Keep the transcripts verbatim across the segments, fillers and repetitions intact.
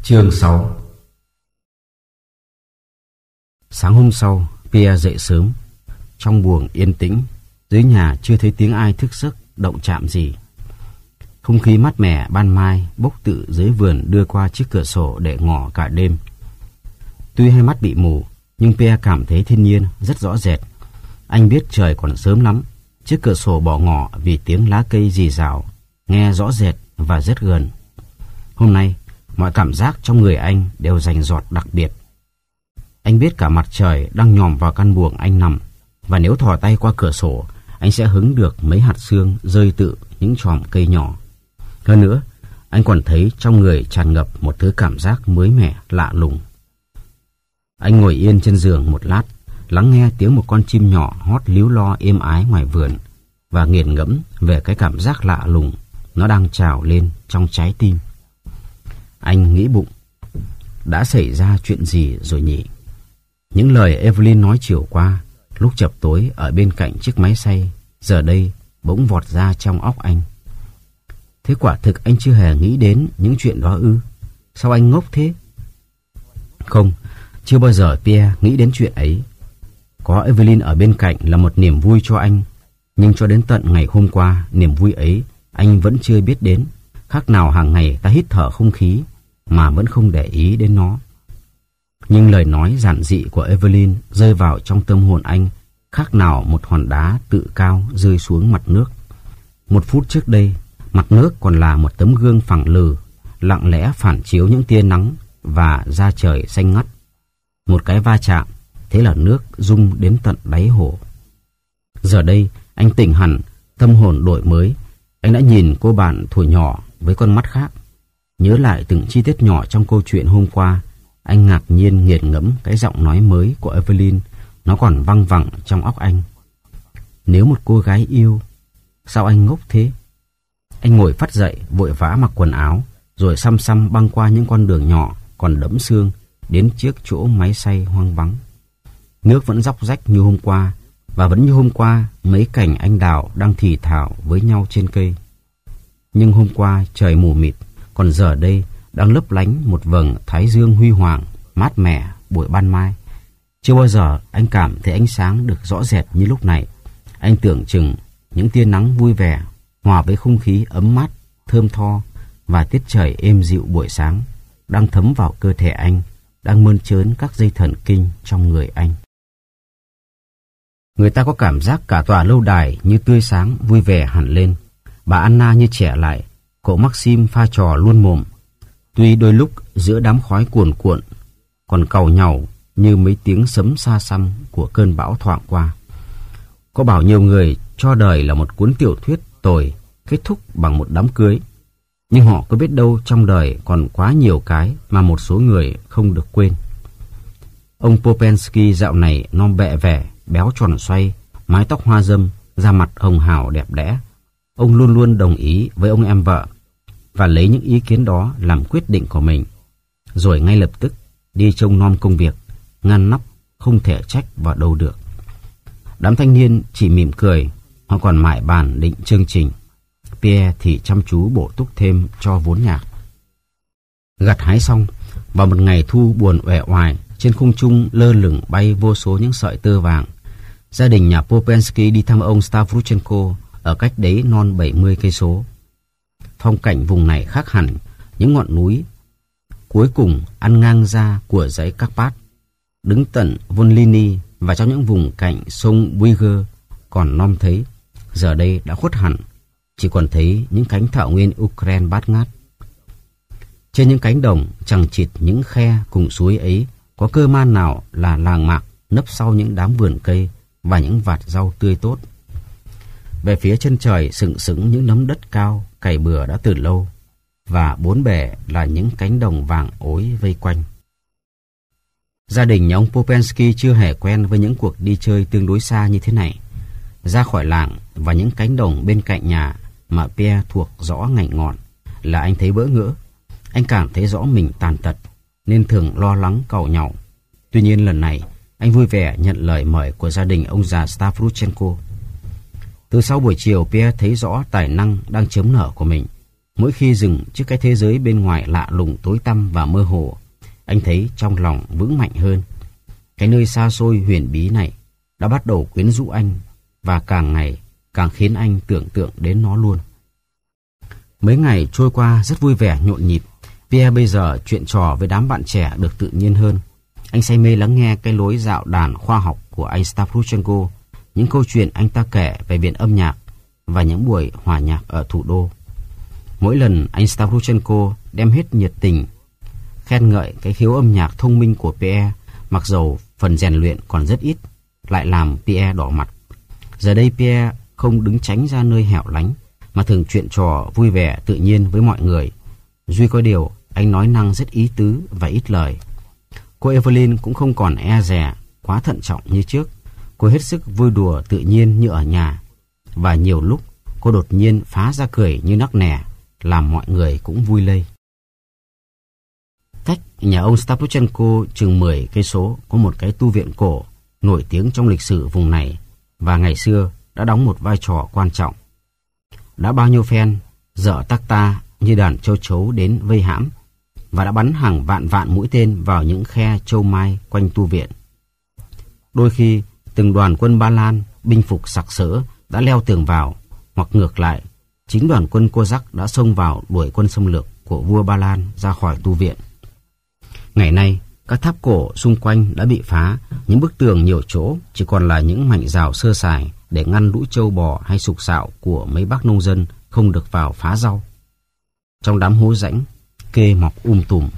Chương sáu. Sáng hôm sau, Pierre dậy sớm. Trong buồng yên tĩnh, dưới nhà chưa thấy tiếng ai thức giấc, động chạm gì. Không khí mát mẻ ban mai bốc tự dưới vườn đưa qua chiếc cửa sổ để ngỏ cả đêm. Tuy hai mắt bị mù, nhưng Pierre cảm thấy thiên nhiên rất rõ rệt. Anh biết trời còn sớm lắm. Chiếc cửa sổ bỏ ngỏ vì tiếng lá cây rì rào, nghe rõ rệt và rất gần. Hôm nay, mọi cảm giác trong người anh đều rành rọt đặc biệt. Anh biết cả mặt trời đang nhòm vào căn buồng anh nằm, và nếu thò tay qua cửa sổ, anh sẽ hứng được mấy hạt sương rơi tự những chòm cây nhỏ. Hơn nữa, anh còn thấy trong người tràn ngập một thứ cảm giác mới mẻ, lạ lùng. Anh ngồi yên trên giường một lát, lắng nghe tiếng một con chim nhỏ hót líu lo êm ái ngoài vườn, và nghiền ngẫm về cái cảm giác lạ lùng nó đang trào lên trong trái tim. Anh nghĩ bụng, đã xảy ra chuyện gì rồi nhỉ? Những lời Evelyn nói chiều qua, lúc chập tối ở bên cạnh chiếc máy xay, giờ đây bỗng vọt ra trong óc anh. Thế quả thực anh chưa hề nghĩ đến những chuyện đó ư? Sao anh ngốc thế? Không, chưa bao giờ Pierre nghĩ đến chuyện ấy. Có Evelyn ở bên cạnh là một niềm vui cho anh, nhưng cho đến tận ngày hôm qua, niềm vui ấy anh vẫn chưa biết đến. Khác nào hàng ngày ta hít thở không khí mà vẫn không để ý đến nó. Nhưng lời nói giản dị của Evelyn rơi vào trong tâm hồn anh, khác nào một hòn đá tự cao rơi xuống mặt nước. Một phút trước đây, mặt nước còn là một tấm gương phẳng lừ, lặng lẽ phản chiếu những tia nắng và da trời xanh ngắt. Một cái va chạm, thế là nước rung đến tận đáy hồ. Giờ đây, anh tỉnh hẳn, tâm hồn đổi mới. Anh đã nhìn cô bạn thuở nhỏ với con mắt khác. Nhớ lại từng chi tiết nhỏ trong câu chuyện hôm qua, anh ngạc nhiên nghiền ngẫm cái giọng nói mới của Evelyn. Nó còn văng vẳng trong óc anh. Nếu một cô gái yêu, sao anh ngốc thế? Anh ngồi phắt dậy, vội vã mặc quần áo, rồi xăm xăm băng qua những con đường nhỏ còn đẫm sương đến trước chỗ máy xay hoang vắng. Nước vẫn róc rách như hôm qua, và vẫn như hôm qua mấy cành anh đào đang thì thào với nhau trên cây. Nhưng hôm qua trời mù mịt, còn giờ đây đang lấp lánh một vầng thái dương huy hoàng, mát mẻ buổi ban mai. Chưa bao giờ anh cảm thấy ánh sáng được rõ rệt như lúc này. Anh tưởng chừng những tia nắng vui vẻ hòa với không khí ấm mát, thơm tho và tiết trời êm dịu buổi sáng đang thấm vào cơ thể anh, đang mơn trớn các dây thần kinh trong người anh. Người ta có cảm giác cả tòa lâu đài như tươi sáng, vui vẻ hẳn lên. Bà Anna như trẻ lại, cậu Maxim pha trò luôn mồm. Tuy đôi lúc giữa đám khói cuồn cuộn còn càu nhàu như mấy tiếng sấm xa xăm của cơn bão thoảng qua. Có bảo nhiều người cho đời là một cuốn tiểu thuyết tồi kết thúc bằng một đám cưới. Nhưng họ có biết đâu trong đời còn quá nhiều cái mà một số người không được quên. Ông Popensky dạo này non bẹ vẻ, béo tròn xoay, mái tóc hoa râm, da mặt hồng hào đẹp đẽ. Ông luôn luôn đồng ý với ông em vợ và lấy những ý kiến đó làm quyết định của mình, rồi ngay lập tức đi trông nom công việc, ngăn nắp, không thể trách vào đâu được. Đám thanh niên chỉ mỉm cười, họ còn mải bàn định chương trình. Pierre thì chăm chú bổ túc thêm cho vốn nhạc. Gặt hái xong, vào một ngày thu buồn uể oải, trên không trung lơ lửng bay vô số những sợi tơ vàng. Gia đình nhà Popensky đi thăm ông Stavruchenko ở cách đấy non bảy mươi cây số. Phong cảnh vùng này khác hẳn, những ngọn núi cuối cùng ăn ngang ra của dãy Carpat, đứng tận Volhyny, và trong những vùng cạnh sông Buiger còn non thấy, giờ đây đã khuất hẳn, chỉ còn thấy những cánh thảo nguyên Ukraine bát ngát. Trên những cánh đồng chằng chịt những khe cùng suối ấy, có cơ man nào là làng mạc nấp sau những đám vườn cây và những vạt rau tươi tốt. Về phía chân trời sừng sững những nấm đất cao cày bừa đã từ lâu, và bốn bề là những cánh đồng vàng ối vây quanh. Gia đình nhà ông Popensky chưa hề quen với những cuộc đi chơi tương đối xa như thế này. Ra khỏi làng và những cánh đồng bên cạnh nhà mà Pierre thuộc rõ ngảnh ngọn là anh thấy bỡ ngỡ. Anh cảm thấy rõ mình tàn tật nên thường lo lắng càu nhàu. Tuy nhiên lần này anh vui vẻ nhận lời mời của gia đình ông già Stavruchenko. Từ sau buổi chiều, Pierre thấy rõ tài năng đang chớm nở của mình. Mỗi khi dừng trước cái thế giới bên ngoài lạ lùng tối tăm và mơ hồ, anh thấy trong lòng vững mạnh hơn. Cái nơi xa xôi huyền bí này đã bắt đầu quyến rũ anh và càng ngày càng khiến anh tưởng tượng đến nó luôn. Mấy ngày trôi qua rất vui vẻ nhộn nhịp. Pierre bây giờ chuyện trò với đám bạn trẻ được tự nhiên hơn. Anh say mê lắng nghe cái lối dạo đàn khoa học của anh Stavruchenko, những câu chuyện anh ta kể về viện âm nhạc và những buổi hòa nhạc ở thủ đô. Mỗi lần anh Stavruchenko đem hết nhiệt tình khen ngợi cái khiếu âm nhạc thông minh của Pierre, mặc dầu phần rèn luyện còn rất ít, lại làm Pierre đỏ mặt. Giờ đây Pierre không đứng tránh ra nơi hẻo lánh, mà thường chuyện trò vui vẻ tự nhiên với mọi người. Duy có điều, anh nói năng rất ý tứ và ít lời. Cô Evelyn cũng không còn e dè, quá thận trọng như trước. Cô hết sức vui đùa tự nhiên như ở nhà. Và nhiều lúc cô đột nhiên phá ra cười như nắc nẻ, làm mọi người cũng vui lây. Cách nhà ông Stavruchenko chừng mười cây số có một cái tu viện cổ nổi tiếng trong lịch sử vùng này và ngày xưa đã đóng một vai trò quan trọng. Đã bao nhiêu phen dở tắc ta như đàn châu chấu đến vây hãm và đã bắn hàng vạn vạn mũi tên vào những khe châu mai quanh tu viện. Đôi khi từng đoàn quân Ba Lan binh phục sặc sỡ đã leo tường vào, hoặc ngược lại, chính đoàn quân Cô-Dắc đã xông vào đuổi quân xâm lược của vua Ba Lan ra khỏi tu viện. Ngày nay, các tháp cổ xung quanh đã bị phá, những bức tường nhiều chỗ chỉ còn là những mảnh rào sơ sài để ngăn lũ trâu bò hay sục sạo của mấy bác nông dân không được vào phá rau. Trong đám hố rãnh, kê mọc um tùm.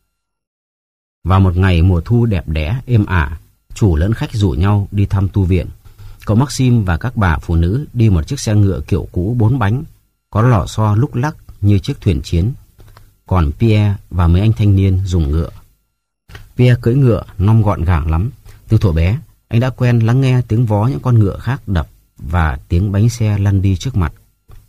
Vào một ngày mùa thu đẹp đẽ êm ả, chủ lẫn khách rủ nhau đi thăm tu viện. Cậu Maxim và các bà phụ nữ đi một chiếc xe ngựa kiểu cũ bốn bánh, có lò xo lúc lắc như chiếc thuyền chiến. Còn Pierre và mấy anh thanh niên dùng ngựa. Pierre cưỡi ngựa nom gọn gàng lắm. Từ thuở bé, anh đã quen lắng nghe tiếng vó những con ngựa khác đập và tiếng bánh xe lăn đi trước mặt.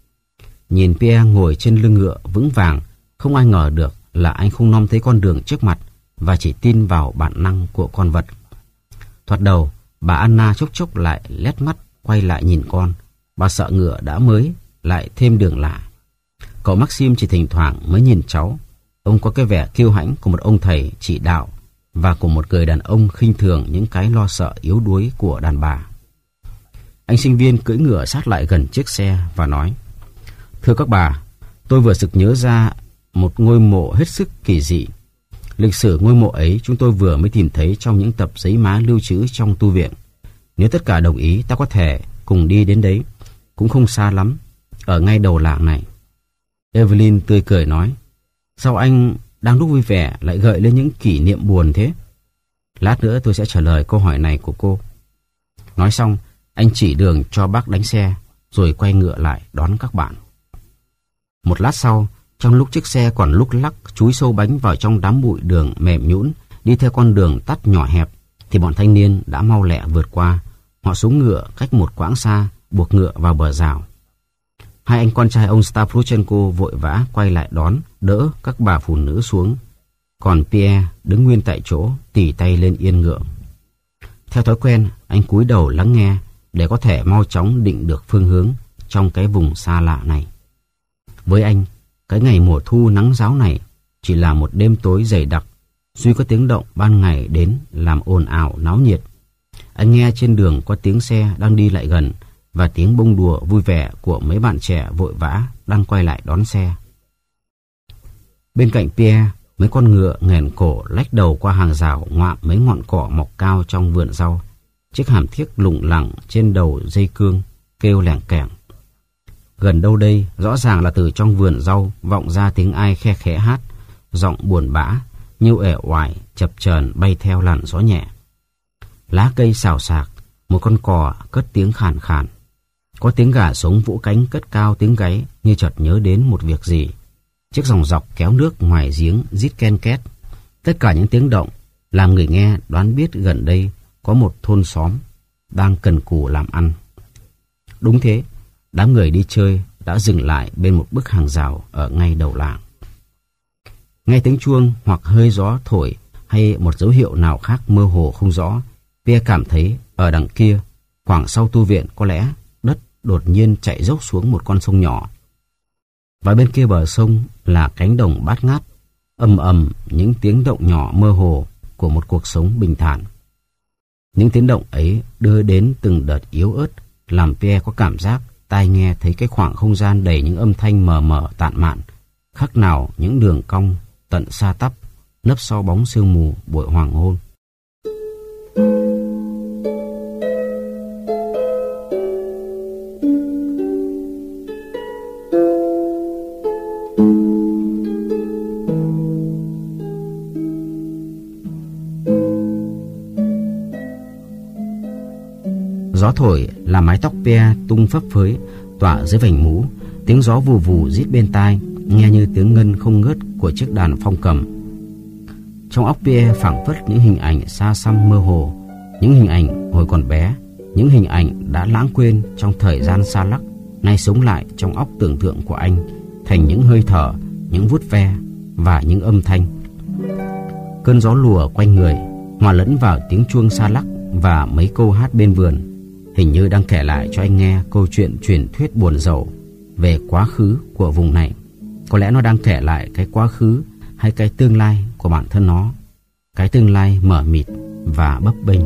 Nhìn Pierre ngồi trên lưng ngựa vững vàng, không ai ngờ được là anh không nom thấy con đường trước mặt và chỉ tin vào bản năng của con vật. Thoạt đầu, bà Anna chốc chốc lại lét mắt quay lại nhìn con. Bà sợ ngựa đã mới lại thêm đường lạ. Cậu Maxim chỉ thỉnh thoảng mới nhìn cháu. Ông có cái vẻ kiêu hãnh của một ông thầy chỉ đạo và của một người đàn ông khinh thường những cái lo sợ yếu đuối của đàn bà. Anh sinh viên cưỡi ngựa sát lại gần chiếc xe và nói: "Thưa các bà, tôi vừa sực nhớ ra một ngôi mộ hết sức kỳ dị. Lịch sử ngôi mộ ấy chúng tôi vừa mới tìm thấy trong những tập giấy má lưu trữ trong tu viện. Nếu tất cả đồng ý, ta có thể cùng đi đến đấy, cũng không xa lắm, ở ngay đầu làng này." Evelyn tươi cười nói: "Sao anh đang lúc vui vẻ lại gợi lên những kỷ niệm buồn thế? Lát nữa tôi sẽ trả lời câu hỏi này của cô." Nói xong, anh chỉ đường cho bác đánh xe, rồi quay ngựa lại đón các bạn. Một lát sau, trong lúc chiếc xe còn lúc lắc chúi sâu bánh vào trong đám bụi đường mềm nhũn đi theo con đường tắt nhỏ hẹp, thì bọn thanh niên đã mau lẹ vượt qua. Họ xuống ngựa cách một quãng xa, buộc ngựa vào bờ rào. Hai anh con trai ông Stavruchenko vội vã quay lại đón, đỡ các bà phụ nữ xuống. Còn Pierre đứng nguyên tại chỗ, tỉ tay lên yên ngựa. Theo thói quen, anh cúi đầu lắng nghe để có thể mau chóng định được phương hướng trong cái vùng xa lạ này. Với anh, cái ngày mùa thu nắng ráo này chỉ là một đêm tối dày đặc, duy có tiếng động ban ngày đến làm ồn ào náo nhiệt. Anh nghe trên đường có tiếng xe đang đi lại gần và tiếng bông đùa vui vẻ của mấy bạn trẻ vội vã đang quay lại đón xe. Bên cạnh Pierre, mấy con ngựa nghèn cổ lách đầu qua hàng rào ngoạm mấy ngọn cỏ mọc cao trong vườn rau. Chiếc hàm thiếc lủng lẳng trên đầu dây cương kêu lẻng kẻng. Gần đâu đây, rõ ràng là từ trong vườn rau vọng ra tiếng ai khe khẽ hát, giọng buồn bã, như uể oải chập chờn bay theo làn gió nhẹ. Lá cây xào xạc, một con cò cất tiếng khàn khàn. Có tiếng gà sống vỗ cánh cất cao tiếng gáy như chợt nhớ đến một việc gì. Chiếc dòng dọc kéo nước ngoài giếng rít ken két. Tất cả những tiếng động làm người nghe đoán biết gần đây có một thôn xóm đang cần cù làm ăn. Đúng thế, đám người đi chơi đã dừng lại bên một bức hàng rào ở ngay đầu làng. Nghe tiếng chuông hoặc hơi gió thổi hay một dấu hiệu nào khác mơ hồ không rõ, Pierre cảm thấy ở đằng kia, khoảng sau tu viện có lẽ đất đột nhiên chạy dốc xuống một con sông nhỏ. Và bên kia bờ sông là cánh đồng bát ngát, ầm ầm những tiếng động nhỏ mơ hồ của một cuộc sống bình thản. Những tiếng động ấy đưa đến từng đợt yếu ớt, làm Pierre có cảm giác tai nghe thấy cái khoảng không gian đầy những âm thanh mờ mờ tản mạn, khác nào những đường cong tận xa tắp, nấp sau bóng sương mù buổi hoàng hôn. Gió thổi làm mái tóc Pierre tung phấp phới, tỏa dưới vành mũ. Tiếng gió vù vù rít bên tai, nghe như tiếng ngân không ngớt của chiếc đàn phong cầm. Trong óc Pierre phảng phất những hình ảnh xa xăm mơ hồ, những hình ảnh hồi còn bé, những hình ảnh đã lãng quên trong thời gian xa lắc, nay sống lại trong óc tưởng tượng của anh, thành những hơi thở, những vuốt ve và những âm thanh. Cơn gió lùa quanh người, hòa lẫn vào tiếng chuông xa lắc và mấy câu hát bên vườn, hình như đang kể lại cho anh nghe câu chuyện truyền thuyết buồn rầu về quá khứ của vùng này. Có lẽ nó đang kể lại cái quá khứ hay cái tương lai của bản thân nó, cái tương lai mờ mịt và bấp bênh.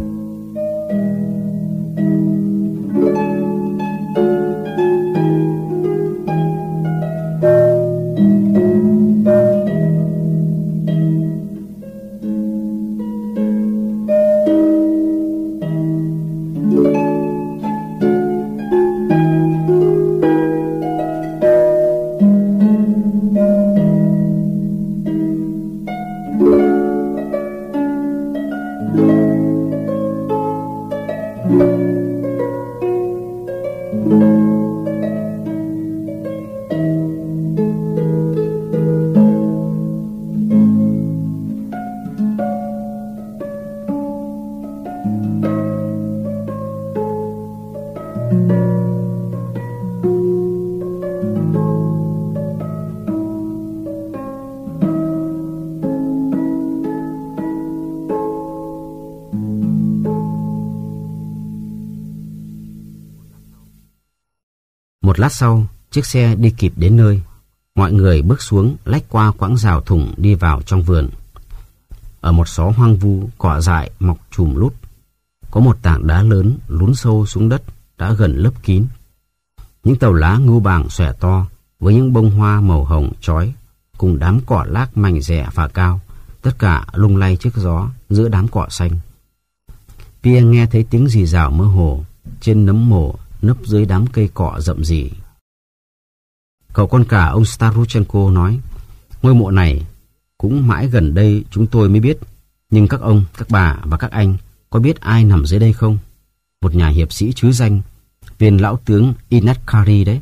Một lát sau, chiếc xe đi kịp đến nơi. Mọi người bước xuống, lách qua quãng rào thủng đi vào trong vườn. Ở một xó hoang vu, cỏ dại mọc chùm lút. Có một tảng đá lớn lún sâu xuống đất, đã gần lấp kín. Những tàu lá ngưu bàng xòe to, với những bông hoa màu hồng chói, cùng đám cỏ lác mảnh rẻ và cao, tất cả lung lay trước gió giữa đám cỏ xanh. Pierre nghe thấy tiếng rì rào mơ hồ trên nấm mồ nấp dưới đám cây cọ rậm rì. Cậu con cả ông Staruchenko nói, ngôi mộ này cũng mãi gần đây chúng tôi mới biết, nhưng các ông, các bà và các anh có biết ai nằm dưới đây không? Một nhà hiệp sĩ trứ danh, viên lão tướng Inatkari đấy.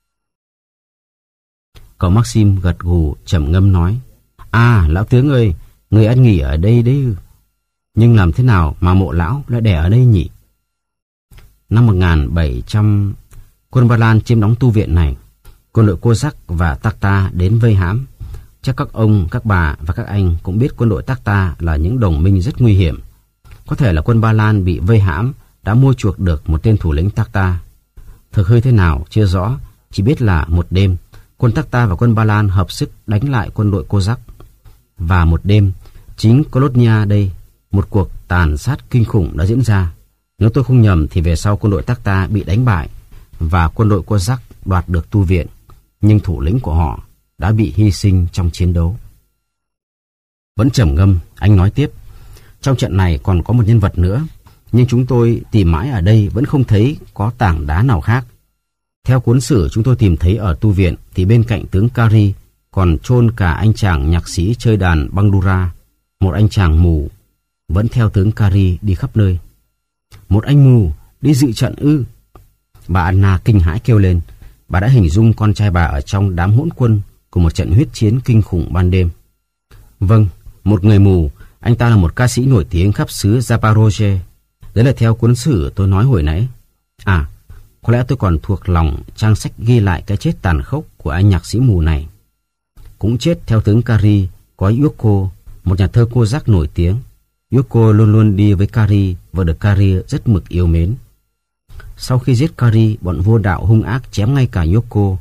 Cậu Maxim gật gù trầm ngâm nói, à, lão tướng ơi, người ăn nghỉ ở đây đấy. Nhưng làm thế nào mà mộ lão lại để ở đây nhỉ? Năm một nghìn bảy trăm, quân Ba Lan chiếm đóng tu viện này. Quân đội Cossack và Takta đến vây hãm. Chắc các ông, các bà và các anh cũng biết quân đội Takta là những đồng minh rất nguy hiểm. Có thể là quân Ba Lan bị vây hãm đã mua chuộc được một tên thủ lĩnh Takta. Thực hư thế nào chưa rõ, chỉ biết là một đêm quân Takta và quân Ba Lan hợp sức đánh lại quân đội Cossack. Và một đêm, chính Kolodnya đây, một cuộc tàn sát kinh khủng đã diễn ra. Nếu tôi không nhầm thì về sau quân đội Takta bị đánh bại và quân đội Cossack đoạt được tu viện, nhưng thủ lĩnh của họ đã bị hy sinh trong chiến đấu. Vẫn trầm ngâm, anh nói tiếp, trong trận này còn có một nhân vật nữa, nhưng chúng tôi tìm mãi ở đây vẫn không thấy có tảng đá nào khác. Theo cuốn sử chúng tôi tìm thấy ở tu viện thì bên cạnh tướng Kari còn chôn cả anh chàng nhạc sĩ chơi đàn Bandura, một anh chàng mù, vẫn theo tướng Kari đi khắp nơi. Một anh mù đi dự trận ư? Bà Anna kinh hãi kêu lên. Bà đã hình dung con trai bà ở trong đám hỗn quân của một trận huyết chiến kinh khủng ban đêm. Vâng, một người mù. Anh ta là một ca sĩ nổi tiếng khắp xứ Zaporozhye. Đấy là theo cuốn sử tôi nói hồi nãy. À, có lẽ tôi còn thuộc lòng trang sách ghi lại cái chết tàn khốc của anh nhạc sĩ mù này. Cũng chết theo tướng Kari có Yoko, một nhà thơ Cossack nổi tiếng. Yoko luôn luôn đi với Kari và được Kari rất mực yêu mến. Sau khi giết Kari, bọn vô đạo hung ác chém ngay cả Yoko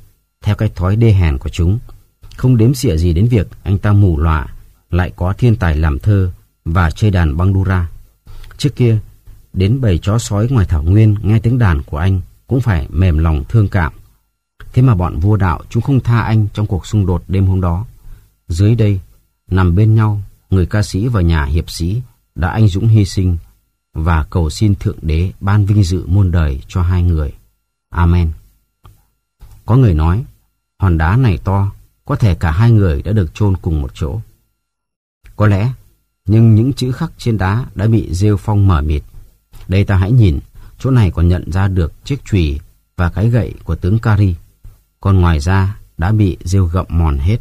theo cái thói đê hèn của chúng, không đếm xỉa gì đến việc anh ta mù lòa, lại có thiên tài làm thơ và chơi đàn bandura. Trước kia, đến bầy chó sói ngoài thảo nguyên nghe tiếng đàn của anh cũng phải mềm lòng thương cảm. Thế mà bọn vua đạo chúng không tha anh trong cuộc xung đột đêm hôm đó. Dưới đây, nằm bên nhau, người ca sĩ và nhà hiệp sĩ đã anh dũng hy sinh và cầu xin Thượng Đế ban vinh dự muôn đời cho hai người. Amen. Có người nói, hòn đá này to, có thể cả hai người đã được chôn cùng một chỗ. Có lẽ, nhưng những chữ khắc trên đá đã bị rêu phong mờ mịt. Đây ta hãy nhìn, chỗ này còn nhận ra được chiếc chùy và cái gậy của tướng Kari, còn ngoài ra đã bị rêu gậm mòn hết.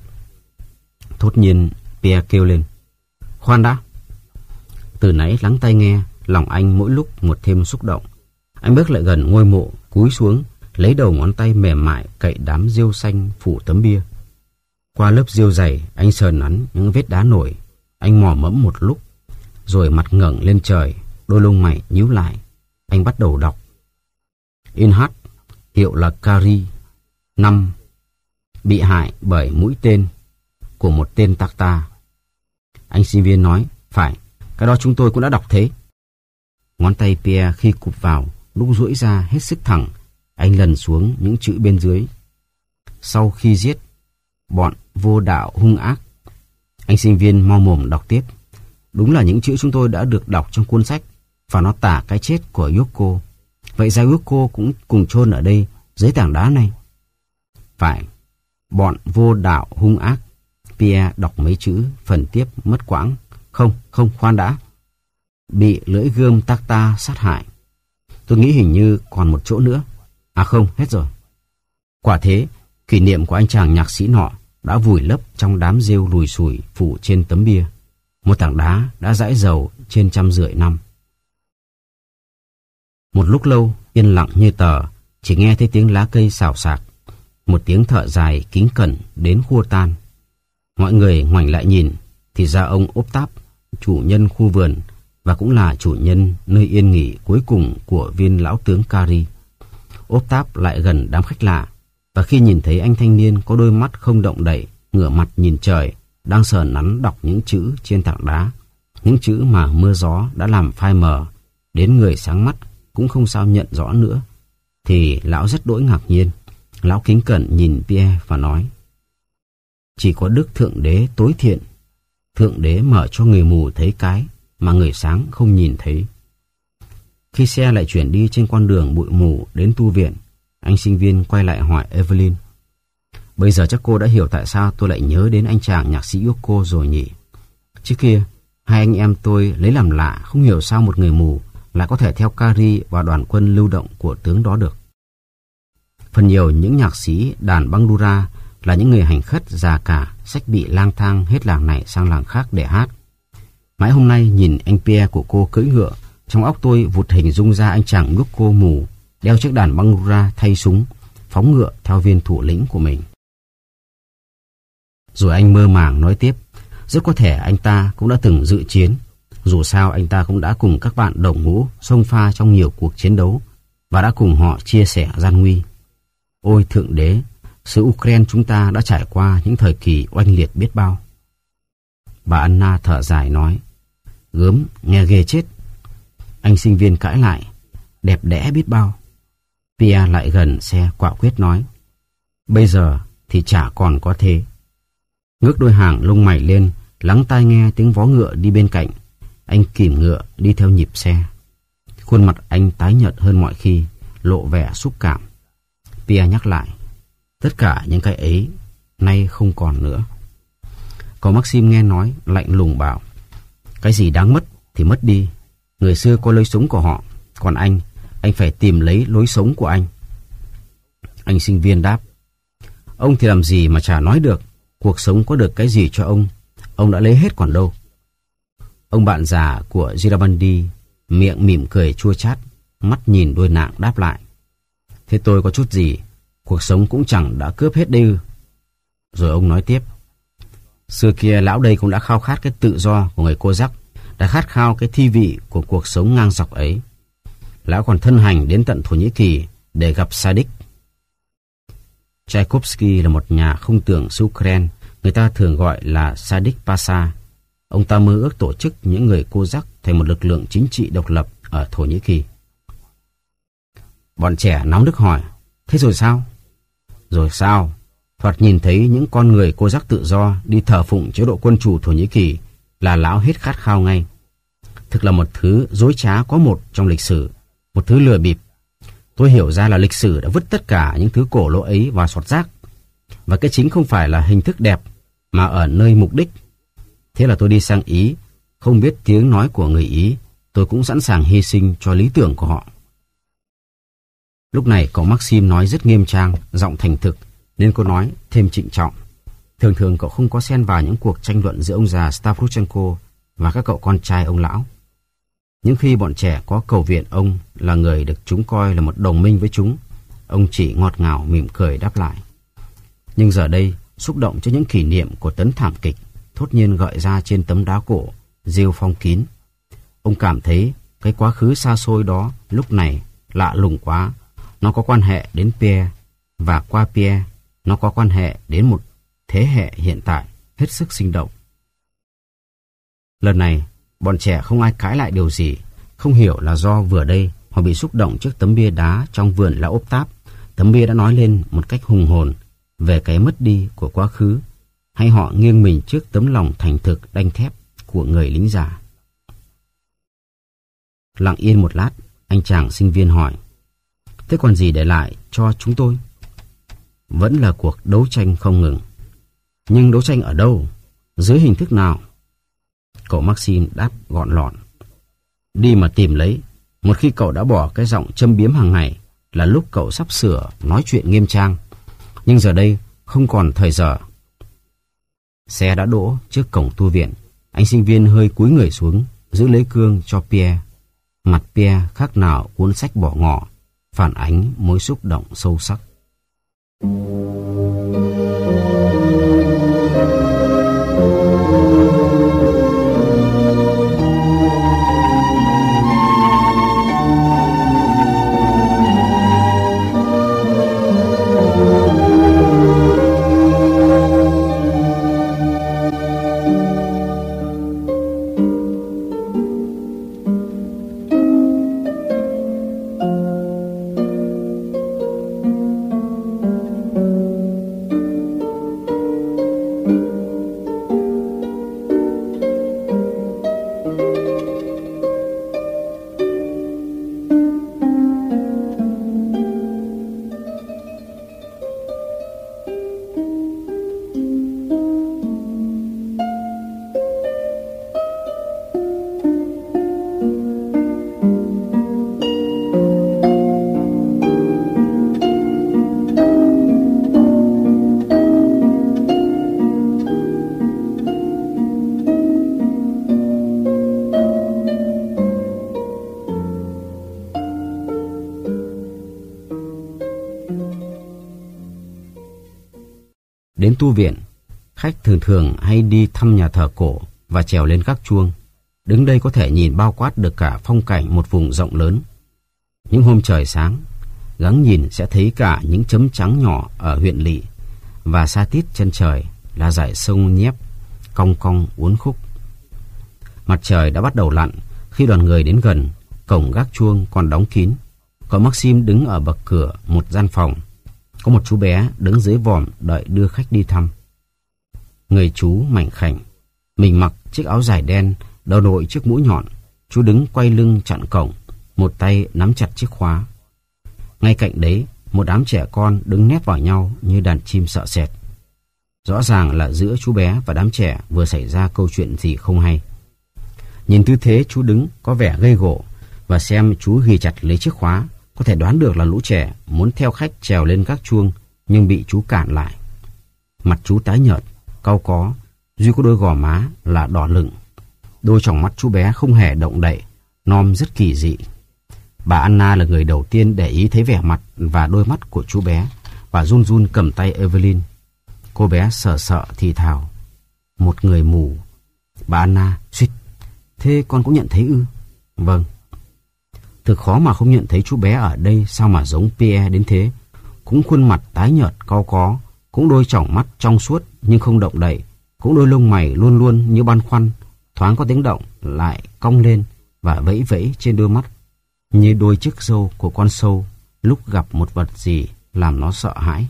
Thốt nhiên, Pierre kêu lên, khoan đã. Từ nãy lắng tai nghe, lòng anh mỗi lúc một thêm xúc động. Anh bước lại gần ngôi mộ, cúi xuống, lấy đầu ngón tay mềm mại cậy đám rêu xanh phủ tấm bia. Qua lớp rêu dày, anh sờ nắn những vết đá nổi. Anh mò mẫm một lúc, rồi mặt ngẩng lên trời, đôi lông mày nhíu lại. Anh bắt đầu đọc. Inhat, hiệu là Kari, năm, bị hại bởi mũi tên của một tên Takta. Anh sinh viên nói, phải, cái đó chúng tôi cũng đã đọc thế. Ngón tay Pierre khi cụp vào, lúc duỗi ra hết sức thẳng, anh lần xuống những chữ bên dưới. Sau khi giết bọn vô đạo hung ác. Anh sinh viên mo mồm đọc tiếp. Đúng là những chữ chúng tôi đã được đọc trong cuốn sách, và nó tả cái chết của Yoko. Vậy ra Yoko cũng cùng chôn ở đây, dưới tảng đá này. Phải, bọn vô đạo hung ác. Pierre đọc mấy chữ, phần tiếp mất quãng. Không, không, khoan đã. Bị lưỡi gươm Takta sát hại. Tôi nghĩ hình như còn một chỗ nữa. À không, hết rồi. Quả thế, kỷ niệm của anh chàng nhạc sĩ nọ đã vùi lấp trong đám rêu lùi xùi phủ trên tấm bia. Một tảng đá đã dãi dầu trên trăm rưỡi năm. Một lúc lâu, yên lặng như tờ, chỉ nghe thấy tiếng lá cây xào xạc. Một tiếng thở dài kính cẩn đến khua tan. Mọi người ngoảnh lại nhìn, thì ra ông Ốp Táp, chủ nhân khu vườn và cũng là chủ nhân nơi yên nghỉ cuối cùng của viên lão tướng Kari. Ốp Táp lại gần đám khách lạ, và khi nhìn thấy anh thanh niên có đôi mắt không động đậy, ngửa mặt nhìn trời, đang sờ nắn đọc những chữ trên tảng đá, những chữ mà mưa gió đã làm phai mờ, đến người sáng mắt cũng không sao nhận rõ nữa, thì lão rất đỗi ngạc nhiên. Lão kính cẩn nhìn Pierre và nói, chỉ có Đức Thượng Đế tối thiện, Thượng Đế mở cho người mù thấy cái mà người sáng không nhìn thấy. Khi xe lại chuyển đi trên con đường bụi mù đến tu viện, anh sinh viên quay lại hỏi Evelyn, bây giờ chắc cô đã hiểu tại sao tôi lại nhớ đến anh chàng nhạc sĩ Yoko rồi nhỉ? Trước kia, hai anh em tôi lấy làm lạ không hiểu sao một người mù lại có thể theo Kari và đoàn quân lưu động của tướng đó được. Phần nhiều những nhạc sĩ đàn bandura là những người hành khất già cả, xách bị lang thang hết làng này sang làng khác để hát. Mãi hôm nay nhìn anh Pierre của cô cưỡi ngựa, trong óc tôi vụt hình dung ra anh chàng Yoko mù đeo chiếc đàn bandura thay súng, phóng ngựa theo viên thủ lĩnh của mình. Rồi anh mơ màng nói tiếp, rất có thể anh ta cũng đã từng dự chiến. Dù sao anh ta cũng đã cùng các bạn đồng ngũ xông pha trong nhiều cuộc chiến đấu và đã cùng họ chia sẻ gian nguy. Ôi Thượng Đế, xứ Ukraine chúng ta đã trải qua những thời kỳ oanh liệt biết bao. Bà Anna thở dài nói, gớm, nghe ghê chết. Anh sinh viên cãi lại, đẹp đẽ biết bao. Pierre lại gần xe quả quyết nói, bây giờ thì chả còn có thế. Ngước đôi hàng lông mày lên, lắng tai nghe tiếng vó ngựa đi bên cạnh. Anh kìm ngựa đi theo nhịp xe. Khuôn mặt anh tái nhợt hơn mọi khi, lộ vẻ xúc cảm. Pierre nhắc lại, tất cả những cái ấy nay không còn nữa. Còn Maxim nghe nói, lạnh lùng bảo, cái gì đáng mất thì mất đi. Người xưa có lối sống của họ, còn anh, anh phải tìm lấy lối sống của anh. Anh sinh viên đáp, ông thì làm gì mà chả nói được. Cuộc sống có được cái gì cho ông, ông đã lấy hết còn đâu. Ông bạn già của Girabandi miệng mỉm cười chua chát, mắt nhìn đôi nạng đáp lại, thế tôi có chút gì, cuộc sống cũng chẳng đã cướp hết đây ư. Rồi ông nói tiếp, xưa kia lão đây cũng đã khao khát cái tự do của người cô giác, đã khát khao cái thi vị của cuộc sống ngang dọc ấy. Lão còn thân hành đến tận Thổ Nhĩ Kỳ để gặp Sadik. Tchaikovsky là một nhà không tưởng xứ Ukraine, người ta thường gọi là Sadik Pasha. Ông ta mơ ước tổ chức những người Cô-rắc thành một lực lượng chính trị độc lập ở Thổ Nhĩ Kỳ. Bọn trẻ náo nức hỏi, thế rồi sao? Rồi sao? Thoạt nhìn thấy những con người Cô-rắc tự do đi thờ phụng chế độ quân chủ Thổ Nhĩ Kỳ là lão hết khát khao ngay. Thực là một thứ dối trá có một trong lịch sử, một thứ lừa bịp. Tôi hiểu ra là lịch sử đã vứt tất cả những thứ cổ lỗ ấy vào sọt rác. Và cái chính không phải là hình thức đẹp, mà ở nơi mục đích. Thế là tôi đi sang Ý, không biết tiếng nói của người Ý, tôi cũng sẵn sàng hy sinh cho lý tưởng của họ. Lúc này cậu Maxim nói rất nghiêm trang, giọng thành thực, nên cô nói thêm trịnh trọng. Thường thường cậu không có xen vào những cuộc tranh luận giữa ông già Stavruchenko và các cậu con trai ông lão. Những khi bọn trẻ có cầu viện ông là người được chúng coi là một đồng minh với chúng, ông chỉ ngọt ngào mỉm cười đáp lại. Nhưng giờ đây, xúc động cho những kỷ niệm của tấn thảm kịch thốt nhiên gợi ra trên tấm đá cổ, rêu phong kín. Ông cảm thấy cái quá khứ xa xôi đó lúc này lạ lùng quá. Nó có quan hệ đến Pierre, và qua Pierre, nó có quan hệ đến một thế hệ hiện tại hết sức sinh động. Lần này, bọn trẻ không ai cãi lại điều gì, không hiểu là do vừa đây họ bị xúc động trước tấm bia đá trong vườn La Ốp Táp. Tấm bia đã nói lên một cách hùng hồn về cái mất đi của quá khứ, hay họ nghiêng mình trước tấm lòng thành thực đanh thép của người lính già. Lặng yên một lát, anh chàng sinh viên hỏi, thế còn gì để lại cho chúng tôi? Vẫn là cuộc đấu tranh không ngừng. Nhưng đấu tranh ở đâu? Dưới hình thức nào? Cậu Maxim đáp gọn lọn. Đi mà tìm lấy. Một khi cậu đã bỏ cái giọng châm biếm hàng ngày là lúc cậu sắp sửa nói chuyện nghiêm trang. Nhưng giờ đây không còn thời giờ. Xe đã đỗ trước cổng tu viện. Anh sinh viên hơi cúi người xuống, giữ lấy cương cho Pierre. Mặt Pierre khác nào cuốn sách bỏ ngỏ, phản ánh mối xúc động sâu sắc. Đến tu viện, khách thường thường hay đi thăm nhà thờ cổ và trèo lên gác chuông. Đứng đây có thể nhìn bao quát được cả phong cảnh một vùng rộng lớn. Những hôm trời sáng, gắng nhìn sẽ thấy cả những chấm trắng nhỏ ở huyện lỵ, và xa tít chân trời là dải sông Nhép, cong cong uốn khúc. Mặt trời đã bắt đầu lặn khi đoàn người đến gần, cổng gác chuông còn đóng kín. Cậu Maxim đứng ở bậc cửa một gian phòng. Có một chú bé đứng dưới vòm đợi đưa khách đi thăm. Người chú mảnh khảnh, mình mặc chiếc áo dài đen, đầu đội chiếc mũ nhọn. Chú đứng quay lưng chặn cổng, một tay nắm chặt chiếc khóa. Ngay cạnh đấy, một đám trẻ con đứng nép vào nhau như đàn chim sợ sệt. Rõ ràng là giữa chú bé và đám trẻ vừa xảy ra câu chuyện gì không hay. Nhìn tư thế chú đứng có vẻ gây gổ, và xem chú ghi chặt lấy chiếc khóa, có thể đoán được là lũ trẻ muốn theo khách trèo lên gác chuông, nhưng bị chú cản lại. Mặt chú tái nhợt, cau có, duy có đôi gò má là đỏ lựng. Đôi tròng mắt chú bé không hề động đậy, nom rất kỳ dị. Bà Anna là người đầu tiên để ý thấy vẻ mặt và đôi mắt của chú bé, và run run cầm tay Evelyn. Cô bé sợ sợ thì thào, một người mù. Bà Anna suýt, thế con cũng nhận thấy ư? Vâng. Thực khó mà không nhận thấy chú bé ở đây sao mà giống Pierre đến thế. cũng khuôn mặt tái nhợt cau có, cũng đôi tròng mắt trong suốt nhưng không động đậy, cũng đôi lông mày luôn luôn như băn khoăn, thoáng có tiếng động lại cong lên và vẫy vẫy trên đôi mắt, như đôi chiếc râu của con sâu lúc gặp một vật gì làm nó sợ hãi.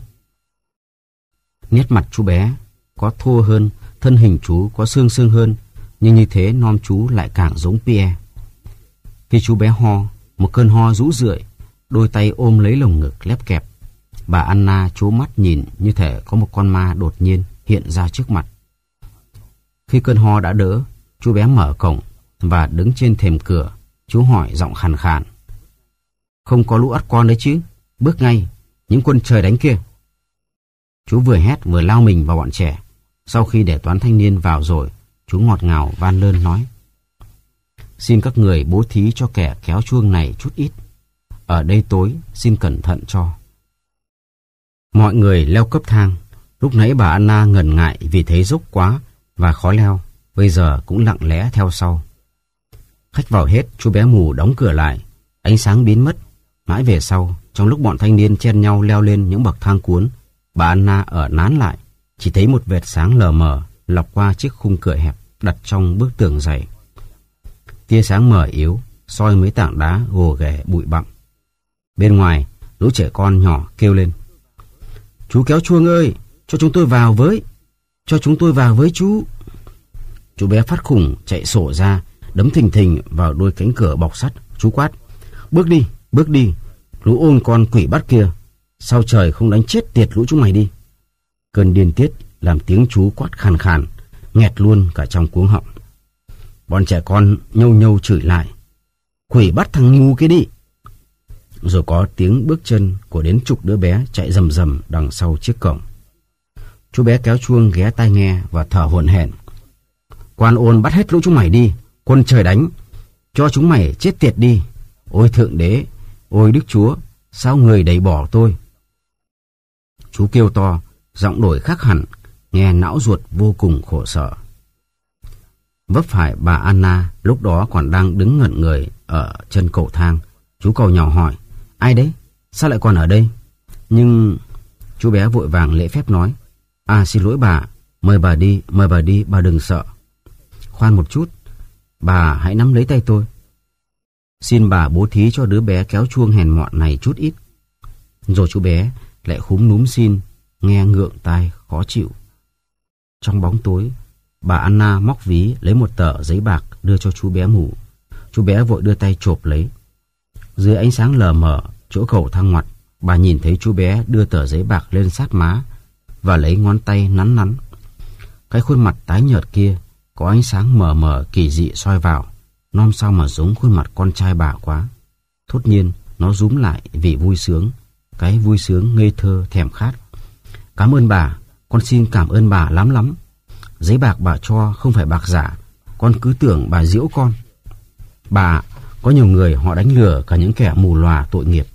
Nét mặt chú bé có thô hơn, thân hình chú có xương xương hơn, nhưng như thế nom chú lại càng giống Pierre. Khi chú bé ho, một cơn ho rũ rượi, đôi tay ôm lấy lồng ngực lép kẹp, bà Anna trố mắt nhìn như thể có một con ma đột nhiên hiện ra trước mặt. Khi cơn ho đã đỡ, chú bé mở cổng và đứng trên thềm cửa. Chú hỏi giọng khàn khàn: "Không có lũ ắt con đấy chứ? Bước ngay, những quân trời đánh kia." Chú vừa hét vừa lao mình vào bọn trẻ. Sau khi để toán thanh niên vào rồi, chú ngọt ngào van lơn nói: "Xin các người bố thí cho kẻ kéo chuông này chút ít. Ở đây tối, xin cẩn thận cho." Mọi người leo cấp thang. Lúc nãy bà Anna ngần ngại vì thấy dốc quá và khó leo, bây giờ cũng lặng lẽ theo sau. Khách vào hết, chú bé mù đóng cửa lại, ánh sáng biến mất. Mãi về sau, trong lúc bọn thanh niên chen nhau leo lên những bậc thang cuốn, bà Anna ở nán lại, chỉ thấy một vệt sáng lờ mờ lọc qua chiếc khung cửa hẹp đặt trong bức tường dày. Tia sáng mờ yếu soi mấy tảng đá gồ ghề bụi bặm. Bên ngoài, lũ trẻ con nhỏ kêu lên: "Chú kéo chuông ơi, cho chúng tôi vào với, cho chúng tôi vào với chú." Chú bé phát khủng chạy sổ ra, đấm thình thình vào đôi cánh cửa bọc sắt. Chú quát: "Bước đi, bước đi, lũ ôn con quỷ bắt kia, sao trời không đánh chết tiệt lũ chúng mày đi." Cơn điên tiết làm tiếng chú quát khàn khàn, nghẹt luôn cả trong cuống họng. Bọn trẻ con nhâu nhâu chửi lại: "Quỷ bắt thằng ngu kia đi." Rồi có tiếng bước chân của đến chục đứa bé chạy rầm rầm đằng sau chiếc cổng. Chú bé kéo chuông ghé tai nghe và thở hổn hển: "Quan ôn bắt hết lũ chúng mày đi, quân trời đánh, cho chúng mày chết tiệt đi. Ôi Thượng Đế, ôi Đức Chúa, sao người đẩy bỏ tôi?" Chú kêu to, giọng đổi khác hẳn, nghe não ruột vô cùng khổ sở. Vấp phải bà Anna lúc đó còn đang đứng ngẩn người ở chân cầu thang. Chú cầu nhỏ hỏi: "Ai đấy? Sao lại còn ở đây?" Nhưng chú bé vội vàng lễ phép nói: "À xin lỗi bà, mời bà đi, mời bà đi, bà đừng sợ." "Khoan một chút, bà hãy nắm lấy tay tôi. Xin bà bố thí cho đứa bé kéo chuông hèn mọn này chút ít." Rồi chú bé lại khúm núm xin, nghe ngượng tai khó chịu. Trong bóng tối, bà Anna móc ví lấy một tờ giấy bạc đưa cho chú bé mù. Chú bé vội đưa tay chộp lấy. Dưới ánh sáng lờ mờ chỗ cầu thang ngoặt, bà nhìn thấy chú bé đưa tờ giấy bạc lên sát má và lấy ngón tay nắn nắn. Cái khuôn mặt tái nhợt kia có ánh sáng mờ mờ kỳ dị soi vào, nom sao mà giống khuôn mặt con trai bà quá. Thốt nhiên nó rúm lại vì vui sướng, cái vui sướng ngây thơ thèm khát. "Cảm ơn bà, con xin cảm ơn bà lắm lắm. Giấy bạc bà cho không phải bạc giả, con cứ tưởng bà giễu con. Bà, có nhiều người họ đánh lừa cả những kẻ mù lòa tội nghiệp."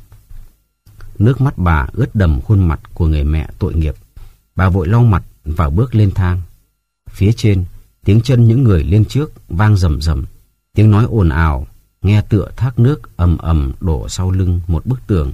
Nước mắt bà ướt đầm khuôn mặt của người mẹ tội nghiệp. Bà vội lau mặt và bước lên thang. Phía trên, tiếng chân những người lên trước vang rầm rầm, tiếng nói ồn ào, nghe tựa thác nước ầm ầm đổ sau lưng một bức tường.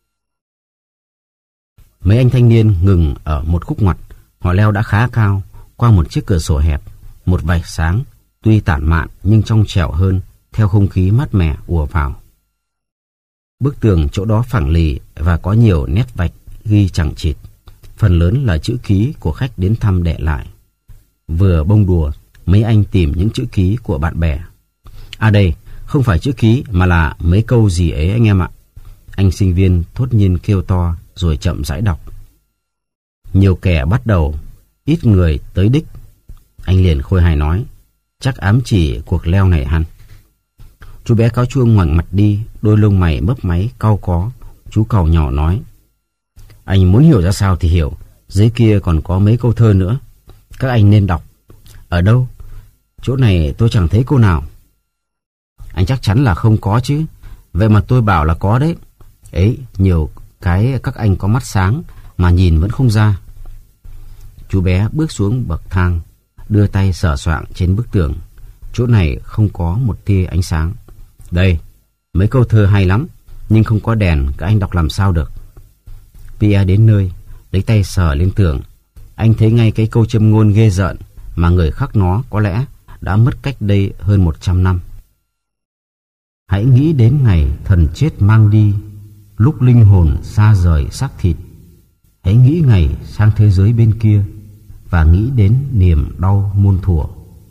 Mấy anh thanh niên ngừng ở một khúc ngoặt. Họ leo đã khá cao, qua một chiếc cửa sổ hẹp, một vạch sáng, tuy tản mạn nhưng trong trẻo hơn, theo không khí mát mẻ ùa vào. Bức tường chỗ đó phẳng lì và có nhiều nét vạch ghi chằng chịt, phần lớn là chữ ký của khách đến thăm để lại. Vừa bông đùa, mấy anh tìm những chữ ký của bạn bè. "À đây, không phải chữ ký mà là mấy câu gì ấy anh em ạ." Anh sinh viên thốt nhiên kêu to rồi chậm rãi đọc. "Nhiều kẻ bắt đầu, ít người tới đích." Anh liền khôi hài nói: "Chắc ám chỉ cuộc leo này hẳn." Chú bé cáo chuông ngoảnh mặt đi, đôi lông mày mấp máy cau có. Chú càu nhỏ nói: "Anh muốn hiểu ra sao thì hiểu, dưới kia còn có mấy câu thơ nữa, các anh nên đọc." "Ở đâu? Chỗ này tôi chẳng thấy câu nào." "Anh chắc chắn là không có chứ, vậy mà tôi bảo là có đấy. Ấy, nhiều cái các anh có mắt sáng mà nhìn vẫn không ra." Chú bé bước xuống bậc thang, đưa tay sờ soạng trên bức tường. Chỗ này không có một tia ánh sáng. "Đây, mấy câu thơ hay lắm, nhưng không có đèn, các anh đọc làm sao được." Pierre đến nơi, lấy tay sờ lên tường. Anh thấy ngay cái câu châm ngôn ghê rợn mà người khắc nó có lẽ đã mất cách đây hơn một trăm năm. Hãy nghĩ đến ngày thần chết mang đi, lúc linh hồn xa rời xác thịt. Hãy nghĩ ngày sang thế giới bên kia và nghĩ đến niềm đau muôn thuở.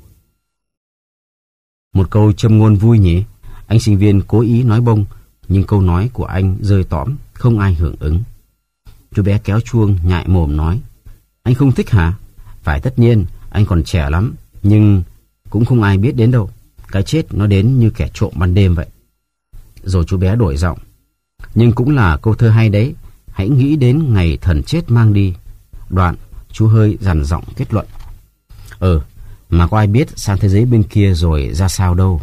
Một câu châm ngôn vui nhỉ? Anh sinh viên cố ý nói bông, nhưng câu nói của anh rơi tõm, không ai hưởng ứng. Chú bé kéo chuông nhại mồm nói: Anh không thích hả? Phải, tất nhiên, anh còn trẻ lắm, nhưng cũng không ai biết đến đâu. Cái chết nó đến như kẻ trộm ban đêm vậy. Rồi chú bé đổi giọng: Nhưng cũng là câu thơ hay đấy. Hãy nghĩ đến ngày thần chết mang đi. Đoạn chú hơi dằn giọng kết luận: Ừ, mà có ai biết sang thế giới bên kia rồi ra sao đâu.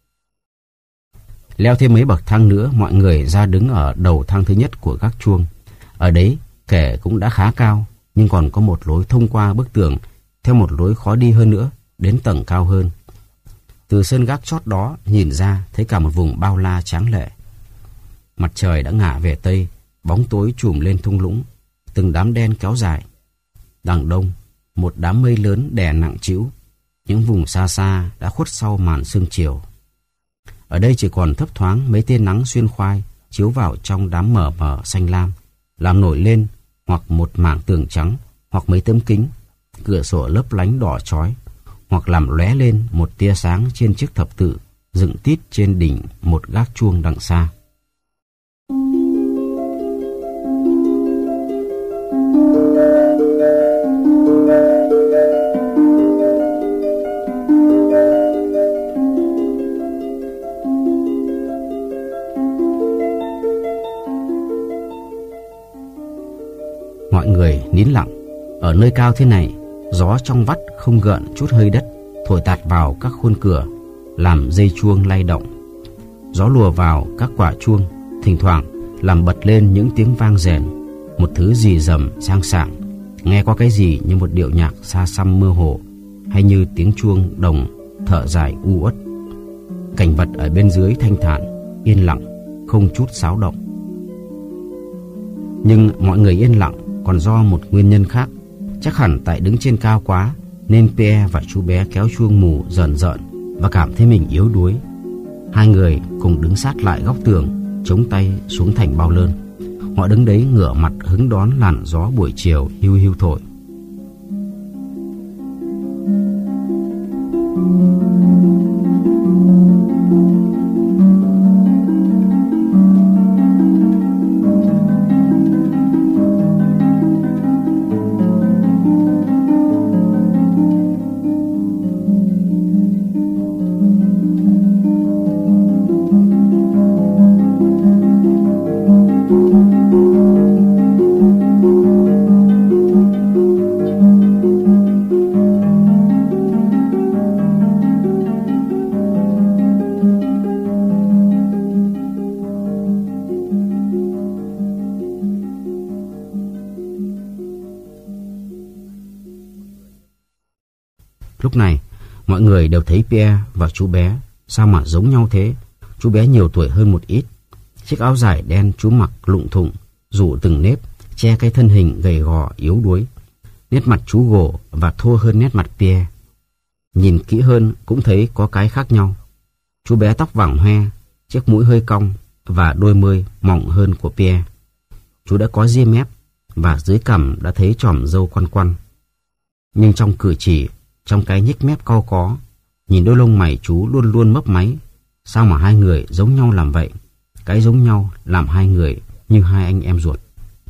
Leo thêm mấy bậc thang nữa, mọi người ra đứng ở đầu thang thứ nhất của gác chuông. Ở đấy kẻ cũng đã khá cao, nhưng còn có một lối thông qua bức tường theo một lối khó đi hơn nữa, đến tầng cao hơn. Từ sân gác chót đó nhìn ra thấy cả một vùng bao la tráng lệ. Mặt trời đã ngả về tây, bóng tối trùm lên thung lũng, từng đám đen kéo dài. Đằng đông, một đám mây lớn đè nặng trĩu, những vùng xa xa đã khuất sau màn sương chiều. Ở đây chỉ còn thấp thoáng mấy tia nắng xuyên khoai chiếu vào trong đám mờ mờ xanh lam, làm nổi lên hoặc một mảng tường trắng, hoặc mấy tấm kính, cửa sổ lấp lánh đỏ chói, hoặc làm lóe lên một tia sáng trên chiếc thập tự dựng tít trên đỉnh một gác chuông đằng xa. Mọi người nín lặng. Ở nơi cao thế này, gió trong vắt không gợn chút hơi đất, thổi tạt vào các khuôn cửa, làm dây chuông lay động. Gió lùa vào các quả chuông, thỉnh thoảng làm bật lên những tiếng vang rền, một thứ rì rầm sang sảng, nghe có cái gì như một điệu nhạc xa xăm mơ hồ, hay như tiếng chuông đồng thở dài u uất. Cảnh vật ở bên dưới thanh thản, yên lặng, không chút xáo động. Nhưng mọi người yên lặng còn do một nguyên nhân khác. Chắc hẳn tại đứng trên cao quá nên Pierre và chú bé kéo chuông mù rờn rợn và cảm thấy mình yếu đuối. Hai người cùng đứng sát lại góc tường, chống tay xuống thành bao lơn. Họ đứng đấy ngửa mặt hứng đón làn gió buổi chiều hiu hiu thổi. Lúc này, mọi người đều thấy Pierre và chú bé sao mà giống nhau thế. Chú bé nhiều tuổi hơn một ít. Chiếc áo dài đen chú mặc lụng thụng, rủ từng nếp, che cái thân hình gầy gò yếu đuối. Nét mặt chú gồ và thô hơn nét mặt Pierre. Nhìn kỹ hơn cũng thấy có cái khác nhau. Chú bé tóc vàng hoe, chiếc mũi hơi cong và đôi môi mỏng hơn của Pierre. Chú đã có ria mép và dưới cằm đã thấy chòm râu quăn quăn. Nhưng trong cử chỉ, trong cái nhếch mép cau có, nhìn đôi lông mày chú luôn luôn mấp máy. Sao mà hai người giống nhau làm vậy? Cái giống nhau làm hai người như hai anh em ruột.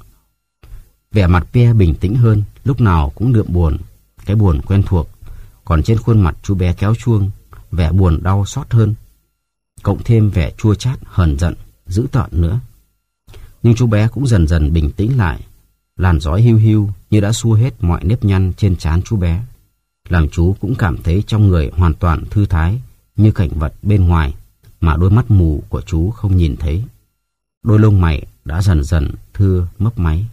Vẻ mặt Pierre bình tĩnh hơn, lúc nào cũng đượm buồn, cái buồn quen thuộc. Còn trên khuôn mặt chú bé kéo chuông, vẻ buồn đau xót hơn, cộng thêm vẻ chua chát, hờn giận, dữ tợn nữa. Nhưng chú bé cũng dần dần bình tĩnh lại. Làn gió hiu hiu như đã xua hết mọi nếp nhăn trên trán chú bé, làm chú cũng cảm thấy trong người hoàn toàn thư thái như cảnh vật bên ngoài mà đôi mắt mù của chú không nhìn thấy. Đôi lông mày đã dần dần thưa mấp máy.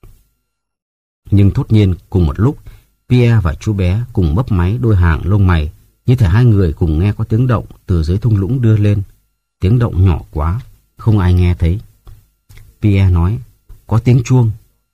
Nhưng thốt nhiên cùng một lúc, Pierre và chú bé cùng mấp máy đôi hàng lông mày, như thể hai người cùng nghe có tiếng động từ dưới thung lũng đưa lên. Tiếng động nhỏ quá, không ai nghe thấy. Pierre nói: "Có tiếng chuông."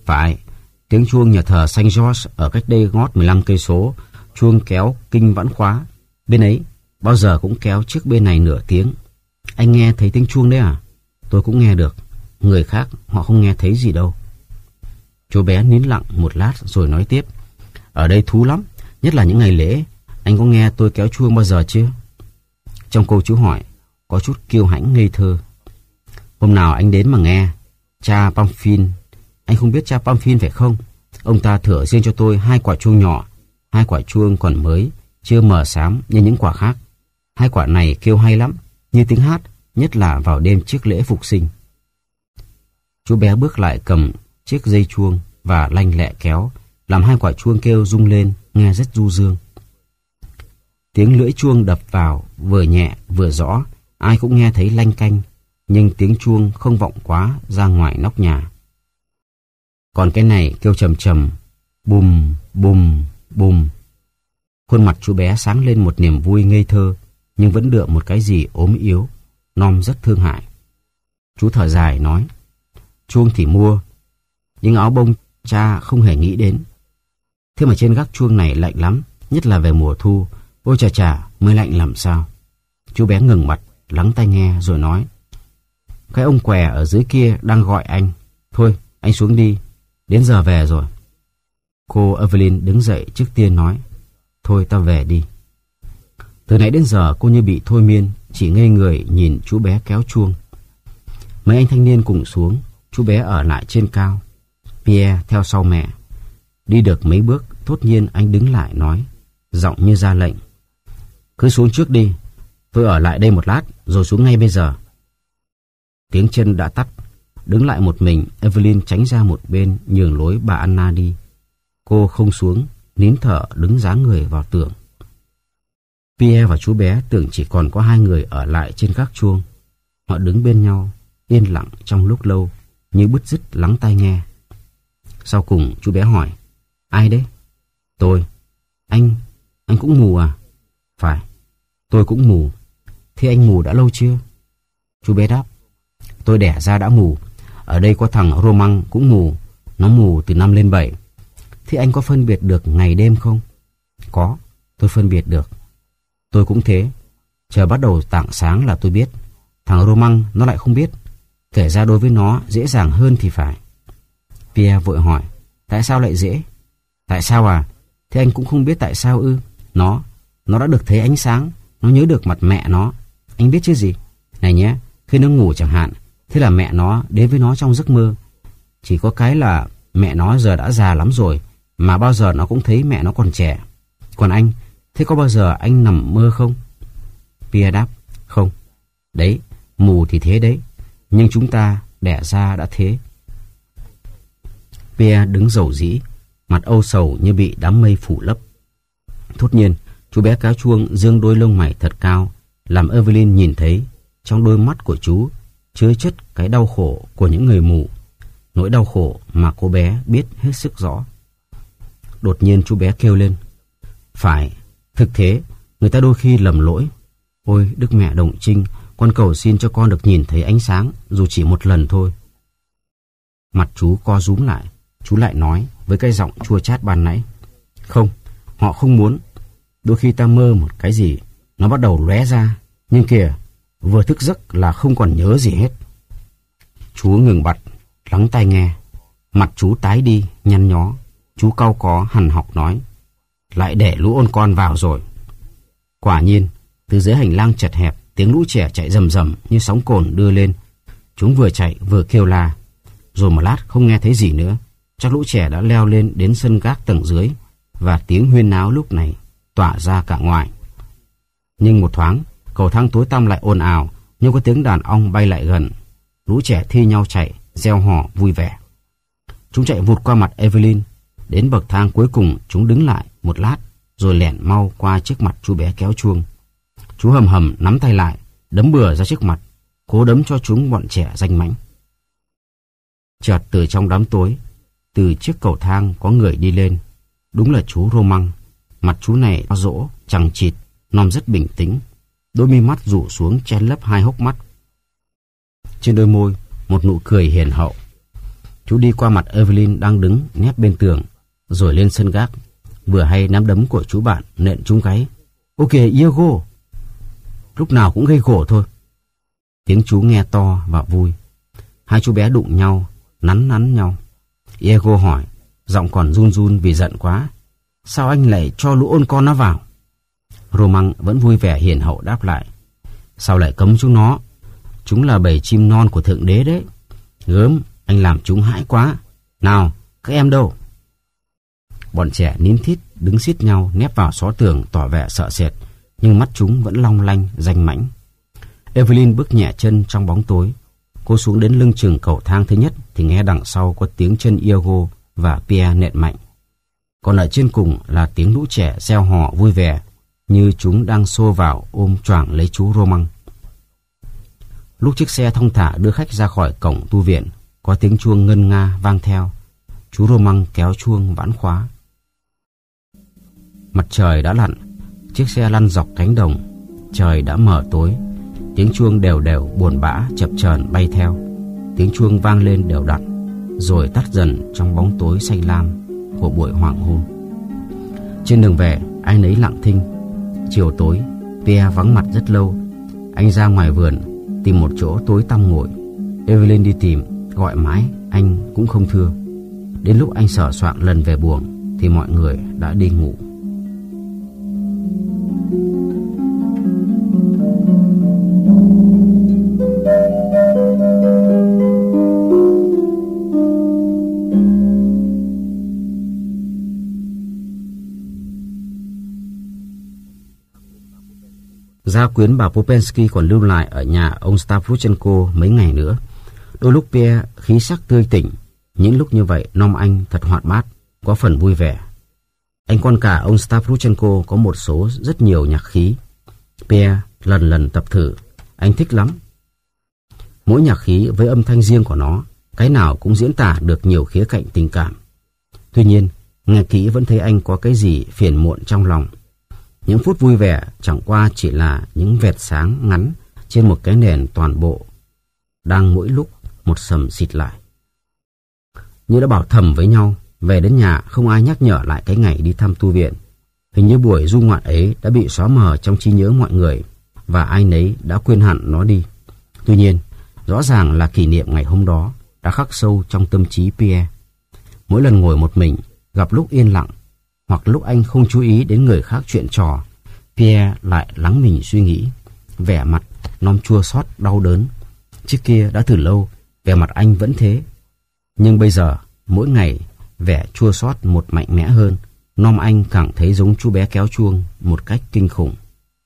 Phải, tiếng chuông nhà thờ Saint George ở cách đây ngót mười lăm cây số, chuông kéo kinh vẫn khóa. Bên ấy bao giờ cũng kéo trước bên này nửa tiếng. Anh nghe thấy tiếng chuông đấy à? Tôi cũng nghe được. Người khác họ không nghe thấy gì đâu. Chú bé nín lặng một lát rồi nói tiếp. Ở đây thú lắm, nhất là những ngày lễ. Anh có nghe tôi kéo chuông bao giờ chưa? Trong câu chú hỏi có chút kiêu hãnh ngây thơ. Hôm nào anh đến mà nghe. Cha Pamphile, anh không biết cha Pamphile phải không? Ông ta thưởng riêng cho tôi hai quả chuông nhỏ. Hai quả chuông còn mới, chưa mờ xám như những quả khác. Hai quả này kêu hay lắm, như tiếng hát, nhất là vào đêm trước lễ phục sinh. Chú bé bước lại cầm chiếc dây chuông và lanh lẹ kéo, làm hai quả chuông kêu rung lên, nghe rất du dương. Tiếng lưỡi chuông đập vào, vừa nhẹ vừa rõ, ai cũng nghe thấy lanh canh, nhưng tiếng chuông không vọng quá ra ngoài nóc nhà. Còn cái này kêu trầm trầm, bùm, bùm, bùm. Khuôn mặt chú bé sáng lên một niềm vui ngây thơ, nhưng vẫn đượm một cái gì ốm yếu, Nom rất thương hại. Chú thở dài nói, chuông thì mua, nhưng áo bông cha không hề nghĩ đến. Thế mà trên gác chuông này lạnh lắm, nhất là về mùa thu. Ôi chà chà, mới lạnh làm sao. Chú bé ngừng mặt, lắng tai nghe rồi nói, cái ông què ở dưới kia đang gọi anh. Thôi, anh xuống đi, đến giờ về rồi. Cô Evelyn đứng dậy trước tiên nói, thôi ta về đi. Từ nãy đến giờ cô như bị thôi miên, chỉ ngây người nhìn chú bé kéo chuông. Mấy anh thanh niên cùng xuống, chú bé ở lại trên cao. Pierre theo sau mẹ. Đi được mấy bước, thốt nhiên anh đứng lại nói, giọng như ra lệnh, cứ xuống trước đi, tôi ở lại đây một lát rồi xuống ngay bây giờ. Tiếng chân đã tắt. Đứng lại một mình, Evelyn tránh ra một bên nhường lối bà Anna đi. Cô không xuống, nín thở đứng dáng người vào tường. Pierre và chú bé tưởng chỉ còn có hai người ở lại trên gác chuông. Họ đứng bên nhau, yên lặng trong lúc lâu, như bứt rứt lắng tai nghe. Sau cùng chú bé hỏi, ai đấy? Tôi. Anh, anh cũng mù à? Phải, tôi cũng mù. Thế anh mù đã lâu chưa? Chú bé đáp, tôi đẻ ra đã mù. Ở đây có thằng Roman cũng mù, nó mù từ năm lên bảy. Thế anh có phân biệt được ngày đêm không? Có, tôi phân biệt được. Tôi cũng thế. Trời bắt đầu tảng sáng là tôi biết. Thằng Roman nó lại không biết. Kể ra đối với nó dễ dàng hơn thì phải. Pierre vội hỏi, tại sao lại dễ? Tại sao à? Thế anh cũng không biết tại sao ư? Nó, nó đã được thấy ánh sáng, nó nhớ được mặt mẹ nó. Anh biết chứ gì? Này nhé, khi nó ngủ chẳng hạn, thế là mẹ nó đến với nó trong giấc mơ. Chỉ có cái là mẹ nó giờ đã già lắm rồi, mà bao giờ nó cũng thấy mẹ nó còn trẻ. Còn anh, thế có bao giờ anh nằm mơ không? Pierre đáp, không. Đấy, mù thì thế đấy, nhưng chúng ta đẻ ra đã thế. Pierre đứng rầu rĩ, mặt âu sầu như bị đám mây phủ lấp. Thốt nhiên, chú bé cáo chuông dương đôi lông mày thật cao, làm Evelyn nhìn thấy trong đôi mắt của chú chứa chất cái đau khổ của những người mù, nỗi đau khổ mà cô bé biết hết sức rõ. Đột nhiên chú bé kêu lên, phải, thực thế, người ta đôi khi lầm lỗi. Ôi Đức Mẹ Đồng Trinh, con cầu xin cho con được nhìn thấy ánh sáng, dù chỉ một lần thôi. Mặt chú co rúm lại, chú lại nói với cái giọng chua chát ban nãy, không, họ không muốn. Đôi khi ta mơ một cái gì, nó bắt đầu lóe ra, nhưng kìa, vừa thức giấc là không còn nhớ gì hết. Chú ngừng bặt, lắng tai nghe. Mặt chú tái đi, nhăn nhó. Chú cau có hằn học nói, lại để lũ ôn con vào rồi. Quả nhiên, từ dưới hành lang chật hẹp, tiếng lũ trẻ chạy rầm rầm như sóng cồn đưa lên. Chúng vừa chạy vừa kêu la. Rồi một lát không nghe thấy gì nữa, chắc lũ trẻ đã leo lên đến sân gác tầng dưới, và tiếng huyên náo lúc này tỏa ra cả ngoài. Nhưng một thoáng, cầu thang tối tăm lại ồn ào như có tiếng đàn ong bay lại gần. Lũ trẻ thi nhau chạy, reo hò vui vẻ. Chúng chạy vụt qua mặt Evelyn. Đến bậc thang cuối cùng chúng đứng lại một lát, rồi lẻn mau qua trước mặt chú bé kéo chuông. Chú hầm hầm nắm tay lại, đấm bừa ra trước mặt, cố đấm cho chúng bọn trẻ danh mãnh. Chợt từ trong đám tối, từ chiếc cầu thang có người đi lên. Đúng là chú Roman. Mặt chú này to rỗ, chằng chịt, Nom rất bình tĩnh. Đôi mi mắt rủ xuống chen lấp hai hốc mắt. Trên đôi môi, một nụ cười hiền hậu. Chú đi qua mặt Evelyn đang đứng nép bên tường, rồi lên sân gác. Vừa hay nắm đấm của chú bạn nện trúng gáy. Ok, Diego. Lúc nào cũng gây gổ thôi. Tiếng chú nghe to và vui. Hai chú bé đụng nhau, nắn nắn nhau. Diego hỏi, giọng còn run run vì giận quá. Sao anh lại cho lũ ôn con nó vào? Roman vẫn vui vẻ hiền hậu đáp lại. Sao lại cấm chúng nó? Chúng là bầy chim non của Thượng Đế đấy. Gớm, anh làm chúng hãi quá. Nào, các em đâu? Bọn trẻ nín thít đứng xít nhau nép vào xó tường tỏ vẻ sợ sệt, nhưng mắt chúng vẫn long lanh, danh mãnh. Evelyn bước nhẹ chân trong bóng tối. Cô xuống đến lưng chừng cầu thang thứ nhất thì nghe đằng sau có tiếng chân Diego và Pierre nện mạnh. Còn ở trên cùng là tiếng lũ trẻ reo hò vui vẻ, như chúng đang xô vào ôm choàng lấy chú Roman. Lúc chiếc xe thong thả đưa khách ra khỏi cổng tu viện, có tiếng chuông ngân nga vang theo. Chú Roman kéo chuông vãn khóa. Mặt trời đã lặn, chiếc xe lăn dọc cánh đồng. Trời đã mờ tối. Tiếng chuông đều đều buồn bã chập chờn bay theo. Tiếng chuông vang lên đều đặn, rồi tắt dần trong bóng tối xanh lam của buổi hoàng hôn. Trên đường về, ai nấy lặng thinh. Chiều tối, Pierre vắng mặt rất lâu. Anh ra ngoài vườn tìm một chỗ tối tăm ngồi. Evelyn đi tìm, gọi mãi anh cũng không thưa. Đến lúc anh sờ soạng lần về buồng thì mọi người đã đi ngủ. Gia quyến bà Popensky còn lưu lại ở nhà ông Stavruchenko mấy ngày nữa. Đôi lúc Pierre khí sắc tươi tỉnh, những lúc như vậy Nom Anh thật hoạt bát, có phần vui vẻ. Anh con cả ông Stavruchenko có một số rất nhiều nhạc khí. Pierre lần lần tập thử, anh thích lắm. Mỗi nhạc khí với âm thanh riêng của nó, cái nào cũng diễn tả được nhiều khía cạnh tình cảm. Tuy nhiên, nghe kỹ vẫn thấy anh có cái gì phiền muộn trong lòng. Những phút vui vẻ chẳng qua chỉ là những vệt sáng ngắn trên một cái nền toàn bộ đang mỗi lúc một sầm xịt lại. Như đã bảo thầm với nhau, về đến nhà không ai nhắc nhở lại cái ngày đi thăm tu viện. Hình như buổi du ngoạn ấy đã bị xóa mờ trong trí nhớ mọi người, và ai nấy đã quên hẳn nó đi. Tuy nhiên, rõ ràng là kỷ niệm ngày hôm đó đã khắc sâu trong tâm trí Pierre. Mỗi lần ngồi một mình, gặp lúc yên lặng, hoặc lúc anh không chú ý đến người khác chuyện trò, Pierre lại lắng mình suy nghĩ, vẻ mặt Nom chua xót đau đớn. Trước kia đã từ lâu, vẻ mặt anh vẫn thế. Nhưng bây giờ, mỗi ngày, vẻ chua xót một mạnh mẽ hơn. Nom Anh càng thấy giống chú bé kéo chuông một cách kinh khủng.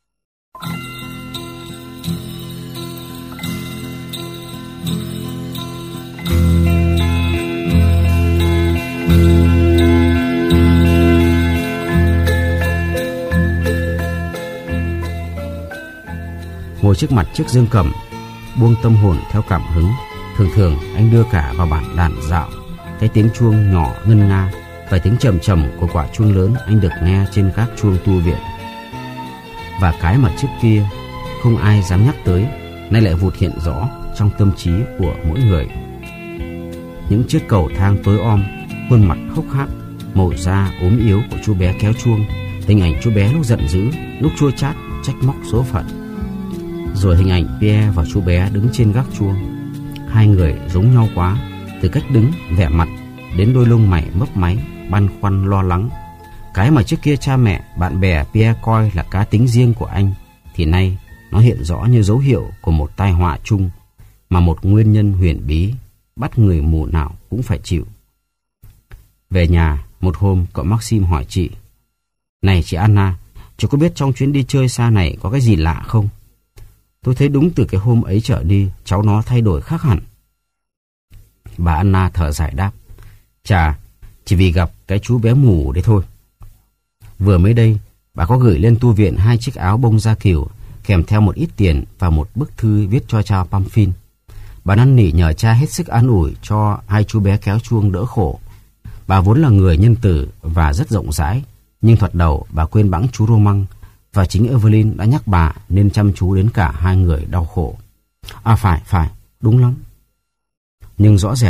Ngồi trước mặt chiếc dương cầm, buông tâm hồn theo cảm hứng. Thường thường anh đưa cả vào bản đàn dạo. Cái tiếng chuông nhỏ ngân nga và tiếng trầm trầm của quả chuông lớn anh được nghe trên các chuông tu viện. Và cái mà trước kia không ai dám nhắc tới, nay lại vụt hiện rõ trong tâm trí của mỗi người. Những chiếc cầu thang tối om, khuôn mặt hốc hác, màu da ốm yếu của chú bé kéo chuông, hình ảnh chú bé lúc giận dữ, lúc chua chát trách móc số phận. Rồi hình ảnh Pierre và chú bé đứng trên gác chuông. Hai người giống nhau quá, từ cách đứng, vẻ mặt đến đôi lông mày mấp máy, băn khoăn lo lắng. Cái mà trước kia cha mẹ, bạn bè Pierre coi là cá tính riêng của anh, thì nay nó hiện rõ như dấu hiệu của một tai họa chung, mà một nguyên nhân huyền bí bắt người mù nào cũng phải chịu. Về nhà, một hôm cậu Maxim hỏi chị: "Này chị Anna, chị có biết trong chuyến đi chơi xa này có cái gì lạ không? Tôi thấy đúng từ cái hôm ấy trở đi, cháu nó thay đổi khác hẳn." Bà Anna thở dài đáp: "Chà, chỉ vì gặp cái chú bé mù đấy thôi." Vừa mới đây, bà có gửi lên tu viện hai chiếc áo bông da cừu, kèm theo một ít tiền và một bức thư viết cho cha Pamphile. Bà năn nỉ nhờ cha hết sức an ủi cho hai chú bé kéo chuông đỡ khổ. Bà vốn là người nhân từ và rất rộng rãi, nhưng thoạt đầu bà quên bẵng chú Roman, và chính Evelyn đã nhắc bà nên chăm chú đến cả hai người đau khổ. À phải, phải, đúng lắm. Nhưng rõ rệt,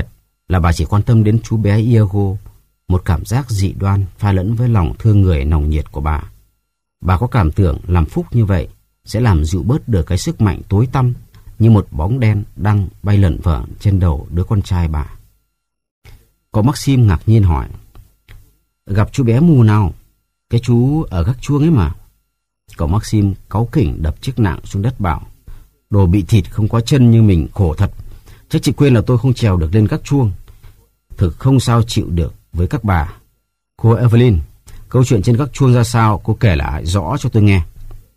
là bà chỉ quan tâm đến chú bé Iago, một cảm giác dị đoan pha lẫn với lòng thương người nồng nhiệt của bà. Bà có cảm tưởng làm phúc như vậy sẽ làm dịu bớt được cái sức mạnh tối tăm như một bóng đen đang bay lởn vởn trên đầu đứa con trai bà. Cậu Maxim ngạc nhiên hỏi: gặp chú bé mù nào? Cái chú ở gác chuông ấy mà. Cậu Maxim cáu kỉnh đập chiếc nạng xuống đất bảo: đồ bị thịt không có chân như mình khổ thật. Chắc chị quên là tôi không trèo được lên gác chuông. Thực không sao chịu được với các bà. Cô Evelyn, câu chuyện trên gác chuông ra sao, cô kể lại rõ cho tôi nghe.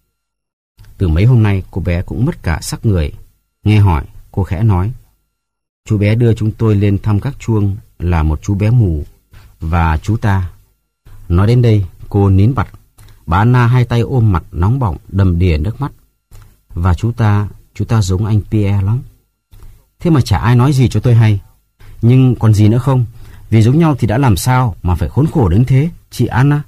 Từ mấy hôm nay cô bé cũng mất cả sắc người. Nghe hỏi, cô khẽ nói: chú bé đưa chúng tôi lên thăm gác chuông là một chú bé mù. Và chú ta. Nói đến đây, cô nín bặt. Bà Anna hai tay ôm mặt nóng bỏng, đầm đìa nước mắt. Và chú ta, chú ta giống anh Pierre lắm. Thế mà chả ai nói gì cho tôi hay. Nhưng còn gì nữa không? Vì giống nhau thì đã làm sao mà phải khốn khổ đến thế, chị Anna?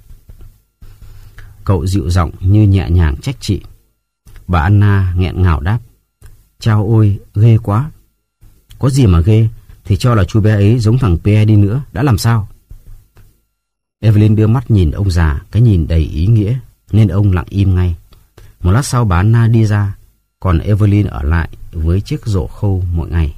Cậu dịu giọng như nhẹ nhàng trách chị. Bà Anna nghẹn ngào đáp: chao ôi, ghê quá. Có gì mà ghê, thì cho là chú bé ấy giống thằng Pierre đi nữa, đã làm sao? Evelyn đưa mắt nhìn ông già, cái nhìn đầy ý nghĩa, nên ông lặng im ngay. Một lát sau bà Anna đi ra, còn Evelyn ở lại với chiếc rổ khâu mỗi ngày.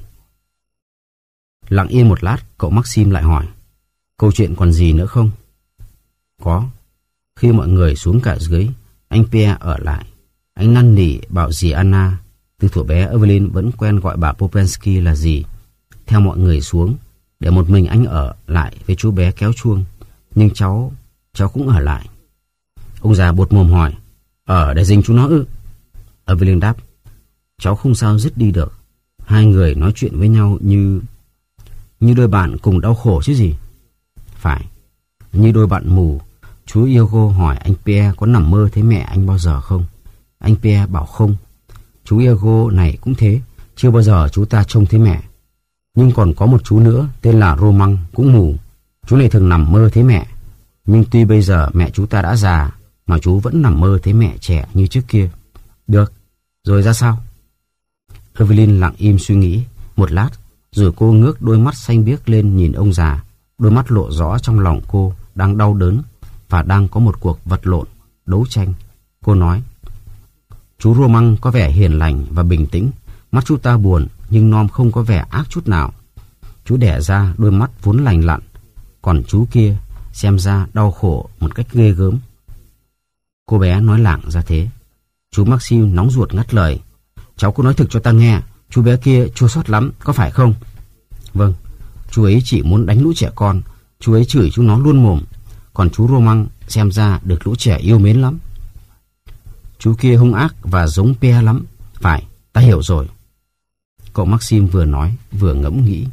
Lặng yên một lát, cậu Maxim lại hỏi: câu chuyện còn gì nữa không? Có. Khi mọi người xuống cả dưới, anh Pierre ở lại. Anh năn nỉ bảo dì Anna, từ thuở bé Evelyn vẫn quen gọi bà Popensky là dì, theo mọi người xuống, để một mình anh ở lại với chú bé kéo chuông. Nhưng cháu, cháu cũng ở lại. Ông già buột mồm hỏi: ở để dình chú nó ư? Evelyn đáp: cháu không sao dứt đi được. Hai người nói chuyện với nhau như Như đôi bạn cùng đau khổ chứ gì. Phải, như đôi bạn mù. Chú Iago hỏi anh Pierre có nằm mơ thấy mẹ anh bao giờ không. Anh Pierre bảo không. Chú Iago này cũng thế, chưa bao giờ chú ta trông thấy mẹ. Nhưng còn có một chú nữa tên là Roman, cũng mù. Chú này thường nằm mơ thấy mẹ. Nhưng tuy bây giờ mẹ chú ta đã già, mà chú vẫn nằm mơ thấy mẹ trẻ như trước kia. Được, rồi ra sao? Evelyn lặng im suy nghĩ một lát, rồi cô ngước đôi mắt xanh biếc lên nhìn ông già. Đôi mắt lộ rõ trong lòng cô đang đau đớn và đang có một cuộc vật lộn, đấu tranh. Cô nói: chú Roman có vẻ hiền lành và bình tĩnh. Mắt chú ta buồn, nhưng Nom không có vẻ ác chút nào. Chú đẻ ra đôi mắt vốn lành lặn, còn chú kia xem ra đau khổ một cách ghê gớm. Cô bé nói lảng ra thế. Chú Maxim nóng ruột ngắt lời: cháu cứ nói thực cho ta nghe, chú bé kia chua xót lắm, có phải không? Vâng, chú ấy chỉ muốn đánh lũ trẻ con. Chú ấy chửi chúng nó luôn mồm. Còn chú Roman xem ra được lũ trẻ yêu mến lắm. Chú kia hung ác và giống Pierre lắm. Phải, ta hiểu rồi. Cậu Maxim vừa nói vừa ngẫm nghĩ.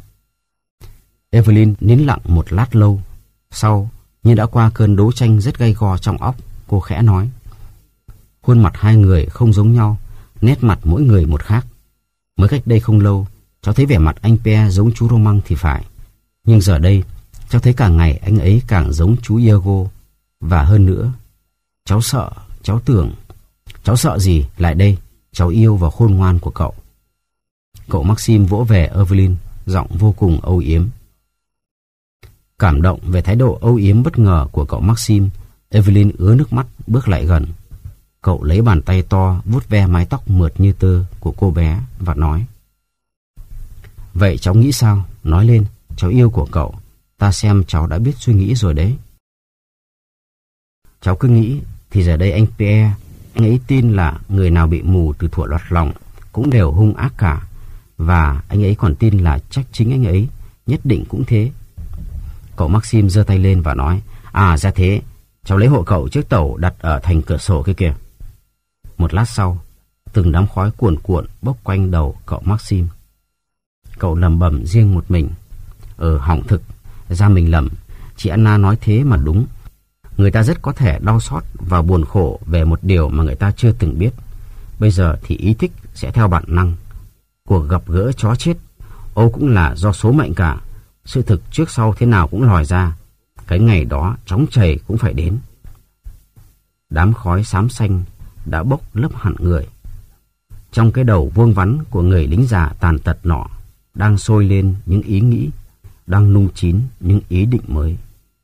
Evelyn nín lặng một lát lâu. Sau, như đã qua cơn đấu tranh rất gay go trong óc, cô khẽ nói: khuôn mặt hai người không giống nhau, nét mặt mỗi người một khác. Mới cách đây không lâu, cháu thấy vẻ mặt anh Pierre giống chú Roman thì phải. Nhưng giờ đây, cháu thấy càng ngày anh ấy càng giống chú Iago. Và hơn nữa, cháu sợ, cháu tưởng... Cháu sợ gì? Lại đây, cháu yêu và khôn ngoan của cậu. Cậu Maxim vỗ về Evelyn, giọng vô cùng âu yếm. Cảm động về thái độ âu yếm bất ngờ của cậu Maxim, Evelyn ứa nước mắt bước lại gần. Cậu lấy bàn tay to vuốt ve mái tóc mượt như tơ của cô bé và nói: vậy cháu nghĩ sao? Nói lên, cháu yêu của cậu. Ta xem cháu đã biết suy nghĩ rồi đấy. Cháu cứ nghĩ thì giờ đây anh Pierre, anh ấy tin là người nào bị mù từ thuở lọt lòng cũng đều hung ác cả. Và anh ấy còn tin là chắc chính anh ấy nhất định cũng thế. Cậu Maxim giơ tay lên và nói: à ra thế, cháu lấy hộ cậu chiếc tẩu đặt ở thành cửa sổ kia kìa. Một lát sau, từng đám khói cuồn cuộn bốc quanh đầu cậu Maxim. Cậu lẩm bẩm riêng một mình: ờ hỏng thực, ra mình lầm. Chị Anna nói thế mà đúng. Người ta rất có thể đau xót và buồn khổ về một điều mà người ta chưa từng biết. Bây giờ thì ý thích sẽ theo bản năng. Cuộc gặp gỡ chó chết, Âu cũng là do số mệnh cả. Sự thực trước sau thế nào cũng lòi ra. Cái ngày đó chóng chảy cũng phải đến. Đám khói xám xanh đã bốc lấp hẳn người. Trong cái đầu vuông vắn của người lính già tàn tật nọ đang sôi lên những ý nghĩ đang nung chín những ý định mới.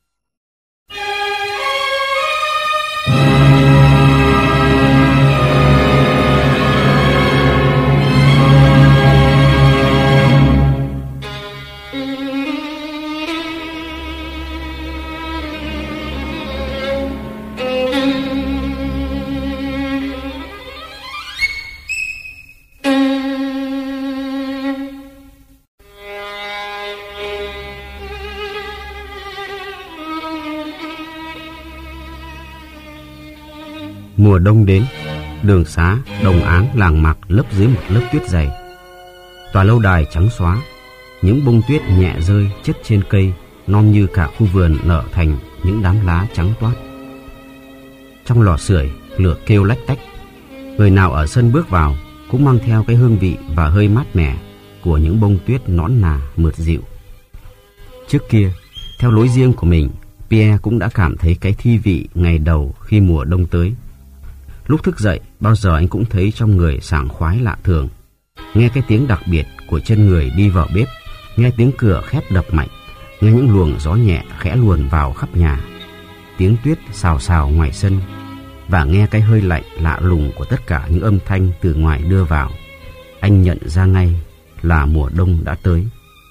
Mùa đông đến, đường xá, đồng áng, làng mạc lấp dưới một lớp tuyết dày. Tòa lâu đài trắng xóa, những bông tuyết nhẹ rơi chất trên cây, non như cả khu vườn nở thành những đám lá trắng toát. Trong lò sưởi, lửa kêu lách tách. Người nào ở sân bước vào cũng mang theo cái hương vị và hơi mát mẻ của những bông tuyết nõn nà mượt dịu. Trước kia, theo lối riêng của mình, Pierre cũng đã cảm thấy cái thi vị ngày đầu khi mùa đông tới. Lúc thức dậy, bao giờ anh cũng thấy trong người sảng khoái lạ thường. Nghe cái tiếng đặc biệt của chân người đi vào bếp, nghe tiếng cửa khép đập mạnh, nghe những luồng gió nhẹ khẽ luồn vào khắp nhà, tiếng tuyết xào xào ngoài sân, và nghe cái hơi lạnh lạ lùng của tất cả những âm thanh từ ngoài đưa vào. Anh nhận ra ngay là mùa đông đã tới.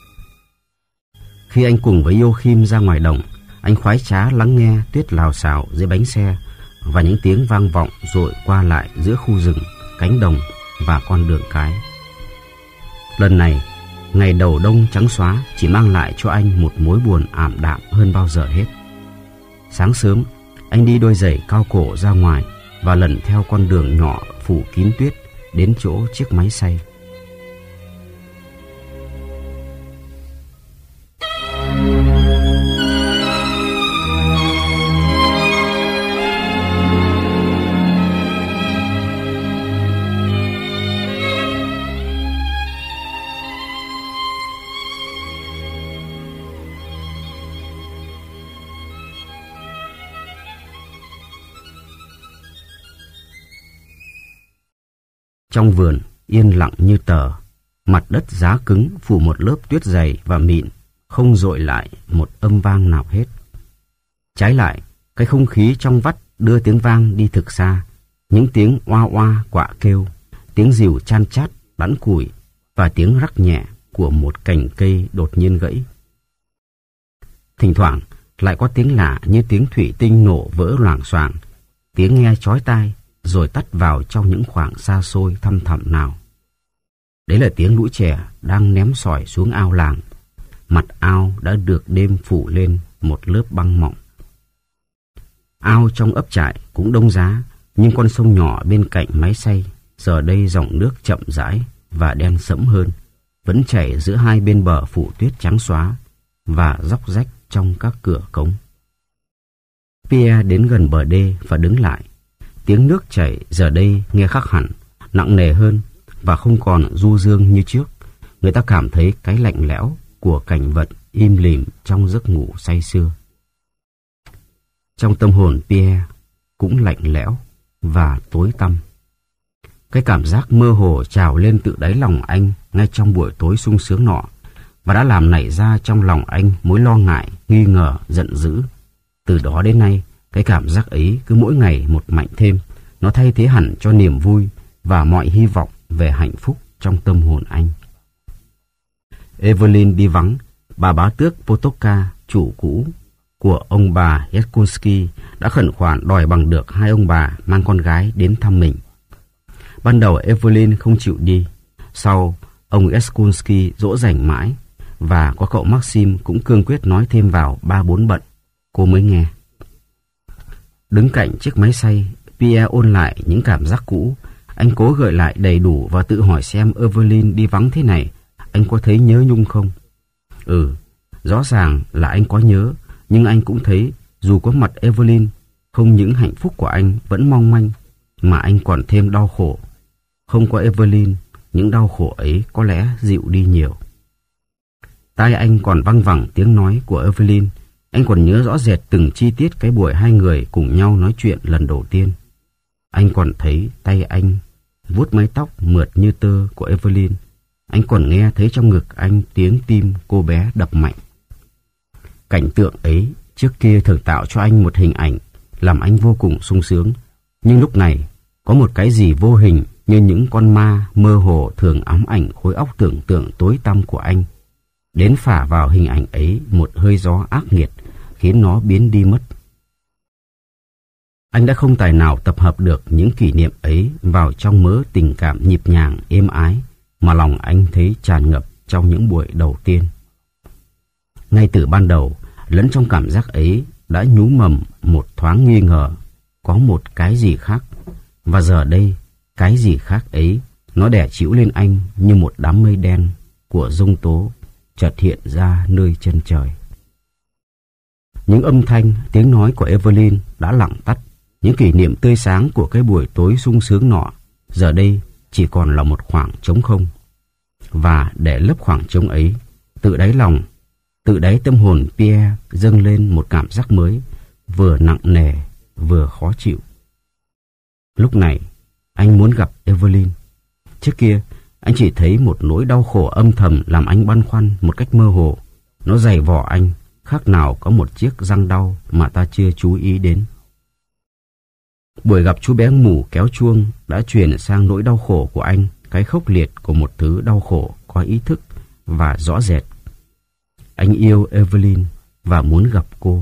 Khi anh cùng với Joachim ra ngoài đồng, anh khoái trá lắng nghe tuyết lào xào dưới bánh xe và những tiếng vang vọng dội qua lại giữa khu rừng, cánh đồng và con đường cái. Lần này, ngày đầu đông trắng xóa chỉ mang lại cho anh một mối buồn ảm đạm hơn bao giờ hết. Sáng sớm, anh đi đôi giày cao cổ ra ngoài và lần theo con đường nhỏ phủ kín tuyết đến chỗ chiếc máy xay. Trong vườn, yên lặng như tờ, mặt đất giá cứng phủ một lớp tuyết dày và mịn, không dội lại một âm vang nào hết. Trái lại, cái không khí trong vắt đưa tiếng vang đi thực xa, những tiếng oa oa quạ kêu, tiếng rìu chan chát bắn củi và tiếng rắc nhẹ của một cành cây đột nhiên gãy. Thỉnh thoảng lại có tiếng lạ như tiếng thủy tinh nổ vỡ loảng xoảng, tiếng nghe chói tai rồi tắt vào trong những khoảng xa xôi thăm thẳm nào. Đấy là tiếng lũ trẻ đang ném sỏi xuống ao làng. Mặt ao đã được đêm phủ lên một lớp băng mỏng. Ao trong ấp trại cũng đông giá, nhưng con sông nhỏ bên cạnh máy xay, giờ đây dòng nước chậm rãi và đen sẫm hơn, vẫn chảy giữa hai bên bờ phủ tuyết trắng xóa và róc rách trong các cửa cống. Pierre đến gần bờ đê và đứng lại. Tiếng nước chảy giờ đây nghe khác hẳn, nặng nề hơn và không còn du dương như trước. Người ta cảm thấy cái lạnh lẽo của cảnh vật im lìm trong giấc ngủ say sưa. Trong tâm hồn Pierre cũng lạnh lẽo và tối tăm. Cái cảm giác mơ hồ trào lên tự đáy lòng anh ngay trong buổi tối sung sướng nọ, và đã làm nảy ra trong lòng anh mối lo ngại, nghi ngờ, giận dữ. Từ đó đến nay, cái cảm giác ấy cứ mỗi ngày một mạnh thêm. Nó thay thế hẳn cho niềm vui và mọi hy vọng về hạnh phúc trong tâm hồn anh. Evelyn đi vắng. Bà bá tước Potoka, chủ cũ của ông bà Yaskulski, đã khẩn khoản đòi bằng được hai ông bà mang con gái đến thăm mình. Ban đầu Evelyn không chịu đi. Sau, ông Yaskulski dỗ dành mãi, và có cậu Maxim cũng cương quyết nói thêm vào ba bốn bận, cô mới nghe. Đứng cạnh chiếc máy xay, Pierre ôn lại những cảm giác cũ. Anh cố gợi lại đầy đủ và tự hỏi xem Evelyn đi vắng thế này, anh có thấy nhớ nhung không? Ừ, rõ ràng là anh có nhớ, nhưng anh cũng thấy dù có mặt Evelyn, không những hạnh phúc của anh vẫn mong manh, mà anh còn thêm đau khổ. Không có Evelyn, những đau khổ ấy có lẽ dịu đi nhiều. Tai anh còn văng vẳng tiếng nói của Evelyn. Anh còn nhớ rõ rệt từng chi tiết cái buổi hai người cùng nhau nói chuyện lần đầu tiên. Anh còn thấy tay anh vuốt mái tóc mượt như tơ của Evelyn. Anh còn nghe thấy trong ngực anh tiếng tim cô bé đập mạnh Cảnh tượng ấy trước kia thường tạo cho anh một hình ảnh làm anh vô cùng sung sướng. Nhưng lúc này có một cái gì vô hình như những con ma mơ hồ thường ám ảnh khối óc tưởng tượng tối tăm của anh. Đến phả vào hình ảnh ấy một hơi gió ác nghiệt khiến nó biến đi mất. Anh đã không tài nào tập hợp được những kỷ niệm ấy vào trong mớ tình cảm nhịp nhàng êm ái mà lòng anh thấy tràn ngập trong những buổi đầu tiên. Ngay từ ban đầu, lẫn trong cảm giác ấy đã nhú mầm một thoáng nghi ngờ có một cái gì khác. Và giờ đây, cái gì khác ấy nó đè chịu lên anh như một đám mây đen của giông tố chợt hiện ra nơi chân trời. Những âm thanh, tiếng nói của Evelyn đã lặng tắt. Những kỷ niệm tươi sáng của cái buổi tối sung sướng nọ giờ đây chỉ còn là một khoảng trống không. Và để lấp khoảng trống ấy, tự đáy lòng, tự đáy tâm hồn Pierre dâng lên một cảm giác mới, vừa nặng nề vừa khó chịu. Lúc này anh muốn gặp Evelyn. Trước kia anh chỉ thấy một nỗi đau khổ âm thầm làm anh băn khoăn một cách mơ hồ. Nó dày vò anh, khác nào có một chiếc răng đau mà ta chưa chú ý đến. Buổi gặp chú bé mù kéo chuông đã truyền sang nỗi đau khổ của anh, cái khốc liệt của một thứ đau khổ có ý thức và rõ rệt. Anh yêu Evelyn và muốn gặp cô.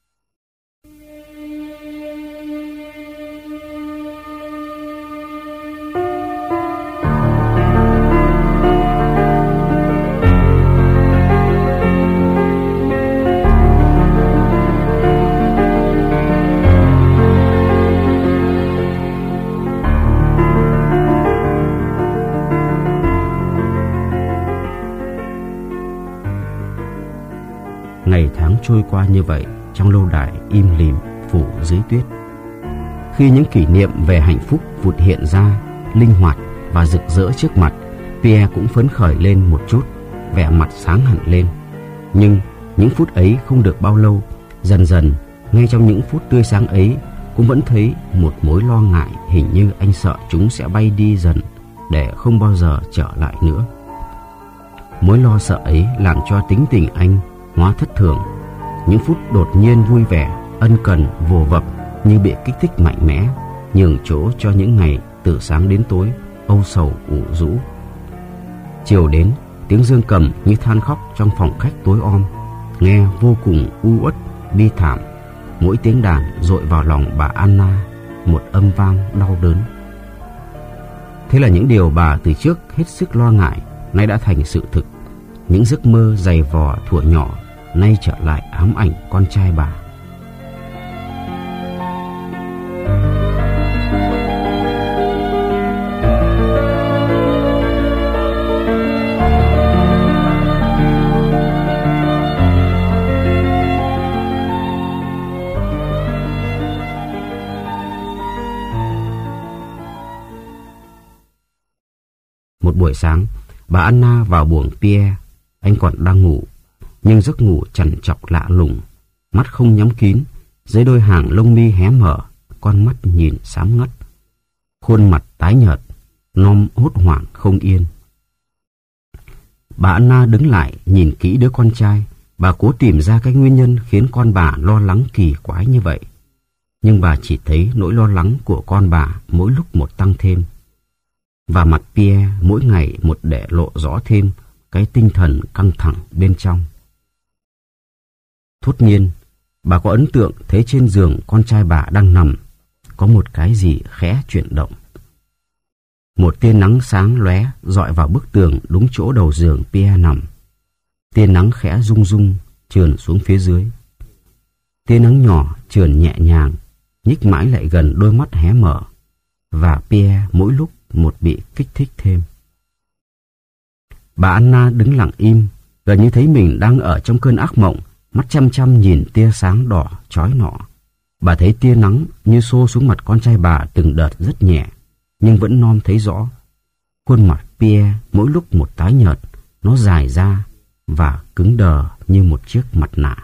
Ngày tháng trôi qua như vậy trong lâu đài im lìm phủ dưới tuyết. Khi những kỷ niệm về hạnh phúc vụt hiện ra, linh hoạt và rực rỡ trước mặt, Pierre cũng phấn khởi lên một chút, vẻ mặt sáng hẳn lên. Nhưng những phút ấy không được bao lâu, dần dần, ngay trong những phút tươi sáng ấy, cũng vẫn thấy một mối lo ngại, hình như anh sợ chúng sẽ bay đi dần để không bao giờ trở lại nữa. Mối lo sợ ấy làm cho tính tình anh hóa thất thường. Những phút đột nhiên vui vẻ, ân cần, vồ vập như bị kích thích mạnh mẽ, nhường chỗ cho những ngày từ sáng đến tối âu sầu ủ rũ. Chiều đến, tiếng dương cầm như than khóc trong phòng khách tối om, nghe vô cùng u uất, bi thảm. Mỗi tiếng đàn dội vào lòng bà Anna một âm vang đau đớn. Thế là những điều bà từ trước hết sức lo ngại nay đã thành sự thực. Những giấc mơ dày vò thuở nhỏ nay trở lại ám ảnh con trai bà. Một buổi sáng, bà Anna vào buồng Pierre. Anh còn đang ngủ, nhưng giấc ngủ trằn trọc lạ lùng, mắt không nhắm kín, dưới đôi hàng lông mi hé mở, con mắt nhìn xám ngắt, khuôn mặt tái nhợt, nom hốt hoảng không yên. Bà Anna đứng lại nhìn kỹ đứa con trai. Bà cố tìm ra cái nguyên nhân khiến con bà lo lắng kỳ quái như vậy, nhưng bà chỉ thấy nỗi lo lắng của con bà mỗi lúc một tăng thêm, và mặt Pierre mỗi ngày một để lộ rõ thêm cái tinh thần căng thẳng bên trong. Thốt nhiên, bà có ấn tượng thấy trên giường con trai bà đang nằm, có một cái gì khẽ chuyển động. Một tia nắng sáng lóe dọi vào bức tường đúng chỗ đầu giường Pierre nằm. Tia nắng khẽ rung rung trườn xuống phía dưới. Tia nắng nhỏ trườn nhẹ nhàng, nhích mãi lại gần đôi mắt hé mở, và Pierre mỗi lúc một bị kích thích thêm. Bà Anna đứng lặng im, gần như thấy mình đang ở trong cơn ác mộng, mắt chăm chăm nhìn tia sáng đỏ chói nọ. Bà thấy tia nắng như xô xuống mặt con trai bà từng đợt rất nhẹ, nhưng vẫn nom thấy rõ. Khuôn mặt Pierre mỗi lúc một tái nhợt, nó dài ra và cứng đờ như một chiếc mặt nạ.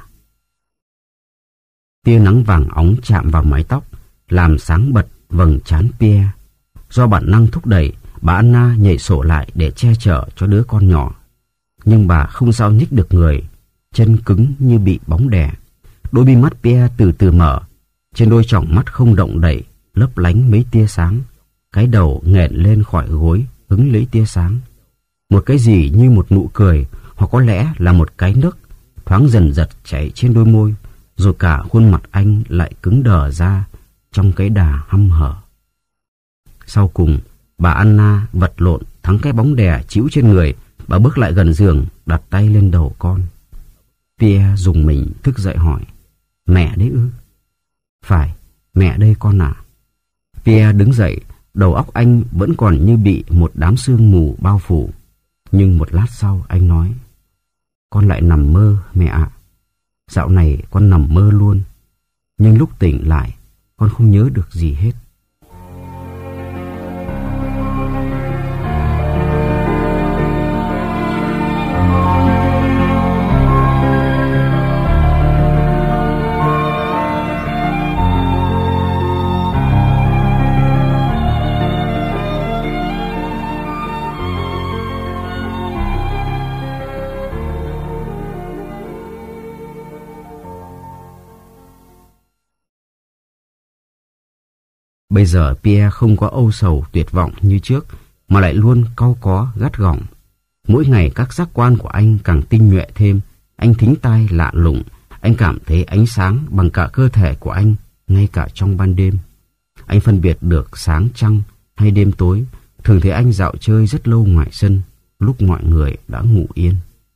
Tia nắng vàng óng chạm vào mái tóc, làm sáng bật vầng trán Pierre. Do bản năng thúc đẩy, bà Anna nhảy sổ lại để che chở cho đứa con nhỏ. Nhưng bà không sao nhích được người. chân cứng như bị bóng đè. Đôi mi mắt Pierre từ từ mở, trên đôi tròng mắt không động đậy, lấp lánh mấy tia sáng. Cái đầu nghẹn lên khỏi gối, hứng lấy tia sáng. Một cái gì như một nụ cười, hoặc có lẽ là một cái nấc, thoáng dần dật chảy trên đôi môi, rồi cả khuôn mặt anh lại cứng đờ ra trong cái đà hăm hở. Sau cùng, bà Anna vật lộn thắng cái bóng đè chĩu trên người. Bà bước lại gần giường, đặt tay lên đầu con. Pierre rùng mình thức dậy hỏi: Mẹ đấy ư? Phải, mẹ đây con à. Pierre đứng dậy, đầu óc anh vẫn còn như bị một đám sương mù bao phủ. Nhưng một lát sau anh nói: Con lại nằm mơ mẹ ạ. Dạo này con nằm mơ luôn. Nhưng lúc tỉnh lại, con không nhớ được gì hết. Bây giờ Pierre không có âu sầu tuyệt vọng như trước, mà lại luôn cau có gắt gỏng. Mỗi ngày các giác quan của anh càng tinh nhuệ thêm. Anh thính tai lạ lùng. Anh cảm thấy ánh sáng bằng cả cơ thể của anh, ngay cả trong ban đêm. Anh phân biệt được sáng trăng hay đêm tối. Thường thấy anh dạo chơi rất lâu ngoài sân, lúc mọi người đã ngủ yên.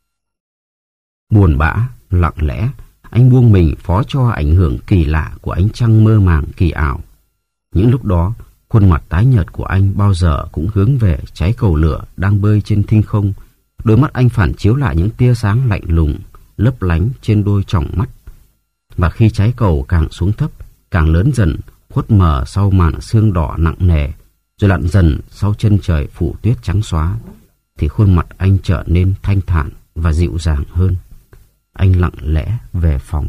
Buồn bã, lặng lẽ, anh buông mình phó cho ảnh hưởng kỳ lạ của ánh trăng mơ màng kỳ ảo. Những lúc đó, khuôn mặt tái nhợt của anh bao giờ cũng hướng về trái cầu lửa đang bơi trên thinh không. Đôi mắt anh phản chiếu lại những tia sáng lạnh lùng, lấp lánh trên đôi tròng mắt. Và khi trái cầu càng xuống thấp, càng lớn dần, khuất mờ sau màn sương đỏ nặng nề, rồi lặn dần sau chân trời phủ tuyết trắng xóa, thì khuôn mặt anh trở nên thanh thản và dịu dàng hơn. Anh lặng lẽ về phòng.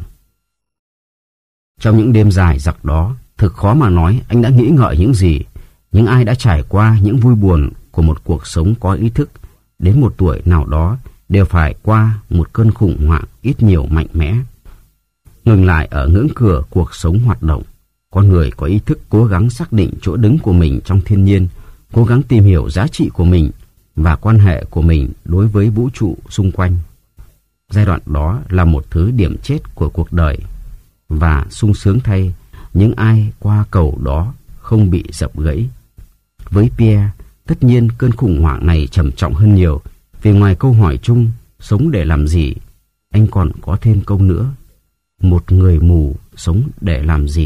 Trong những đêm dài giặc đó, thực khó mà nói anh đã nghĩ ngợi những gì. Những ai đã trải qua những vui buồn của một cuộc sống có ý thức, đến một tuổi nào đó đều phải qua một cơn khủng hoảng ít nhiều mạnh mẽ. Ngừng lại ở ngưỡng cửa cuộc sống hoạt động, con người có ý thức cố gắng xác định chỗ đứng của mình trong thiên nhiên, cố gắng tìm hiểu giá trị của mình và quan hệ của mình đối với vũ trụ xung quanh. Giai đoạn đó là một thứ điểm chết của cuộc đời, và sung sướng thay, những ai qua cầu đó không bị dập gãy. Với Pierre, tất nhiên cơn khủng hoảng này trầm trọng hơn nhiều, vì ngoài câu hỏi chung sống để làm gì, anh còn có thêm câu nữa: một người mù sống để làm gì.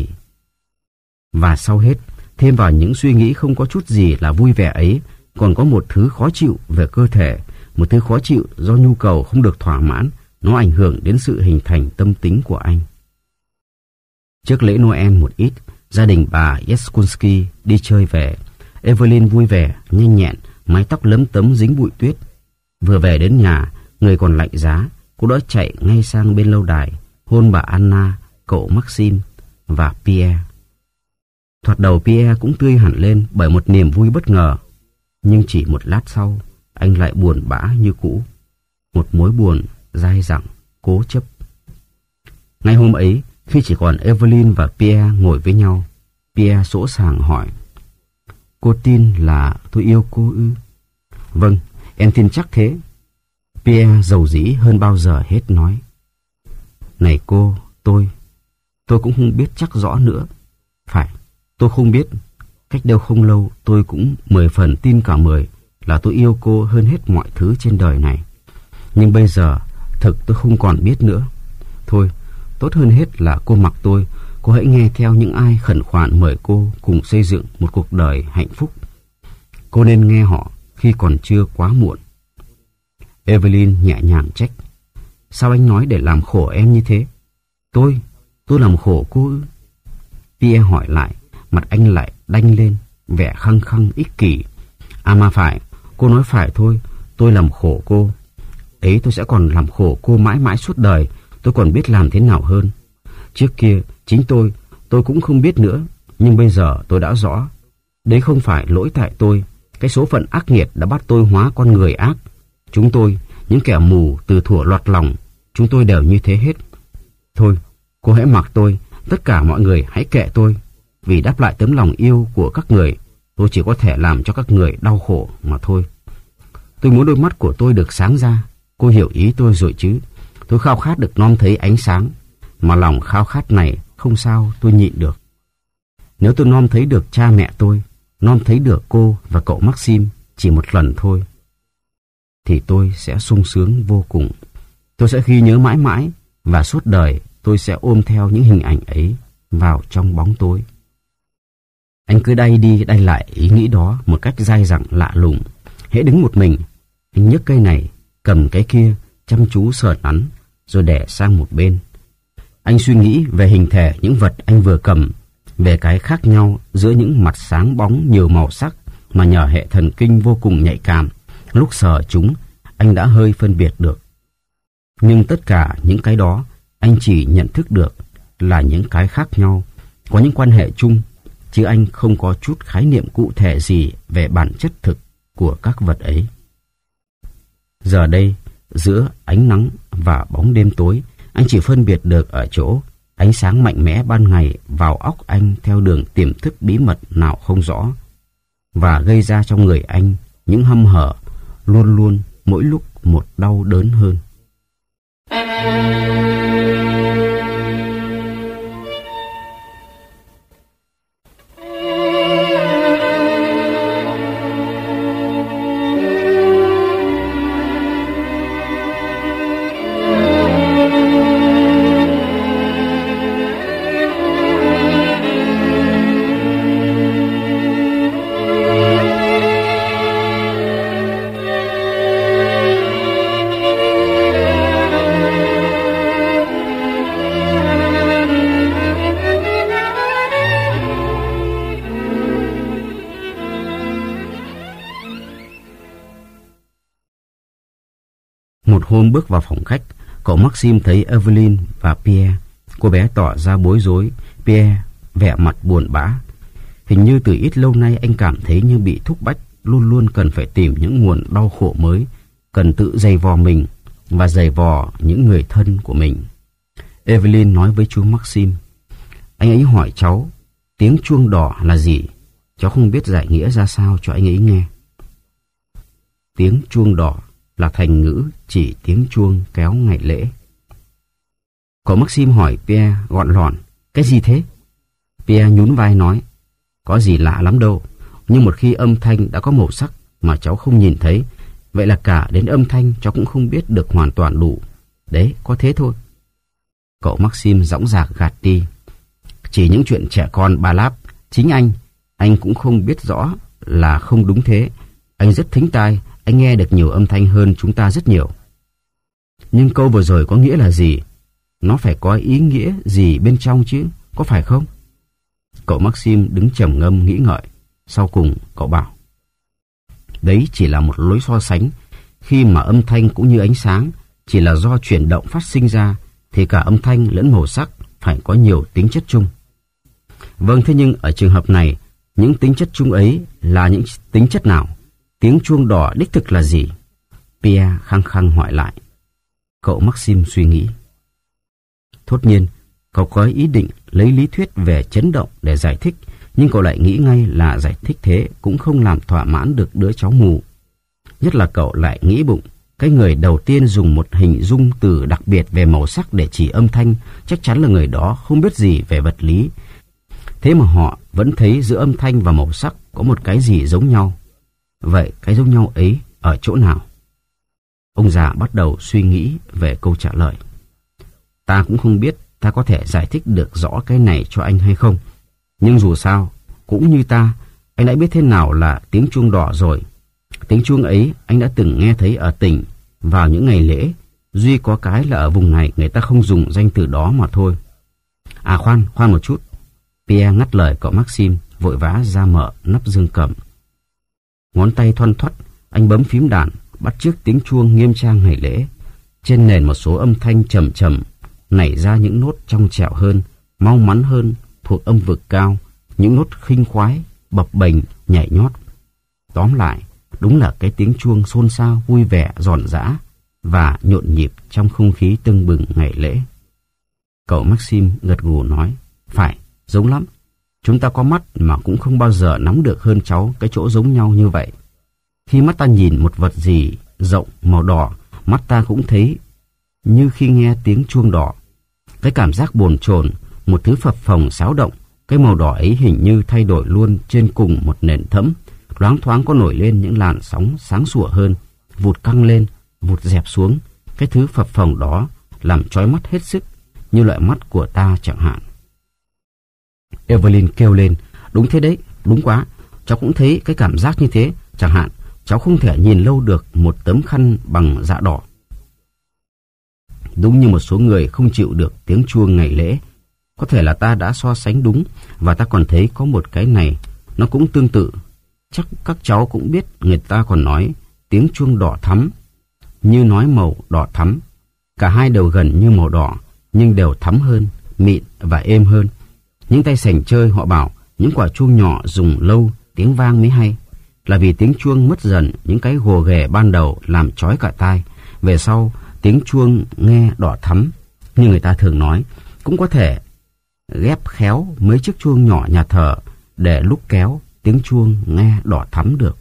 Và sau hết, thêm vào những suy nghĩ không có chút gì là vui vẻ ấy, còn có một thứ khó chịu về cơ thể, một thứ khó chịu do nhu cầu không được thỏa mãn. Nó ảnh hưởng đến sự hình thành tâm tính của anh. Trước lễ Noel một ít, gia đình bà Yeskunski đi chơi về. Evelyn vui vẻ, nhanh nhẹn, mái tóc lấm tấm dính bụi tuyết. Vừa về đến nhà, người còn lạnh giá, cô đã chạy ngay sang bên lâu đài, hôn bà Anna, cậu Maxim và Pierre. Thoạt đầu Pierre cũng tươi hẳn lên bởi một niềm vui bất ngờ. Nhưng chỉ một lát sau, anh lại buồn bã như cũ. Một mối buồn dai dẳng, cố chấp. Ngay hôm ấy, khi chỉ còn Evelyn và Pierre ngồi với nhau, Pierre sỗ sàng hỏi: Cô tin là tôi yêu cô ư? Vâng, em tin chắc thế. Pierre dầu dĩ hơn bao giờ hết nói: Này cô, tôi, tôi cũng không biết chắc rõ nữa. Phải, tôi không biết. Cách đây không lâu tôi cũng mười phần tin cả mười là tôi yêu cô hơn hết mọi thứ trên đời này. Nhưng bây giờ, thực tôi không còn biết nữa. Thôi, tốt hơn hết là cô mặc tôi, cô hãy nghe theo những ai khẩn khoản mời cô cùng xây dựng một cuộc đời hạnh phúc. Cô nên nghe họ khi còn chưa quá muộn. Evelyn nhẹ nhàng trách: Sao anh nói để làm khổ em như thế? Tôi, tôi làm khổ cô ư? Pierre hỏi lại, mặt anh lại đanh lên, vẻ khăng khăng ích kỷ. À mà phải, cô nói phải thôi, tôi làm khổ cô. Ấy tôi sẽ còn làm khổ cô mãi mãi suốt đời, tôi còn biết làm thế nào hơn. Trước kia, chính tôi, tôi cũng không biết nữa, nhưng bây giờ tôi đã rõ. Đấy không phải lỗi tại tôi, cái số phận ác nghiệt đã bắt tôi hóa con người ác. Chúng tôi, những kẻ mù từ thuở loạt lòng, Chúng tôi đều như thế hết. Thôi, cô hãy mặc tôi, tất cả mọi người hãy kệ tôi. Vì đáp lại tấm lòng yêu của các người, tôi chỉ có thể làm cho các người đau khổ mà thôi. Tôi muốn đôi mắt của tôi được sáng ra. Cô hiểu ý tôi rồi chứ. Tôi khao khát được nom thấy ánh sáng, mà lòng khao khát này không sao tôi nhịn được. Nếu tôi nom thấy được cha mẹ tôi, nom thấy được cô và cậu Maxim chỉ một lần thôi, thì tôi sẽ sung sướng vô cùng. Tôi sẽ ghi nhớ mãi mãi, và suốt đời tôi sẽ ôm theo những hình ảnh ấy vào trong bóng tối. Anh cứ đay đi đay lại ý nghĩ đó một cách dai dẳng lạ lùng. Hễ đứng một mình, anh nhấc cây này, cầm cái kia, chăm chú sờ nắn, rồi để sang một bên. Anh suy nghĩ về hình thể những vật anh vừa cầm, về cái khác nhau giữa những mặt sáng bóng nhiều màu sắc mà nhờ hệ thần kinh vô cùng nhạy cảm, lúc sờ chúng, anh đã hơi phân biệt được. Nhưng tất cả những cái đó, anh chỉ nhận thức được là những cái khác nhau, có những quan hệ chung, chứ anh không có chút khái niệm cụ thể gì về bản chất thực của các vật ấy. Giờ đây, giữa ánh nắng và bóng đêm tối, anh chỉ phân biệt được ở chỗ ánh sáng mạnh mẽ ban ngày vào óc anh theo đường tiềm thức bí mật nào không rõ, và gây ra trong người anh những hăm hở luôn luôn mỗi lúc một đau đớn hơn. Một hôm bước vào phòng khách, cậu Maxim thấy Evelyn và Pierre. Cô bé tỏ ra bối rối, Pierre vẻ mặt buồn bã. Hình như từ ít lâu nay anh cảm thấy như bị thúc bách, luôn luôn cần phải tìm những nguồn đau khổ mới, cần tự giày vò mình và giày vò những người thân của mình. Evelyn nói với chú Maxim: anh ấy hỏi cháu tiếng chuông đỏ là gì. Cháu không biết giải nghĩa ra sao cho anh ấy nghe. Tiếng chuông đỏ là thành ngữ chỉ tiếng chuông kéo ngày lễ. Cậu Maxim hỏi Pierre gọn lọn: cái gì thế? Pierre nhún vai nói: có gì lạ lắm đâu, nhưng một khi âm thanh đã có màu sắc mà cháu không nhìn thấy, vậy là cả đến âm thanh cháu cũng không biết được hoàn toàn đủ. Đấy, có thế thôi. Cậu Maxim dõng dạc gạt đi: chỉ những chuyện trẻ con ba láp. Chính anh, anh cũng không biết rõ là không đúng thế. Anh rất thính tai, anh nghe được nhiều âm thanh hơn chúng ta rất nhiều. Nhưng câu vừa rồi có nghĩa là gì? Nó phải có ý nghĩa gì bên trong chứ, có phải không? Cậu Maxim đứng trầm ngâm nghĩ ngợi. Sau cùng cậu bảo: đấy chỉ là một lối so sánh. Khi mà âm thanh cũng như ánh sáng chỉ là do chuyển động phát sinh ra, thì cả âm thanh lẫn màu sắc phải có nhiều tính chất chung. Vâng, thế nhưng ở trường hợp này, những tính chất chung ấy là những tính chất nào? Tiếng chuông đỏ đích thực là gì? Pierre khăng khăng hỏi lại. Cậu Maxim suy nghĩ. Thốt nhiên, cậu có ý định lấy lý thuyết về chấn động để giải thích, nhưng cậu lại nghĩ ngay là giải thích thế cũng không làm thỏa mãn được đứa cháu mù. Nhất là cậu lại nghĩ bụng, cái người đầu tiên dùng một hình dung từ đặc biệt về màu sắc để chỉ âm thanh chắc chắn là người đó không biết gì về vật lý. Thế mà họ vẫn thấy giữa âm thanh và màu sắc có một cái gì giống nhau. Vậy cái giống nhau ấy ở chỗ nào? Ông già bắt đầu suy nghĩ về câu trả lời. Ta cũng không biết ta có thể giải thích được rõ cái này cho anh hay không. Nhưng dù sao, cũng như ta, anh đã biết thế nào là tiếng chuông đỏ rồi. Tiếng chuông ấy anh đã từng nghe thấy ở tỉnh vào những ngày lễ. Duy có cái là ở vùng này người ta không dùng danh từ đó mà thôi. À khoan, khoan một chút. Pierre ngắt lời cậu Maxim, vội vã ra mở nắp dương cầm. Ngón tay thoăn thoắt, anh bấm phím đàn, bắt chước tiếng chuông nghiêm trang ngày lễ. Trên nền một số âm thanh trầm trầm nảy ra những nốt trong trẻo hơn, mau mắn hơn, thuộc âm vực cao, những nốt khinh khoái, bập bềnh, nhảy nhót. Tóm lại, đúng là cái tiếng chuông xôn xao, vui vẻ, giòn giã, và nhộn nhịp trong không khí tưng bừng ngày lễ. Cậu Maxim gật gù nói, phải, giống lắm. Chúng ta có mắt mà cũng không bao giờ nắm được hơn cháu cái chỗ giống nhau như vậy. Khi mắt ta nhìn một vật gì rộng màu đỏ, mắt ta cũng thấy như khi nghe tiếng chuông đỏ. Cái cảm giác bồn chồn, một thứ phập phồng xáo động, cái màu đỏ ấy hình như thay đổi luôn trên cùng một nền thẫm, loáng thoáng có nổi lên những làn sóng sáng sủa hơn, vụt căng lên, vụt dẹp xuống. Cái thứ phập phồng đó làm chói mắt hết sức, như loại mắt của ta chẳng hạn. Evelyn kêu lên, đúng thế đấy, đúng quá, cháu cũng thấy cái cảm giác như thế. Chẳng hạn, cháu không thể nhìn lâu được một tấm khăn bằng dạ đỏ. Đúng như một số người không chịu được tiếng chuông ngày lễ. Có thể là ta đã so sánh đúng, và ta còn thấy có một cái này, nó cũng tương tự. Chắc các cháu cũng biết người ta còn nói tiếng chuông đỏ thắm, như nói màu đỏ thắm. Cả hai đều gần như màu đỏ, nhưng đều thắm hơn, mịn và êm hơn. Những tay sành chơi họ bảo những quả chuông nhỏ dùng lâu tiếng vang mới hay, là vì tiếng chuông mất dần những cái gồ ghề ban đầu làm chói cả tai. Về sau tiếng chuông nghe đỏ thắm, như người ta thường nói. Cũng có thể ghép khéo mấy chiếc chuông nhỏ nhà thờ để lúc kéo tiếng chuông nghe đỏ thắm được.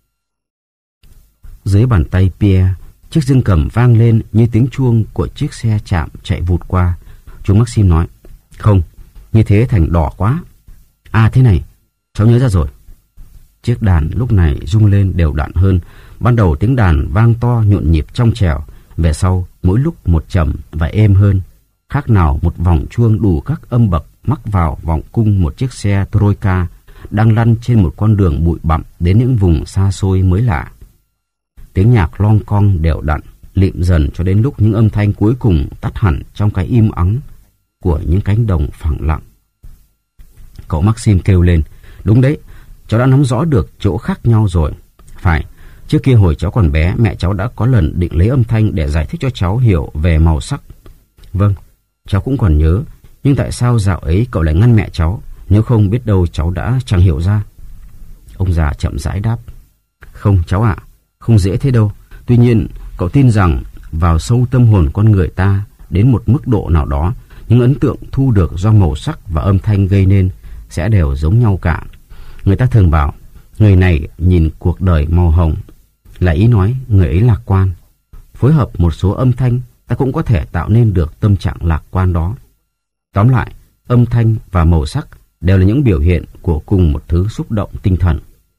Dưới bàn tay Pierre, chiếc dương cầm vang lên như tiếng chuông của chiếc xe chạm chạy vụt qua. Chú Maxim nói, không, như thế thành đỏ quá. À thế này, cháu nhớ ra rồi. Chiếc đàn lúc này rung lên đều đặn hơn. Ban đầu tiếng đàn vang to nhộn nhịp trong trẻo, về sau mỗi lúc một trầm và êm hơn. Khác nào một vòng chuông đủ các âm bậc mắc vào vòng cung một chiếc xe Troika đang lăn trên một con đường bụi bặm đến những vùng xa xôi mới lạ. Tiếng nhạc long cong đều đặn, lịm dần cho đến lúc những âm thanh cuối cùng tắt hẳn trong cái im ắng của những cánh đồng phẳng lặng. Cậu Maxim kêu lên, đúng đấy, cháu đã nắm rõ được chỗ khác nhau rồi. Phải, trước kia hồi cháu còn bé, mẹ cháu đã có lần định lấy âm thanh để giải thích cho cháu hiểu về màu sắc. Vâng, cháu cũng còn nhớ, nhưng tại sao dạo ấy cậu lại ngăn mẹ cháu? Nếu không biết đâu cháu đã chẳng hiểu ra. Ông già chậm rãi đáp, không cháu ạ, à, không dễ thế đâu. Tuy nhiên, cậu tin rằng vào sâu tâm hồn con người ta, đến một mức độ nào đó, những ấn tượng thu được do màu sắc và âm thanh gây nên sẽ đều giống nhau cả. Người ta thường bảo, người này nhìn cuộc đời màu hồng, là ý nói người ấy lạc quan. Phối hợp một số âm thanh, ta cũng có thể tạo nên được tâm trạng lạc quan đó. Tóm lại, âm thanh và màu sắc đều là những biểu hiện của cùng một thứ xúc động tinh thần.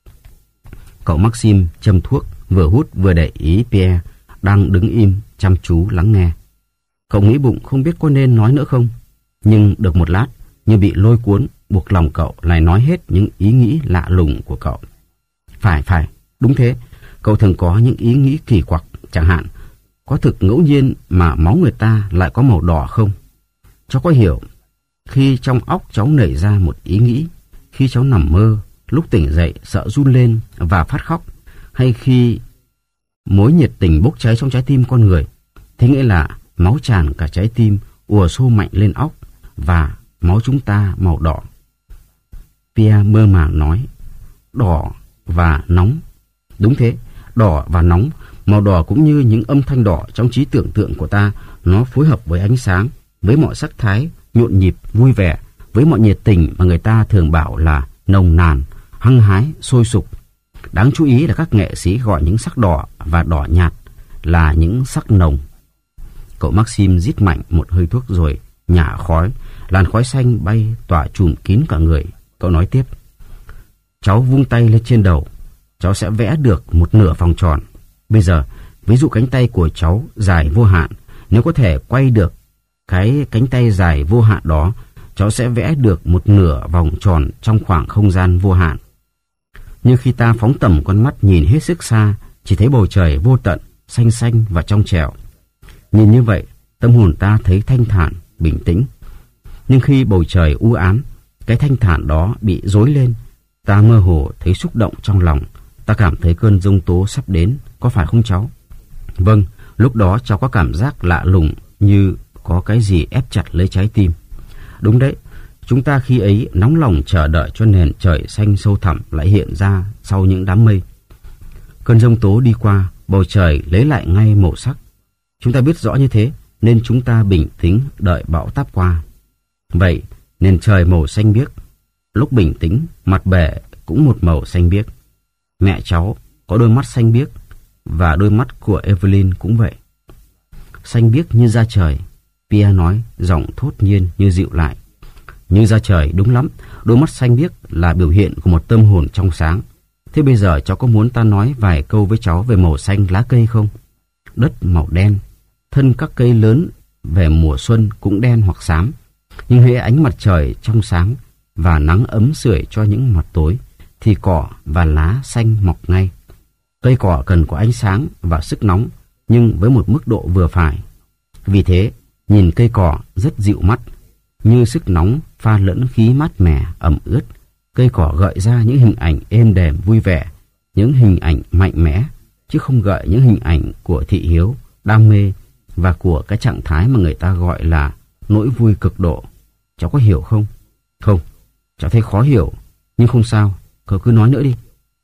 Cậu Maxim châm thuốc, vừa hút vừa để ý Pierre đang đứng im chăm chú lắng nghe. Cậu nghĩ bụng không biết có nên nói nữa không, nhưng được một lát như bị lôi cuốn, buộc lòng cậu lại nói hết những ý nghĩ lạ lùng của cậu. Phải phải, đúng thế, cậu thường có những ý nghĩ kỳ quặc, chẳng hạn có thực ngẫu nhiên mà máu người ta lại có màu đỏ không? Cháu có hiểu, khi trong óc cháu nảy ra một ý nghĩ, khi cháu nằm mơ, lúc tỉnh dậy sợ run lên và phát khóc, hay khi mối nhiệt tình bốc cháy trong trái tim con người, thế nghĩa là máu tràn cả trái tim, ùa xô mạnh lên óc, và máu chúng ta màu đỏ. Pierre mơ màng nói, đỏ và nóng. Đúng thế, đỏ và nóng. Màu đỏ cũng như những âm thanh đỏ trong trí tưởng tượng của ta, nó phối hợp với ánh sáng, với mọi sắc thái, nhộn nhịp, vui vẻ, với mọi nhiệt tình mà người ta thường bảo là nồng nàn, hăng hái, sôi sục. Đáng chú ý là các nghệ sĩ gọi những sắc đỏ và đỏ nhạt là những sắc nồng. Cậu Maxim rít mạnh một hơi thuốc rồi nhả khói, làn khói xanh bay tỏa trùm kín cả người. Cậu nói tiếp, cháu vung tay lên trên đầu, cháu sẽ vẽ được một nửa vòng tròn. Bây giờ, ví dụ cánh tay của cháu dài vô hạn, nếu có thể quay được cái cánh tay dài vô hạn đó, cháu sẽ vẽ được một nửa vòng tròn trong khoảng không gian vô hạn. Như khi ta phóng tầm con mắt nhìn hết sức xa, chỉ thấy bầu trời vô tận, xanh xanh và trong trẻo. Nhìn như vậy, tâm hồn ta thấy thanh thản, bình tĩnh. Nhưng khi bầu trời u ám, cái thanh thản đó bị rối lên, ta mơ hồ thấy xúc động trong lòng, ta cảm thấy cơn giông tố sắp đến, có phải không cháu? Vâng, lúc đó cháu có cảm giác lạ lùng như có cái gì ép chặt lấy trái tim. Đúng đấy, chúng ta khi ấy nóng lòng chờ đợi cho nền trời xanh sâu thẳm lại hiện ra sau những đám mây. Cơn giông tố đi qua, bầu trời lấy lại ngay màu sắc. Chúng ta biết rõ như thế, nên chúng ta bình tĩnh đợi bão táp qua. Vậy, nền trời màu xanh biếc. Lúc bình tĩnh, mặt bể cũng một màu xanh biếc. Mẹ cháu có đôi mắt xanh biếc, và đôi mắt của Evelyn cũng vậy. Xanh biếc như da trời, Pierre nói, giọng thốt nhiên như dịu lại. Như da trời, đúng lắm. Đôi mắt xanh biếc là biểu hiện của một tâm hồn trong sáng. Thế bây giờ cháu có muốn ta nói vài câu với cháu về màu xanh lá cây không? Đất màu đen, thân các cây lớn về mùa xuân cũng đen hoặc xám. Nhưng hễ ánh mặt trời trong sáng và nắng ấm sưởi cho những mặt tối, thì cỏ và lá xanh mọc ngay. Cây cỏ cần có ánh sáng và sức nóng, nhưng với một mức độ vừa phải. Vì thế, nhìn cây cỏ rất dịu mắt, như sức nóng pha lẫn khí mát mẻ, ẩm ướt. Cây cỏ gợi ra những hình ảnh êm đềm vui vẻ, những hình ảnh mạnh mẽ, chứ không gợi những hình ảnh của thị hiếu, đam mê và của cái trạng thái mà người ta gọi là nỗi vui cực độ. Cháu có hiểu không? Không, cháu thấy khó hiểu, nhưng không sao, cậu cứ nói nữa đi.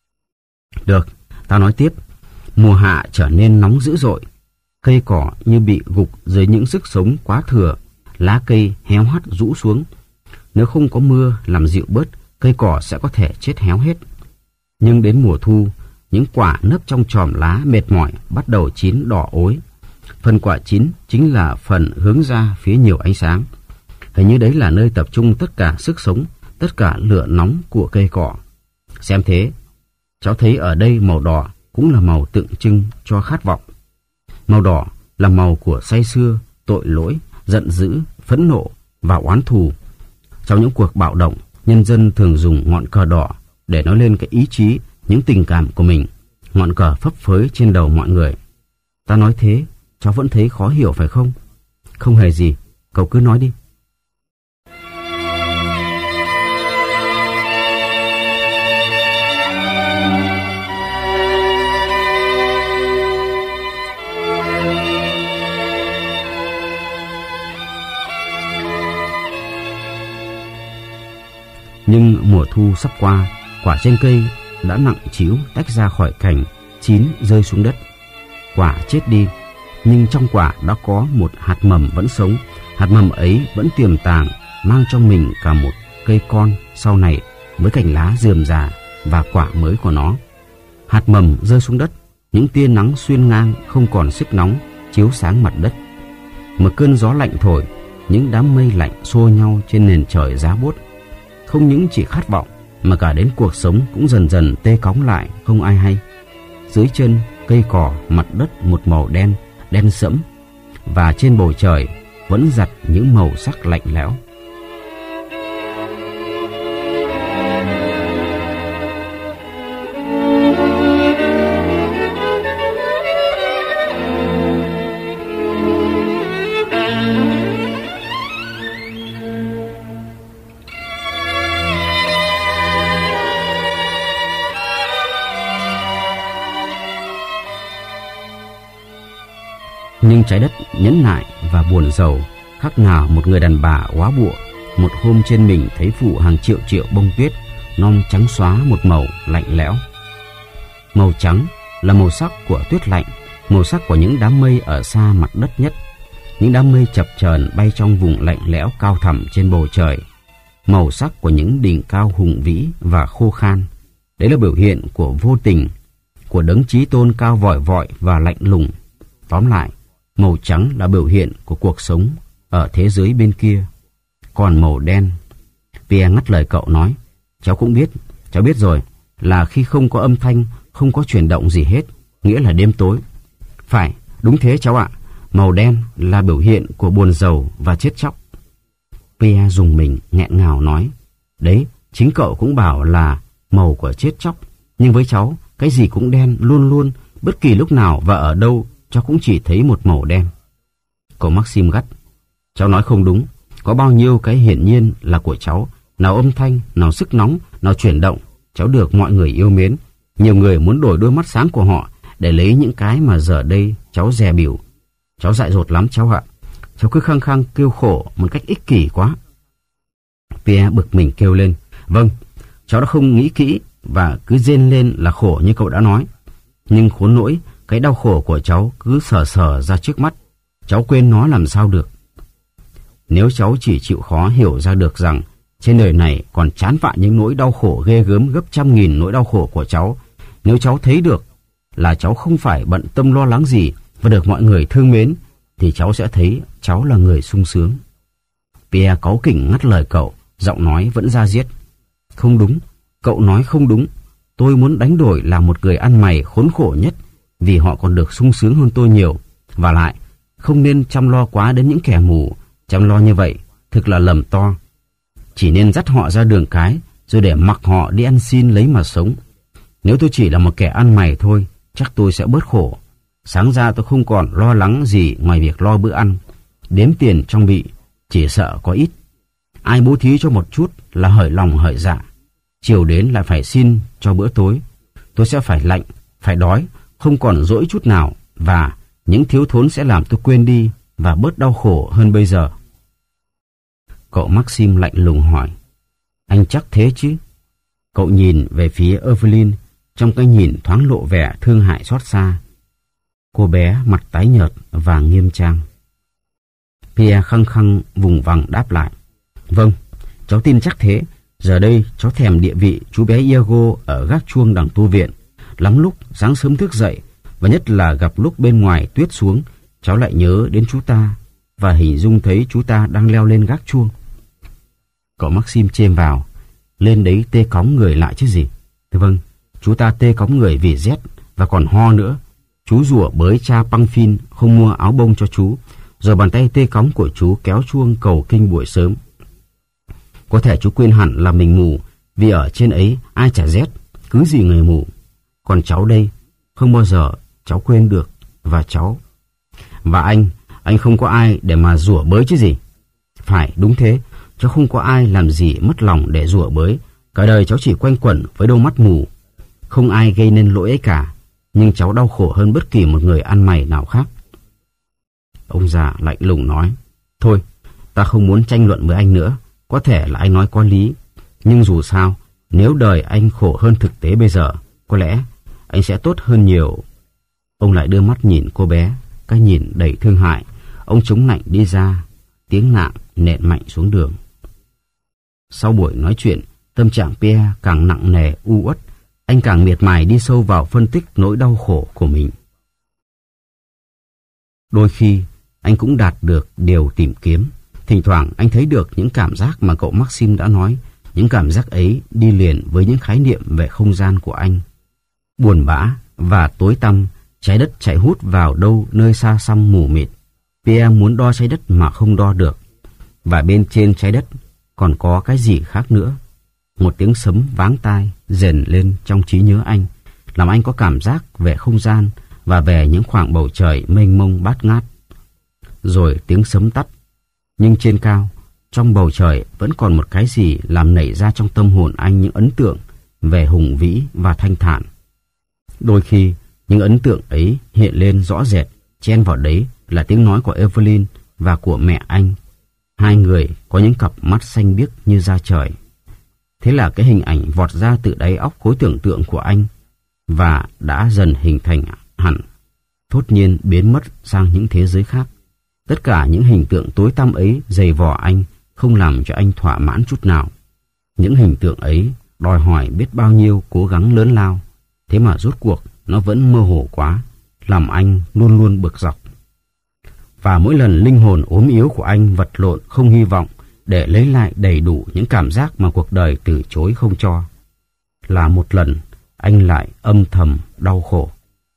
Được, ta nói tiếp. Mùa hạ trở nên nóng dữ dội. Cây cỏ như bị gục dưới những sức sống quá thừa, lá cây héo hắt rũ xuống. Nếu không có mưa làm dịu bớt, cây cỏ sẽ có thể chết héo hết. Nhưng đến mùa thu, những quả nấp trong chòm lá mệt mỏi bắt đầu chín đỏ ối. Phần quả chín chính là phần hướng ra phía nhiều ánh sáng. Hình như đấy là nơi tập trung tất cả sức sống, tất cả lửa nóng của cây cỏ. Xem thế, cháu thấy ở đây màu đỏ cũng là màu tượng trưng cho khát vọng. Màu đỏ là màu của say sưa, tội lỗi, giận dữ, phẫn nộ và oán thù. Trong những cuộc bạo động, nhân dân thường dùng ngọn cờ đỏ để nói lên cái ý chí, những tình cảm của mình. Ngọn cờ phấp phới trên đầu mọi người. Ta nói thế, cháu vẫn thấy khó hiểu phải không? Không hề gì, cậu cứ nói đi. Nhưng mùa thu sắp qua, quả trên cây đã nặng trĩu tách ra khỏi cành, chín rơi xuống đất. Quả chết đi, nhưng trong quả đã có một hạt mầm vẫn sống. Hạt mầm ấy vẫn tiềm tàng, mang trong mình cả một cây con sau này với cành lá rườm rà và quả mới của nó. Hạt mầm rơi xuống đất, những tia nắng xuyên ngang không còn sức nóng chiếu sáng mặt đất. Một cơn gió lạnh thổi, những đám mây lạnh xô nhau trên nền trời giá buốt. Không những chỉ khát vọng, mà cả đến cuộc sống cũng dần dần tê cóng lại, không ai hay. Dưới chân, cây cỏ, mặt đất một màu đen, đen sẫm, và trên bầu trời vẫn giặt những màu sắc lạnh lẽo. Nhưng trái đất nhẫn nại và buồn rầu, khác nào một người đàn bà góa bụa. Một hôm trên mình thấy phủ hàng triệu triệu bông tuyết, non trắng xóa một màu lạnh lẽo. Màu trắng là màu sắc của tuyết lạnh, màu sắc của những đám mây ở xa mặt đất nhất. Những đám mây chập chờn bay trong vùng lạnh lẽo cao thẳm trên bầu trời. Màu sắc của những đỉnh cao hùng vĩ và khô khan. Đấy là biểu hiện của vô tình, của đấng chí tôn cao vòi vọi và lạnh lùng. Tóm lại, màu trắng là biểu hiện của cuộc sống ở thế giới bên kia. Còn màu đen, Pierre ngắt lời cậu nói, cháu cũng biết, cháu biết rồi, là khi không có âm thanh, không có chuyển động gì hết, nghĩa là đêm tối. Phải, đúng thế cháu ạ, màu đen là biểu hiện của buồn rầu và chết chóc. Pierre dùng mình nghẹn ngào nói, đấy, chính cậu cũng bảo là màu của chết chóc, nhưng với cháu, cái gì cũng đen luôn luôn, bất kỳ lúc nào và ở đâu, cháu cũng chỉ thấy một màu đen. Cậu Maxim gắt, cháu nói không đúng, có bao nhiêu cái hiển nhiên là của cháu, nào âm thanh, nào sức nóng, nào chuyển động, cháu được mọi người yêu mến. Nhiều người muốn đổi đôi mắt sáng của họ để lấy những cái mà giờ đây cháu dè bỉu. Cháu dại dột lắm cháu ạ, cháu cứ khăng khăng kêu khổ một cách ích kỷ quá. Pierre bực mình kêu lên, vâng, cháu đã không nghĩ kỹ và cứ rên lên là khổ như cậu đã nói. Nhưng khốn nỗi, cái đau khổ của cháu cứ sờ sờ ra trước mắt, cháu quên nó làm sao được. Nếu cháu chỉ chịu khó hiểu ra được rằng trên đời này còn chán vạ những nỗi đau khổ ghê gớm gấp trăm nghìn nỗi đau khổ của cháu, nếu cháu thấy được là cháu không phải bận tâm lo lắng gì và được mọi người thương mến, thì cháu sẽ thấy cháu là người sung sướng. Pierre cáu kỉnh ngắt lời cậu, giọng nói vẫn da diết. Không đúng, cậu nói không đúng. Tôi muốn đánh đổi là một người ăn mày khốn khổ nhất, vì họ còn được sung sướng hơn tôi nhiều. Và lại, không nên chăm lo quá đến những kẻ mù. Chăm lo như vậy thực là lầm to. Chỉ nên dắt họ ra đường cái, rồi để mặc họ đi ăn xin lấy mà sống. Nếu tôi chỉ là một kẻ ăn mày thôi, chắc tôi sẽ bớt khổ. Sáng ra tôi không còn lo lắng gì ngoài việc lo bữa ăn. Đếm tiền trong bị, chỉ sợ có ít. Ai bố thí cho một chút là hởi lòng hởi dạ. Chiều đến lại phải xin cho bữa tối. Tôi sẽ phải lạnh, phải đói, không còn dỗi chút nào. Và những thiếu thốn sẽ làm tôi quên đi và bớt đau khổ hơn bây giờ. Cậu Maxim lạnh lùng hỏi. Anh chắc thế chứ? Cậu nhìn về phía Evelyn, trong cái nhìn thoáng lộ vẻ thương hại xót xa. Cô bé mặt tái nhợt và nghiêm trang. Pierre khăng khăng vùng vằng đáp lại. Vâng, cháu tin chắc thế. Giờ đây cháu thèm địa vị chú bé Iago ở gác chuông đằng tu viện. Lắm lúc sáng sớm thức dậy, và nhất là gặp lúc bên ngoài tuyết xuống, cháu lại nhớ đến chú ta và hình dung thấy chú ta đang leo lên gác chuông. Cậu Maxim chêm vào. Lên đấy tê cóng người lại chứ gì. Vâng, chú ta tê cóng người vì rét và còn ho nữa. Chú rủa bới cha Pamphile không mua áo bông cho chú, rồi bàn tay tê cóng của chú kéo chuông cầu kinh buổi sớm. Có thể chú quên hẳn là mình mù, vì ở trên ấy ai chả rét, cứ gì người mù. Còn cháu đây, không bao giờ cháu quên được. Và cháu... Và anh, anh không có ai để mà rủa bới chứ gì. Phải, đúng thế, cháu không có ai làm gì mất lòng để rủa bới. Cả đời cháu chỉ quanh quẩn với đôi mắt mù. Không ai gây nên lỗi ấy cả, nhưng cháu đau khổ hơn bất kỳ một người ăn mày nào khác. Ông già lạnh lùng nói. Thôi, ta không muốn tranh luận với anh nữa. Có thể là anh nói có lý, nhưng dù sao, nếu đời anh khổ hơn thực tế bây giờ, có lẽ anh sẽ tốt hơn nhiều. Ông lại đưa mắt nhìn cô bé, cái nhìn đầy thương hại. Ông chống nạnh đi ra, tiếng nạng nện mạnh xuống đường. Sau buổi nói chuyện, tâm trạng Pierre càng nặng nề u uất. Anh càng miệt mài đi sâu vào phân tích nỗi đau khổ của mình. Đôi khi, anh cũng đạt được điều tìm kiếm. Thỉnh thoảng anh thấy được những cảm giác mà cậu Maxim đã nói. Những cảm giác ấy đi liền với những khái niệm về không gian của anh. Buồn bã và tối tăm, trái đất chạy hút vào đâu nơi xa xăm mù mịt. Pierre muốn đo trái đất mà không đo được. Và bên trên trái đất còn có cái gì khác nữa. Một tiếng sấm váng tai rền lên trong trí nhớ anh, làm anh có cảm giác về không gian và về những khoảng bầu trời mênh mông bát ngát. Rồi tiếng sấm tắt. Nhưng trên cao, trong bầu trời vẫn còn một cái gì làm nảy ra trong tâm hồn anh những ấn tượng về hùng vĩ và thanh thản. Đôi khi, những ấn tượng ấy hiện lên rõ rệt, chen vào đấy là tiếng nói của Evelyn và của mẹ anh. Hai người có những cặp mắt xanh biếc như da trời. Thế là cái hình ảnh vọt ra từ đáy óc khối tưởng tượng của anh và đã dần hình thành hẳn, thốt nhiên biến mất sang những thế giới khác. Tất cả những hình tượng tối tăm ấy dày vò anh, không làm cho anh thỏa mãn chút nào. Những hình tượng ấy đòi hỏi biết bao nhiêu cố gắng lớn lao, thế mà rốt cuộc nó vẫn mơ hồ quá, làm anh luôn luôn bực dọc. Và mỗi lần linh hồn ốm yếu của anh vật lộn không hy vọng để lấy lại đầy đủ những cảm giác mà cuộc đời từ chối không cho, là một lần anh lại âm thầm đau khổ.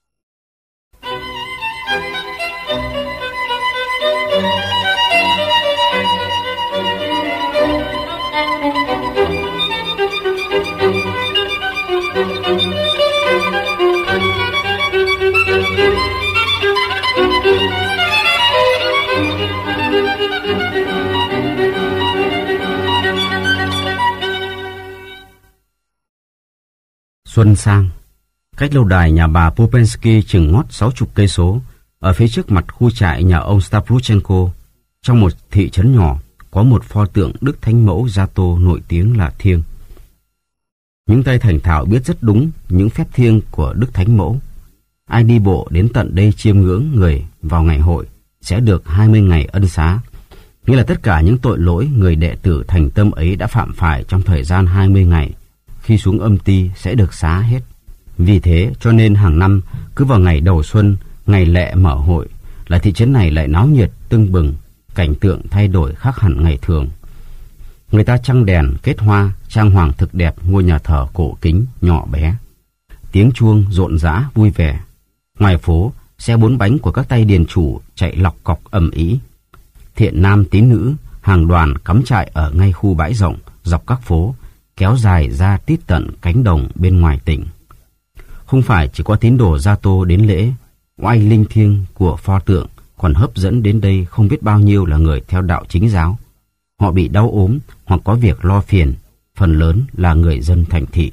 Xuân sang, cách lâu đài nhà bà Popensky chừng ngót sáu chục cây số, ở phía trước mặt khu trại nhà ông Stavruchenko, trong một thị trấn nhỏ, có một pho tượng Đức Thánh Mẫu Giato nổi tiếng là thiêng. Những tay thành thạo biết rất đúng những phép thiêng của Đức Thánh Mẫu. Ai đi bộ đến tận đây chiêm ngưỡng người vào ngày hội sẽ được hai mươi ngày ân xá. Nghĩa là tất cả những tội lỗi người đệ tử thành tâm ấy đã phạm phải trong thời gian hai mươi ngày, khi xuống âm ti sẽ được xá hết. Vì thế cho nên hàng năm cứ vào ngày đầu xuân, ngày lệ mở hội là thị trấn này lại náo nhiệt tưng bừng, cảnh tượng thay đổi khác hẳn ngày thường. Người ta trăng đèn, kết hoa, trang hoàng thực đẹp ngôi nhà thờ cổ kính, nhỏ bé. Tiếng chuông rộn rã vui vẻ. Ngoài phố, xe bốn bánh của các tay điền chủ chạy lọc cọc ầm ĩ. Thiện nam tín nữ, hàng đoàn cắm trại ở ngay khu bãi rộng, dọc các phố, kéo dài ra tít tận cánh đồng bên ngoài tỉnh. Không phải chỉ có tín đồ Gia Tô đến lễ, oai linh thiêng của pho tượng còn hấp dẫn đến đây không biết bao nhiêu là người theo đạo chính giáo. Họ bị đau ốm hoặc có việc lo phiền, phần lớn là người dân thành thị.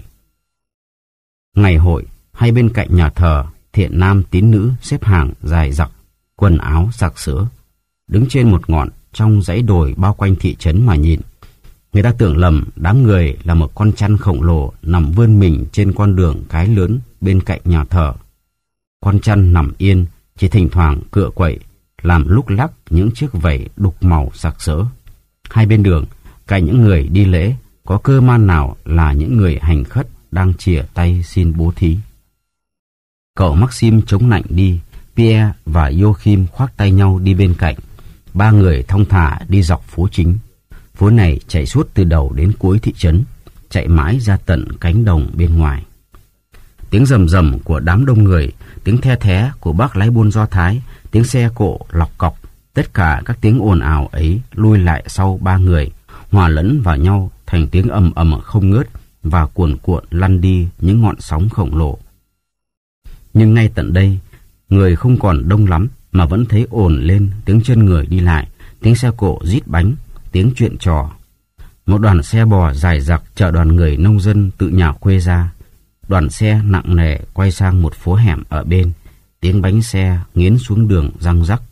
Ngày hội, hay bên cạnh nhà thờ, thiện nam tín nữ xếp hàng dài dặc, quần áo sặc sỡ, đứng trên một ngọn trong dãy đồi bao quanh thị trấn mà nhìn. Người ta tưởng lầm đám người là một con chăn khổng lồ nằm vươn mình trên con đường cái lớn bên cạnh nhà thờ. Con chăn nằm yên, chỉ thỉnh thoảng cựa quậy, làm lúc lắc những chiếc vảy đục màu sặc sỡ. Hai bên đường, cạnh những người đi lễ, có cơ man nào là những người hành khất đang chìa tay xin bố thí. Cậu Maxim chống nạnh đi, Pierre và Joachim khoác tay nhau đi bên cạnh. Ba người thong thả đi dọc phố chính. Phố này chạy suốt từ đầu đến cuối thị trấn, chạy mãi ra tận cánh đồng bên ngoài. Tiếng rầm rầm của đám đông người, tiếng the thé của bác lái buôn Do Thái, tiếng xe cộ lọc cọc, tất cả các tiếng ồn ào ấy lui lại sau ba người, hòa lẫn vào nhau thành tiếng ầm ầm không ngớt và cuồn cuộn lăn đi những ngọn sóng khổng lồ. Nhưng ngay tận đây, người không còn đông lắm mà vẫn thấy ồn lên tiếng chân người đi lại, tiếng xe cộ rít bánh, tiếng chuyện trò. Một đoàn xe bò dài dặc chở đoàn người nông dân tự nhà quê ra. Đoàn xe nặng nề quay sang một phố hẻm ở bên, tiếng bánh xe nghiến xuống đường răng rắc.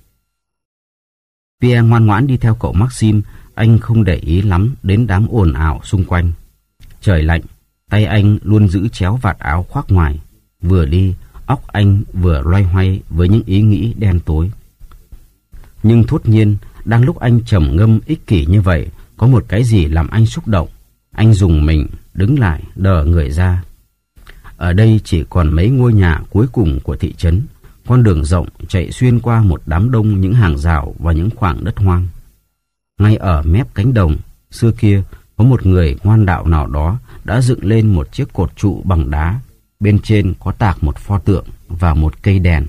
Pierre ngoan ngoãn đi theo cậu Maxim, anh không để ý lắm đến đám ồn ào xung quanh. Trời lạnh, tay anh luôn giữ chéo vạt áo khoác ngoài. Vừa đi, óc anh vừa loay hoay với những ý nghĩ đen tối. Nhưng thốt nhiên, đang lúc anh trầm ngâm ích kỷ như vậy, có một cái gì làm anh xúc động. Anh rùng mình, đứng lại, đờ người ra. Ở đây chỉ còn mấy ngôi nhà cuối cùng của thị trấn. Con đường rộng chạy xuyên qua một đám đông những hàng rào và những khoảng đất hoang. Ngay ở mép cánh đồng, xưa kia có một người ngoan đạo nào đó đã dựng lên một chiếc cột trụ bằng đá. Bên trên có tạc một pho tượng và một cây đèn.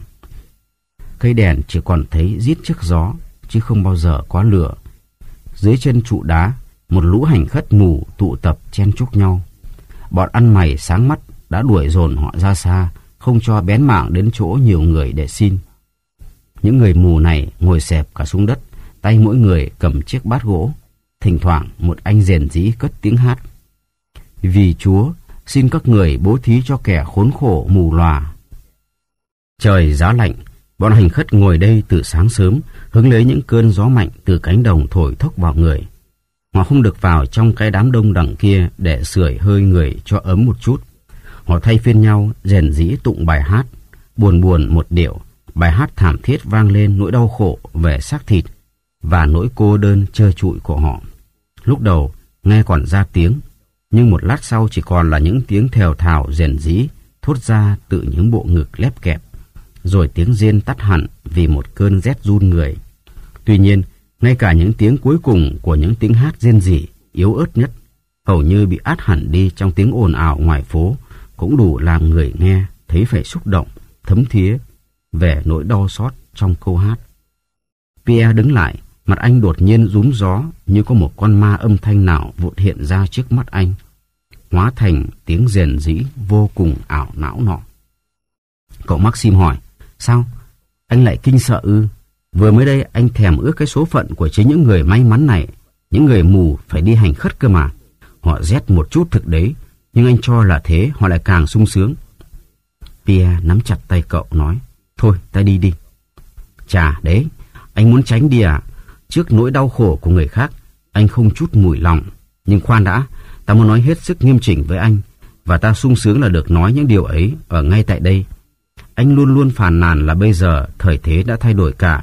Cây đèn chỉ còn thấy rít trước gió, chứ không bao giờ có lửa. Dưới chân trụ đá, một lũ hành khất mù tụ tập chen chúc nhau. Bọn ăn mày sáng mắt đã đuổi dồn họ ra xa, không cho bén mảng đến chỗ nhiều người để xin. Những người mù này ngồi xẹp cả xuống đất, tay mỗi người cầm chiếc bát gỗ. Thỉnh thoảng một anh rền rĩ cất tiếng hát: Vì Chúa, xin các người bố thí cho kẻ khốn khổ mù lòa. Trời giá lạnh, bọn hành khất ngồi đây từ sáng sớm, hứng lấy những cơn gió mạnh từ cánh đồng thổi thốc vào người. Họ không được vào trong cái đám đông đằng kia để sưởi hơi người cho ấm một chút. Họ thay phiên nhau rền rĩ tụng bài hát, buồn buồn một điệu. Bài hát thảm thiết vang lên nỗi đau khổ về xác thịt và nỗi cô đơn trơ trụi của họ. Lúc đầu nghe còn ra tiếng, nhưng một lát sau chỉ còn là những tiếng thều thào rền rĩ thốt ra từ những bộ ngực lép kẹp, rồi tiếng rên tắt hẳn vì một cơn rét run người. Tuy nhiên, ngay cả những tiếng cuối cùng của những tiếng hát rên rỉ yếu ớt nhất, hầu như bị át hẳn đi trong tiếng ồn ào ngoài phố, cũng đủ làm người nghe thấy phải xúc động, thấm thía về nỗi đau xót trong câu hát. Pierre đứng lại, mặt anh đột nhiên rúm gió như có một con ma âm thanh nào vụt hiện ra trước mắt anh, hóa thành tiếng rền rĩ vô cùng ảo não nọ. Cậu Maxim hỏi: Sao? Anh lại kinh sợ ư? Vừa mới đây anh thèm ước cái số phận của chính những người may mắn này. Những người mù phải đi hành khất cơ mà. Họ rét một chút thực đấy, nhưng anh cho là thế họ lại càng sung sướng. Pierre nắm chặt tay cậu nói: Thôi ta đi đi. Chà đấy, anh muốn tránh đi à? Trước nỗi đau khổ của người khác, anh không chút mùi lòng. Nhưng khoan đã, ta muốn nói hết sức nghiêm chỉnh với anh, và ta sung sướng là được nói những điều ấy ở ngay tại đây. Anh luôn luôn phàn nàn là bây giờ thời thế đã thay đổi cả,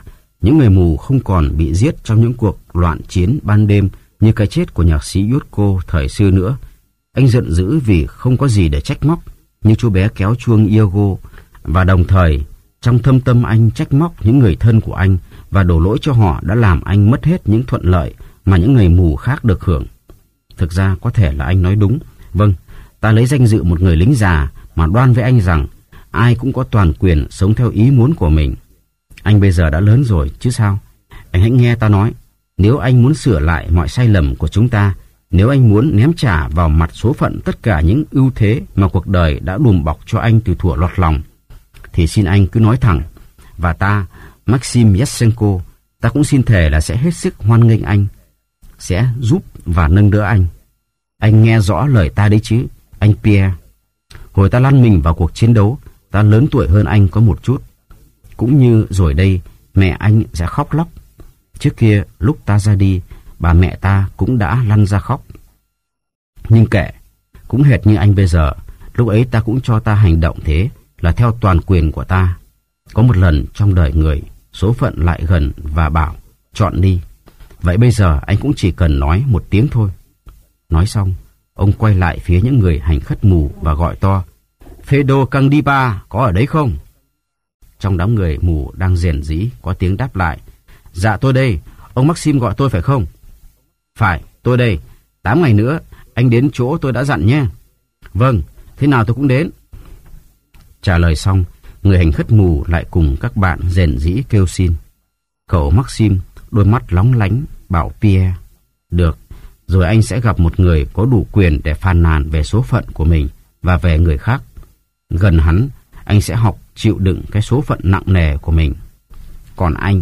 Những người mù không còn bị giết trong những cuộc loạn chiến ban đêm như cái chết của nhạc sĩ Yutko thời xưa nữa. Anh giận dữ vì không có gì để trách móc như chú bé kéo chuông Iago, và đồng thời trong thâm tâm anh trách móc những người thân của anh và đổ lỗi cho họ đã làm anh mất hết những thuận lợi mà những người mù khác được hưởng. Thực ra có thể là anh nói đúng. Vâng, ta lấy danh dự một người lính già mà đoan với anh rằng ai cũng có toàn quyền sống theo ý muốn của mình. Anh bây giờ đã lớn rồi chứ sao. Anh hãy nghe ta nói. Nếu anh muốn sửa lại mọi sai lầm của chúng ta, nếu anh muốn ném trả vào mặt số phận tất cả những ưu thế mà cuộc đời đã đùm bọc cho anh từ thuở lọt lòng, thì xin anh cứ nói thẳng. Và ta, Maxim Yatsenko, ta cũng xin thề là sẽ hết sức hoan nghênh anh, sẽ giúp và nâng đỡ anh. Anh nghe rõ lời ta đấy chứ, anh Pierre. Hồi ta lăn mình vào cuộc chiến đấu, ta lớn tuổi hơn anh có một chút. Cũng như rồi đây, mẹ anh sẽ khóc lóc. Trước kia, lúc ta ra đi, bà mẹ ta cũng đã lăn ra khóc. Nhưng kệ, cũng hệt như anh bây giờ, lúc ấy ta cũng cho ta hành động thế, là theo toàn quyền của ta. Có một lần trong đời người, số phận lại gần và bảo, chọn đi. Vậy bây giờ anh cũng chỉ cần nói một tiếng thôi. Nói xong, ông quay lại phía những người hành khất mù và gọi to, Fedor Kandipa có ở đấy không? Trong đám người mù đang rền rĩ có tiếng đáp lại, dạ tôi đây, ông Maxim gọi tôi phải không? Phải, tôi đây, tám ngày nữa anh đến chỗ tôi đã dặn nhé. Vâng, thế nào tôi cũng đến. Trả lời xong, người hành khất mù lại cùng các bạn rền rĩ kêu xin. Cậu Maxim đôi mắt lóng lánh bảo Pierre, được, rồi anh sẽ gặp một người có đủ quyền để phàn nàn về số phận của mình và về người khác. Gần hắn, anh sẽ học chịu đựng cái số phận nặng nề của mình. Còn anh...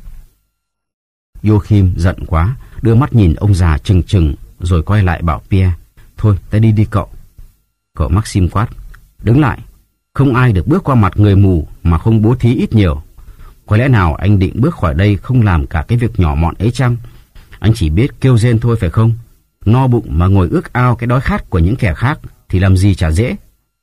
Joachim giận quá, đưa mắt nhìn ông già trừng trừng, rồi quay lại bảo Pierre, thôi ta đi đi cậu. Cậu Maxim quát, đứng lại, không ai được bước qua mặt người mù mà không bố thí ít nhiều. Có lẽ nào anh định bước khỏi đây không làm cả cái việc nhỏ mọn ấy chăng? Anh chỉ biết kêu rên thôi phải không? No bụng mà ngồi ước ao cái đói khát của những kẻ khác thì làm gì chả dễ.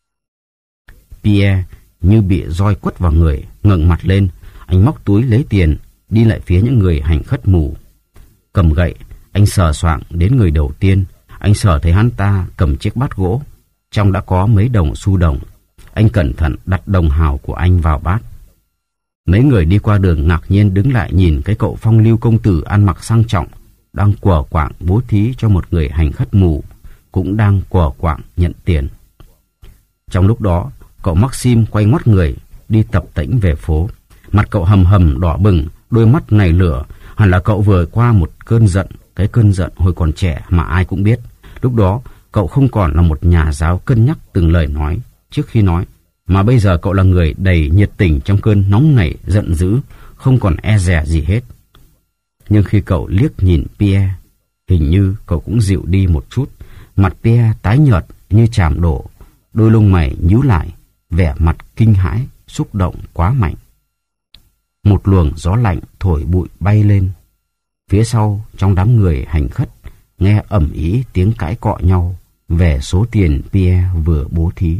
Pierre như bị roi quất vào người, ngẩng mặt lên, anh móc túi lấy tiền, đi lại phía những người hành khất mù. Cầm gậy, anh sờ soạng đến người đầu tiên. Anh sờ thấy hắn ta cầm chiếc bát gỗ, trong đã có mấy đồng xu đồng. Anh cẩn thận đặt đồng hào của anh vào bát. Mấy người đi qua đường ngạc nhiên đứng lại nhìn cái cậu phong lưu công tử ăn mặc sang trọng, đang quờ quạng bố thí cho một người hành khất mù, cũng đang quờ quạng nhận tiền. Trong lúc đó, cậu Maxim quay ngoắt người, đi tập tễnh về phố. Mặt cậu hầm hầm đỏ bừng, đôi mắt này lửa, hẳn là cậu vừa qua một cơn giận, cái cơn giận hồi còn trẻ mà ai cũng biết. Lúc đó, cậu không còn là một nhà giáo cân nhắc từng lời nói trước khi nói, mà bây giờ cậu là người đầy nhiệt tình trong cơn nóng nảy, giận dữ, không còn e dè gì hết. Nhưng khi cậu liếc nhìn Pierre, hình như cậu cũng dịu đi một chút. Mặt Pierre tái nhợt như chàm đổ, đôi lông mày nhíu lại, vẻ mặt kinh hãi, xúc động quá mạnh. Một luồng gió lạnh thổi bụi bay lên. Phía sau, trong đám người hành khất, nghe ầm ĩ tiếng cãi cọ nhau về số tiền Pierre vừa bố thí.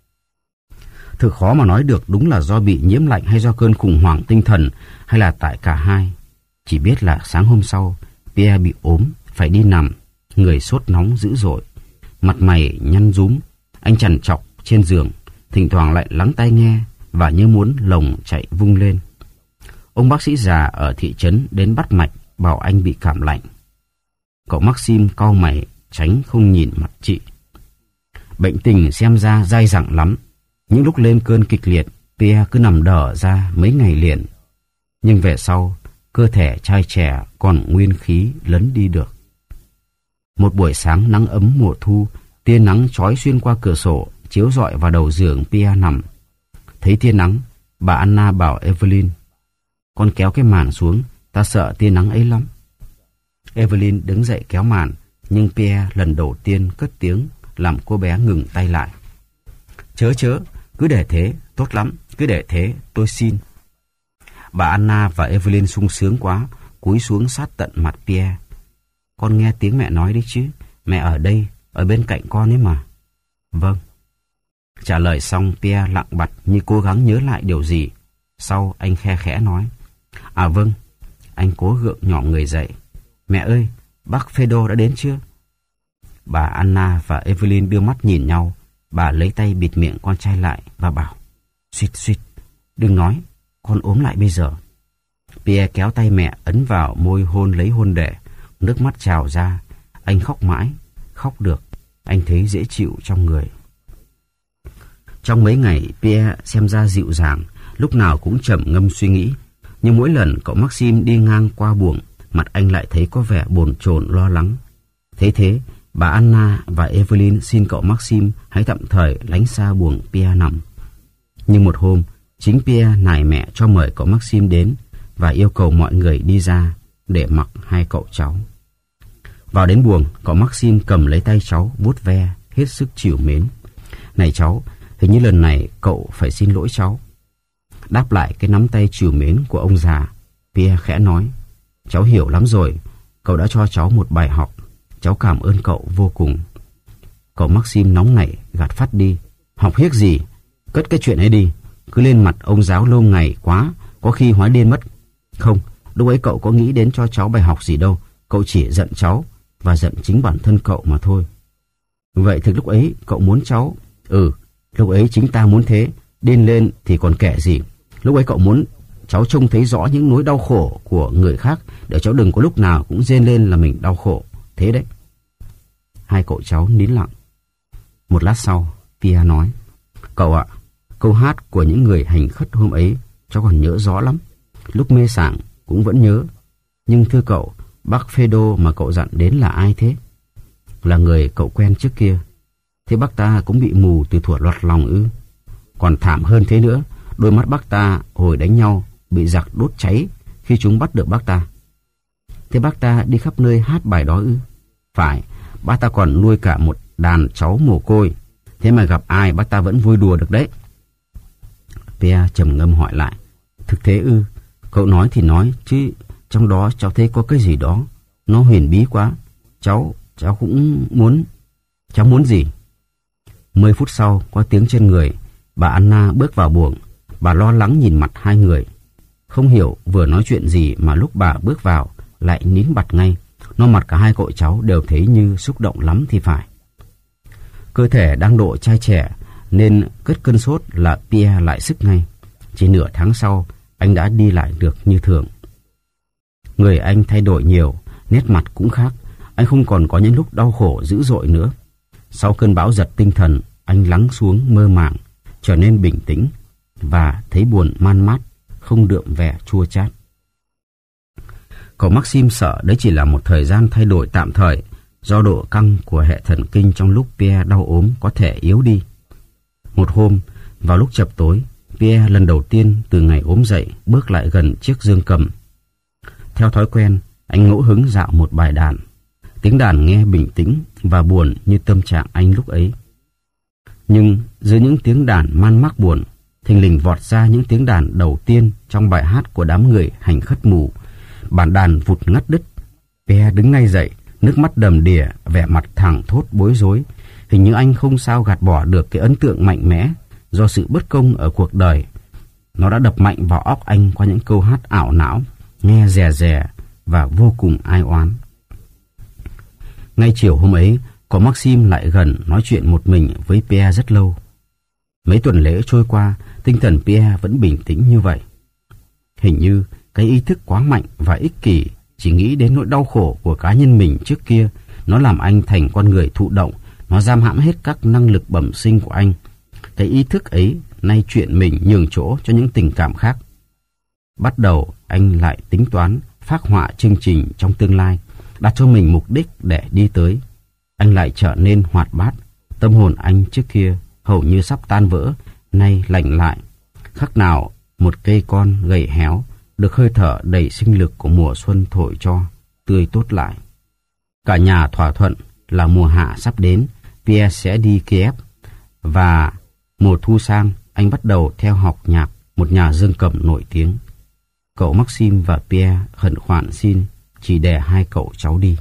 Thực khó mà nói được đúng là do bị nhiễm lạnh hay do cơn khủng hoảng tinh thần, hay là tại cả hai. Chỉ biết là sáng hôm sau, Pierre bị ốm, phải đi nằm, người sốt nóng dữ dội, mặt mày nhăn rúm. Anh trằn trọc trên giường, thỉnh thoảng lại lắng tai nghe và như muốn lồng chạy vung lên. Ông bác sĩ già ở thị trấn đến bắt mạch, bảo anh bị cảm lạnh. Cậu Maxim cau mày tránh không nhìn mặt chị. Bệnh tình xem ra dai dẳng lắm. Những lúc lên cơn kịch liệt, Pierre cứ nằm đờ ra mấy ngày liền. Nhưng về sau, cơ thể trai trẻ còn nguyên khí lấn đi được. Một buổi sáng nắng ấm mùa thu, tia nắng chói xuyên qua cửa sổ, chiếu rọi vào đầu giường Pierre nằm. Thấy tia nắng, bà Anna bảo Evelyn, con kéo cái màn xuống, ta sợ tia nắng ấy lắm. Evelyn đứng dậy kéo màn, nhưng Pierre lần đầu tiên cất tiếng làm cô bé ngừng tay lại. Chớ chớ, cứ để thế, tốt lắm, cứ để thế, tôi xin. Bà Anna và Evelyn sung sướng quá, cúi xuống sát tận mặt Pierre. Con nghe tiếng mẹ nói đấy chứ, mẹ ở đây, ở bên cạnh con ấy mà. Vâng. Trả lời xong, Pierre lặng bặt như cố gắng nhớ lại điều gì. Sau anh khe khẽ nói, à vâng, Anh cố gượng nhỏm người dậy. Mẹ ơi, bác Fedor đã đến chưa? Bà Anna và Evelyn đưa mắt nhìn nhau. Bà lấy tay bịt miệng con trai lại và bảo: Suýt suýt, đừng nói, con ốm lại bây giờ. Pierre kéo tay mẹ ấn vào môi hôn lấy hôn để. Nước mắt trào ra. Anh khóc mãi, khóc được. Anh thấy dễ chịu trong người. Trong mấy ngày, Pierre xem ra dịu dàng, lúc nào cũng trầm ngâm suy nghĩ. Nhưng mỗi lần cậu Maxime đi ngang qua buồng, mặt anh lại thấy có vẻ bồn chồn lo lắng. Thế thế, bà Anna và Evelyn xin cậu Maxime hãy tạm thời lánh xa buồng Pierre nằm. Nhưng một hôm, chính Pierre nài mẹ cho mời cậu Maxime đến và yêu cầu mọi người đi ra để mặc hai cậu cháu. Vào đến buồng, cậu Maxime cầm lấy tay cháu vuốt ve, hết sức trìu mến. Này cháu, hình như lần này cậu phải xin lỗi cháu. Đáp lại cái nắm tay trìu mến của ông già, Pierre khẽ nói: Cháu hiểu lắm rồi, cậu đã cho cháu một bài học. Cháu cảm ơn cậu vô cùng. Cậu Maxime nóng nảy gạt phắt đi: Học hiếc gì, cất cái chuyện ấy đi. Cứ lên mặt ông giáo lâu ngày quá, có khi hóa điên mất. Không, lúc ấy cậu có nghĩ đến cho cháu bài học gì đâu. Cậu chỉ giận cháu và giận chính bản thân cậu mà thôi. Vậy thực lúc ấy cậu muốn cháu... Ừ, lúc ấy chính ta muốn thế. Điên lên thì còn kể gì. Lúc ấy cậu muốn cháu trông thấy rõ những nỗi đau khổ của người khác, để cháu đừng có lúc nào cũng rên lên là mình đau khổ. Thế đấy. Hai cậu cháu nín lặng. Một lát sau, Pierre nói: Cậu ạ, câu hát của những người hành khất hôm ấy cháu còn nhớ rõ lắm. Lúc mê sảng cũng vẫn nhớ. Nhưng thưa cậu, bác Fedor mà cậu dặn đến là ai thế? Là người cậu quen trước kia. Thế bác ta cũng bị mù từ thuở lọt lòng ư? Còn thảm hơn thế nữa, đôi mắt bác ta hồi đánh nhau bị giặc đốt cháy khi chúng bắt được bác ta. Thế bác ta đi khắp nơi hát bài đó ư? Phải, bác ta còn nuôi cả một đàn cháu mồ côi. Thế mà gặp ai bác ta vẫn vui đùa được đấy. Pierre trầm ngâm hỏi lại: Thực thế ư? Cậu nói thì nói, chứ trong đó cháu thấy có cái gì đó nó huyền bí quá. Cháu, cháu cũng muốn... Cháu muốn gì? Mười phút sau, có tiếng trên người. Bà Anna bước vào buồng. Bà lo lắng nhìn mặt hai người. Không hiểu vừa nói chuyện gì mà lúc bà bước vào lại nín bặt ngay. Nó mặt cả hai cậu cháu đều thấy như xúc động lắm thì phải. Cơ thể đang độ trai trẻ nên cất cơn sốt là Pierre lại sức ngay. Chỉ nửa tháng sau, anh đã đi lại được như thường. Người anh thay đổi nhiều, nét mặt cũng khác. Anh không còn có những lúc đau khổ dữ dội nữa. Sau cơn bão giật tinh thần, anh lắng xuống mơ màng, trở nên bình tĩnh và thấy buồn man mát, không đượm vẻ chua chát. Cậu Maxime sợ đấy chỉ là một thời gian thay đổi tạm thời, do độ căng của hệ thần kinh trong lúc Pierre đau ốm có thể yếu đi. Một hôm, vào lúc chập tối, Pierre lần đầu tiên từ ngày ốm dậy bước lại gần chiếc dương cầm. Theo thói quen, anh ngẫu hứng dạo một bài đàn. Tiếng đàn nghe bình tĩnh và buồn như tâm trạng anh lúc ấy. Nhưng dưới những tiếng đàn man mác buồn, thình lình vọt ra những tiếng đàn đầu tiên trong bài hát của đám người hành khất mù. Bản đàn vụt ngắt đứt. Pierre đứng ngay dậy, nước mắt đầm đìa, vẻ mặt thẳng thốt bối rối. Hình như anh không sao gạt bỏ được cái ấn tượng mạnh mẽ do sự bất công ở cuộc đời. Nó đã đập mạnh vào óc anh qua những câu hát ảo não, nghe rè rè và vô cùng ai oán. Ngay chiều hôm ấy, có Maxime lại gần nói chuyện một mình với Pierre rất lâu. Mấy tuần lễ trôi qua, tinh thần Pierre vẫn bình tĩnh như vậy. Hình như cái ý thức quá mạnh và ích kỷ, chỉ nghĩ đến nỗi đau khổ của cá nhân mình trước kia, nó làm anh thành con người thụ động, nó giam hãm hết các năng lực bẩm sinh của anh. Cái ý thức ấy nay chuyện mình nhường chỗ cho những tình cảm khác. Bắt đầu anh lại tính toán, phác họa chương trình trong tương lai, đặt cho mình mục đích để đi tới. Anh lại trở nên hoạt bát. Tâm hồn anh trước kia hầu như sắp tan vỡ, nay lành lại. Khác nào một cây con gầy héo được hơi thở đầy sinh lực của mùa xuân thổi cho, tươi tốt lại. Cả nhà thỏa thuận là mùa hạ sắp đến, Pierre sẽ đi Kiev. Và mùa thu sang, anh bắt đầu theo học nhạc một nhà dương cầm nổi tiếng. Cậu Maxime và Pierre khẩn khoản xin chỉ để hai cậu cháu đi.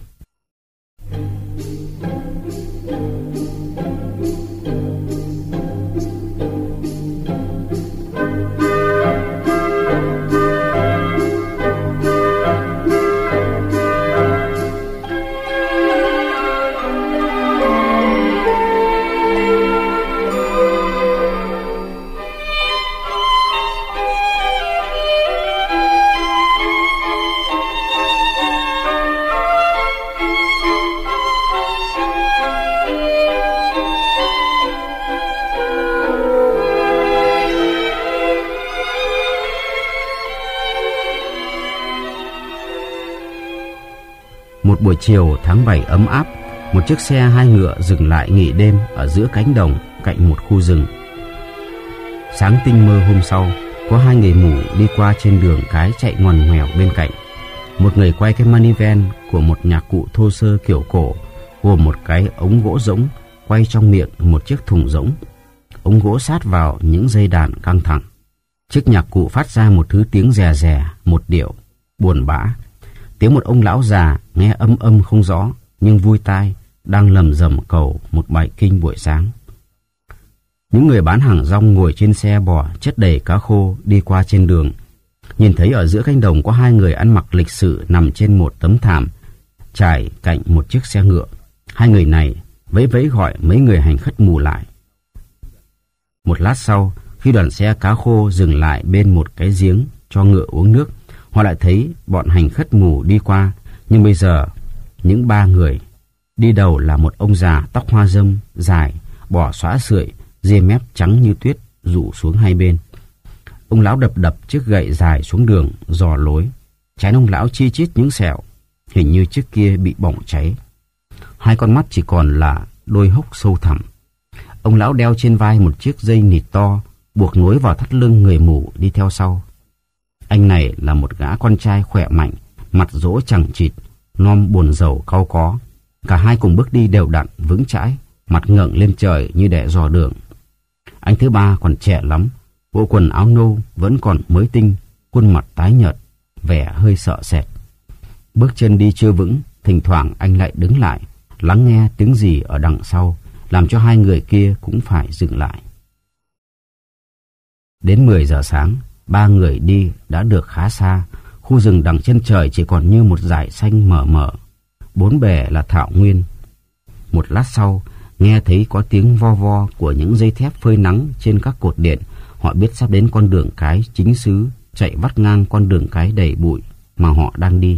Một buổi chiều tháng bảy ấm áp, một chiếc xe hai ngựa dừng lại nghỉ đêm ở giữa cánh đồng cạnh một khu rừng. Sáng tinh mơ hôm sau, có hai người mù đi qua trên đường cái chạy ngoằn ngoèo bên cạnh. Một người quay cái maniven của một nhạc cụ thô sơ kiểu cổ, gồm một cái ống gỗ rỗng quay trong miệng một chiếc thùng rỗng. Ống gỗ sát vào những dây đàn căng thẳng. Chiếc nhạc cụ phát ra một thứ tiếng rè rè, một điệu, buồn bã. Tiếng một ông lão già nghe âm âm không rõ nhưng vui tai, đang lầm rầm cầu một bài kinh buổi sáng. Những người bán hàng rong ngồi trên xe bò chất đầy cá khô đi qua trên đường. Nhìn thấy ở giữa cánh đồng có hai người ăn mặc lịch sự nằm trên một tấm thảm trải cạnh một chiếc xe ngựa. Hai người này vẫy vẫy gọi mấy người hành khất mù lại. Một lát sau, khi đoàn xe cá khô dừng lại bên một cái giếng cho ngựa uống nước, họ lại thấy bọn hành khất mù đi qua. Nhưng bây giờ, những ba người, đi đầu là một ông già tóc hoa râm, dài, bỏ xõa sưởi, ria mép trắng như tuyết rủ xuống hai bên. Ông lão đập đập chiếc gậy dài xuống đường, dò lối. Trán ông lão chi chít những sẹo, hình như trước kia bị bỏng cháy. Hai con mắt chỉ còn là đôi hốc sâu thẳm. Ông lão đeo trên vai một chiếc dây nịt to, buộc nối vào thắt lưng người mù đi theo sau. Anh này là một gã con trai khỏe mạnh, mặt rỗ chằng chịt, nom buồn rầu cau có. Cả hai cùng bước đi đều đặn, vững chãi, mặt ngẩng lên trời như để dò đường. Anh thứ ba còn trẻ lắm, bộ quần áo nâu vẫn còn mới tinh, khuôn mặt tái nhợt, vẻ hơi sợ sệt. Bước chân đi chưa vững, thỉnh thoảng anh lại đứng lại, lắng nghe tiếng gì ở đằng sau, làm cho hai người kia cũng phải dừng lại. Đến mười giờ sáng, ba người đi đã được khá xa. Khu rừng đằng chân trời chỉ còn như một dải xanh mờ mờ, bốn bề là thảo nguyên. Một lát sau, nghe thấy có tiếng vo vo của những dây thép phơi nắng trên các cột điện. Họ biết sắp đến con đường cái chính xứ chạy vắt ngang con đường cái đầy bụi mà họ đang đi.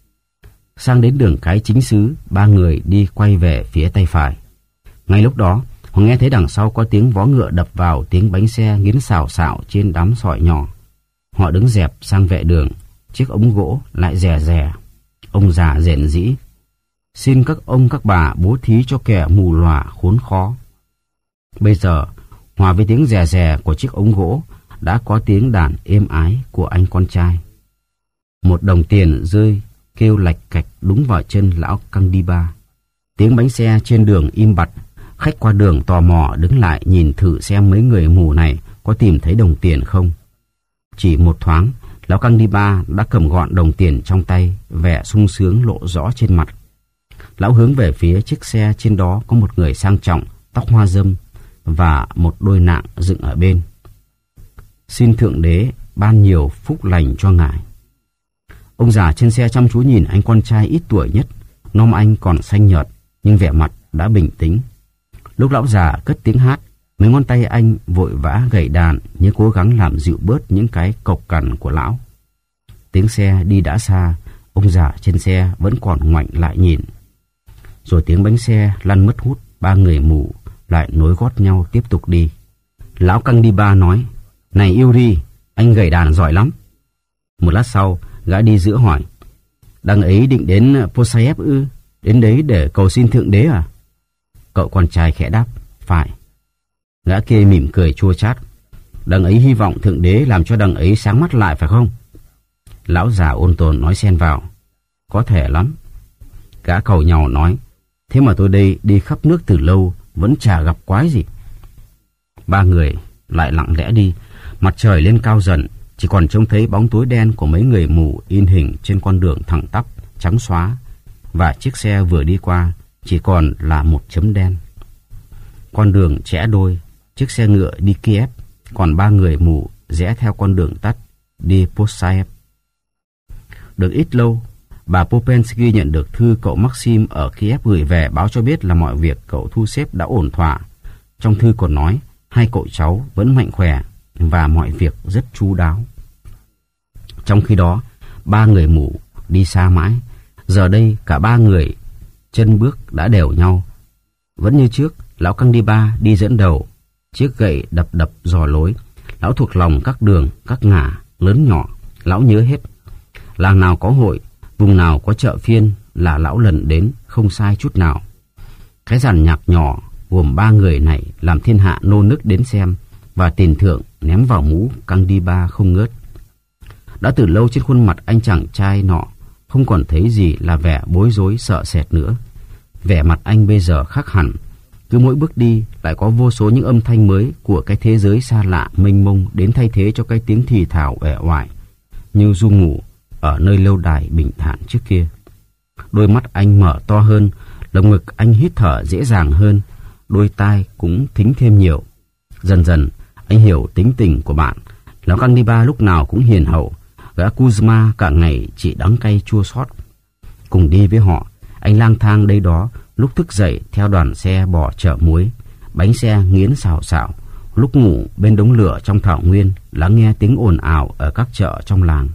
Sang đến đường cái chính xứ, ba người đi quay về phía tay phải. Ngay lúc đó, họ nghe thấy đằng sau có tiếng vó ngựa đập vào tiếng bánh xe nghiến xào xạo trên đám sỏi nhỏ. Họ đứng dẹp sang vệ đường, chiếc ống gỗ lại rè rè. Ông già rền rĩ: "Xin các ông các bà bố thí cho kẻ mù lòa khốn khó." Bây giờ, hòa với tiếng rè rè của chiếc ống gỗ, đã có tiếng đàn êm ái của anh con trai. Một đồng tiền rơi kêu lạch cạch đúng vào chân lão Căng Đi Ba. Tiếng bánh xe trên đường im bặt. Khách qua đường tò mò đứng lại nhìn thử xem mấy người mù này có tìm thấy đồng tiền không. Chỉ một thoáng, lão Căng Đi Ba đã cầm gọn đồng tiền trong tay, vẻ sung sướng lộ rõ trên mặt. Lão hướng về phía chiếc xe trên đó có một người sang trọng, tóc hoa râm và một đôi nạng dựng ở bên. "Xin Thượng Đế ban nhiều phúc lành cho ngài." Ông già trên xe chăm chú nhìn anh con trai ít tuổi nhất. Nom anh còn xanh nhợt nhưng vẻ mặt đã bình tĩnh. Lúc lão già cất tiếng hát, mấy ngón tay anh vội vã gảy đàn như cố gắng làm dịu bớt những cái cộc cằn của lão. Tiếng xe đi đã xa, ông già trên xe vẫn còn ngoảnh lại nhìn. Rồi tiếng bánh xe lăn mất hút, ba người mù lại nối gót nhau tiếp tục đi. Lão Căng Đi Ba nói: "Này yêu đi, anh gảy đàn giỏi lắm." Một lát sau, gã đi giữa hỏi: "Đằng ấy định đến Posayev ư? Đến đấy để cầu xin Thượng Đế à?" Cậu con trai khẽ đáp: "Phải." Gã kia mỉm cười chua chát: "Đằng ấy hy vọng Thượng Đế làm cho đằng ấy sáng mắt lại phải không?" Lão già ôn tồn nói xen vào: "Có thể lắm." Gã cầu nhau nói: "Thế mà tôi đây đi khắp nước từ lâu vẫn chả gặp quái gì." Ba người lại lặng lẽ đi. Mặt trời lên cao dần, chỉ còn trông thấy bóng tối đen của mấy người mù in hình trên con đường thẳng tắp trắng xóa, và chiếc xe vừa đi qua chỉ còn là một chấm đen. Con đường chẽ đôi, chiếc xe ngựa đi Kiev, còn ba người mù rẽ theo con đường tắt đi Posayev. Được ít lâu, bà Popensky nhận được thư cậu Maxim ở Kiev gửi về báo cho biết là mọi việc cậu thu xếp đã ổn thỏa. Trong thư còn nói hai cậu cháu vẫn mạnh khỏe và mọi việc rất chu đáo. Trong khi đó, ba người mù đi xa mãi. Giờ đây cả ba người chân bước đã đều nhau. Vẫn như trước, lão Căng Đi Ba đi dẫn đầu, chiếc gậy đập đập dò lối. Lão thuộc lòng các đường, các ngả, lớn nhỏ, lão nhớ hết. Làng nào có hội, vùng nào có chợ phiên, là lão lần đến không sai chút nào. Cái dàn nhạc nhỏ gồm ba người này làm thiên hạ nô nức đến xem, và tiền thưởng ném vào mũ căng đi ba không ngớt. Đã từ lâu trên khuôn mặt anh chàng trai nọ không còn thấy gì là vẻ bối rối sợ sệt nữa. Vẻ mặt anh bây giờ khác hẳn. Cứ mỗi bước đi lại có vô số những âm thanh mới của cái thế giới xa lạ mênh mông đến thay thế cho cái tiếng thì thào uể oải như ru ngủ ở nơi lâu đài bình thản trước kia. Đôi mắt anh mở to hơn, lồng ngực anh hít thở dễ dàng hơn, đôi tai cũng thính thêm nhiều. Dần dần anh hiểu tính tình của bạn. Lão Candiba lúc nào cũng hiền hậu, gã Kuzma cả ngày chỉ đắng cay chua xót. Cùng đi với họ, anh lang thang đây đó, lúc thức dậy theo đoàn xe bò chở muối, bánh xe nghiến xào xạo, lúc ngủ bên đống lửa trong thảo nguyên, lắng nghe tiếng ồn ào ở các chợ trong làng.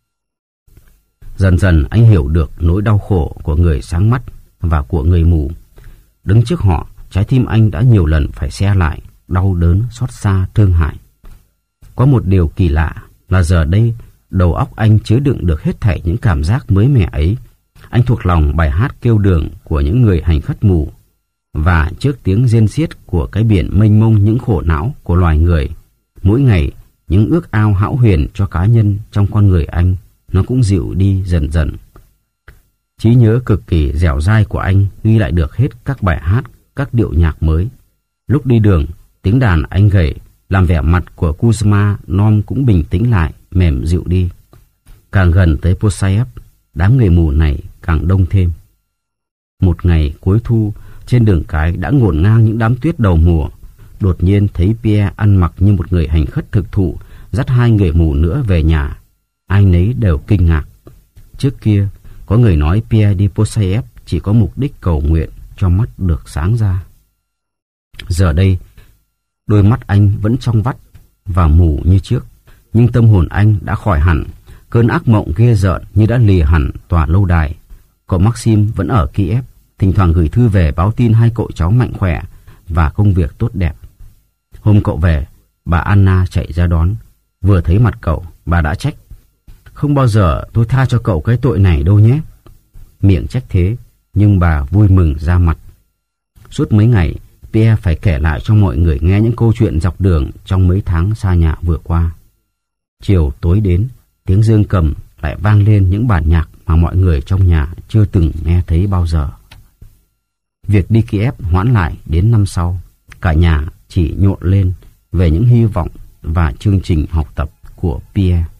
Dần dần anh hiểu được nỗi đau khổ của người sáng mắt và của người mù. Đứng trước họ, trái tim anh đã nhiều lần phải xe lại, đau đớn, xót xa, thương hại. Có một điều kỳ lạ là giờ đây, đầu óc anh chứa đựng được hết thảy những cảm giác mới mẻ ấy. Anh thuộc lòng bài hát kêu đường của những người hành khất mù, và trước tiếng rên xiết của cái biển mênh mông những khổ não của loài người, mỗi ngày những ước ao hão huyền cho cá nhân trong con người anh nó cũng dịu đi dần dần. Trí nhớ cực kỳ dẻo dai của anh ghi lại được hết các bài hát, các điệu nhạc mới. Lúc đi đường, tiếng đàn anh gảy làm vẻ mặt của Kuzma non cũng bình tĩnh lại, mềm dịu đi. Càng gần tới Posayev, đám người mù này càng đông thêm. Một ngày cuối thu, trên đường cái đã ngổn ngang những đám tuyết đầu mùa. Đột nhiên thấy Pierre ăn mặc như một người hành khất thực thụ, dắt hai người mù nữa về nhà. Ai nấy đều kinh ngạc. Trước kia, có người nói Pierre đi Posayev chỉ có mục đích cầu nguyện cho mắt được sáng ra. Giờ đây, đôi mắt anh vẫn trong vắt và mù như trước, nhưng tâm hồn anh đã khỏi hẳn. Cơn ác mộng ghê rợn như đã lìa hẳn tòa lâu đài. Cậu Maxim vẫn ở Kiev, thỉnh thoảng gửi thư về báo tin hai cậu cháu mạnh khỏe và công việc tốt đẹp. Hôm cậu về, bà Anna chạy ra đón. Vừa thấy mặt cậu, bà đã trách: "Không bao giờ tôi tha cho cậu cái tội này đâu nhé." Miệng trách thế, nhưng bà vui mừng ra mặt. Suốt mấy ngày, Pierre phải kể lại cho mọi người nghe những câu chuyện dọc đường trong mấy tháng xa nhà vừa qua. Chiều tối đến, tiếng dương cầm lại vang lên những bản nhạc mà mọi người trong nhà chưa từng nghe thấy bao giờ. Việc đi Kiev hoãn lại đến năm sau. Cả nhà chỉ nhộn lên về những hy vọng và chương trình học tập của Pierre.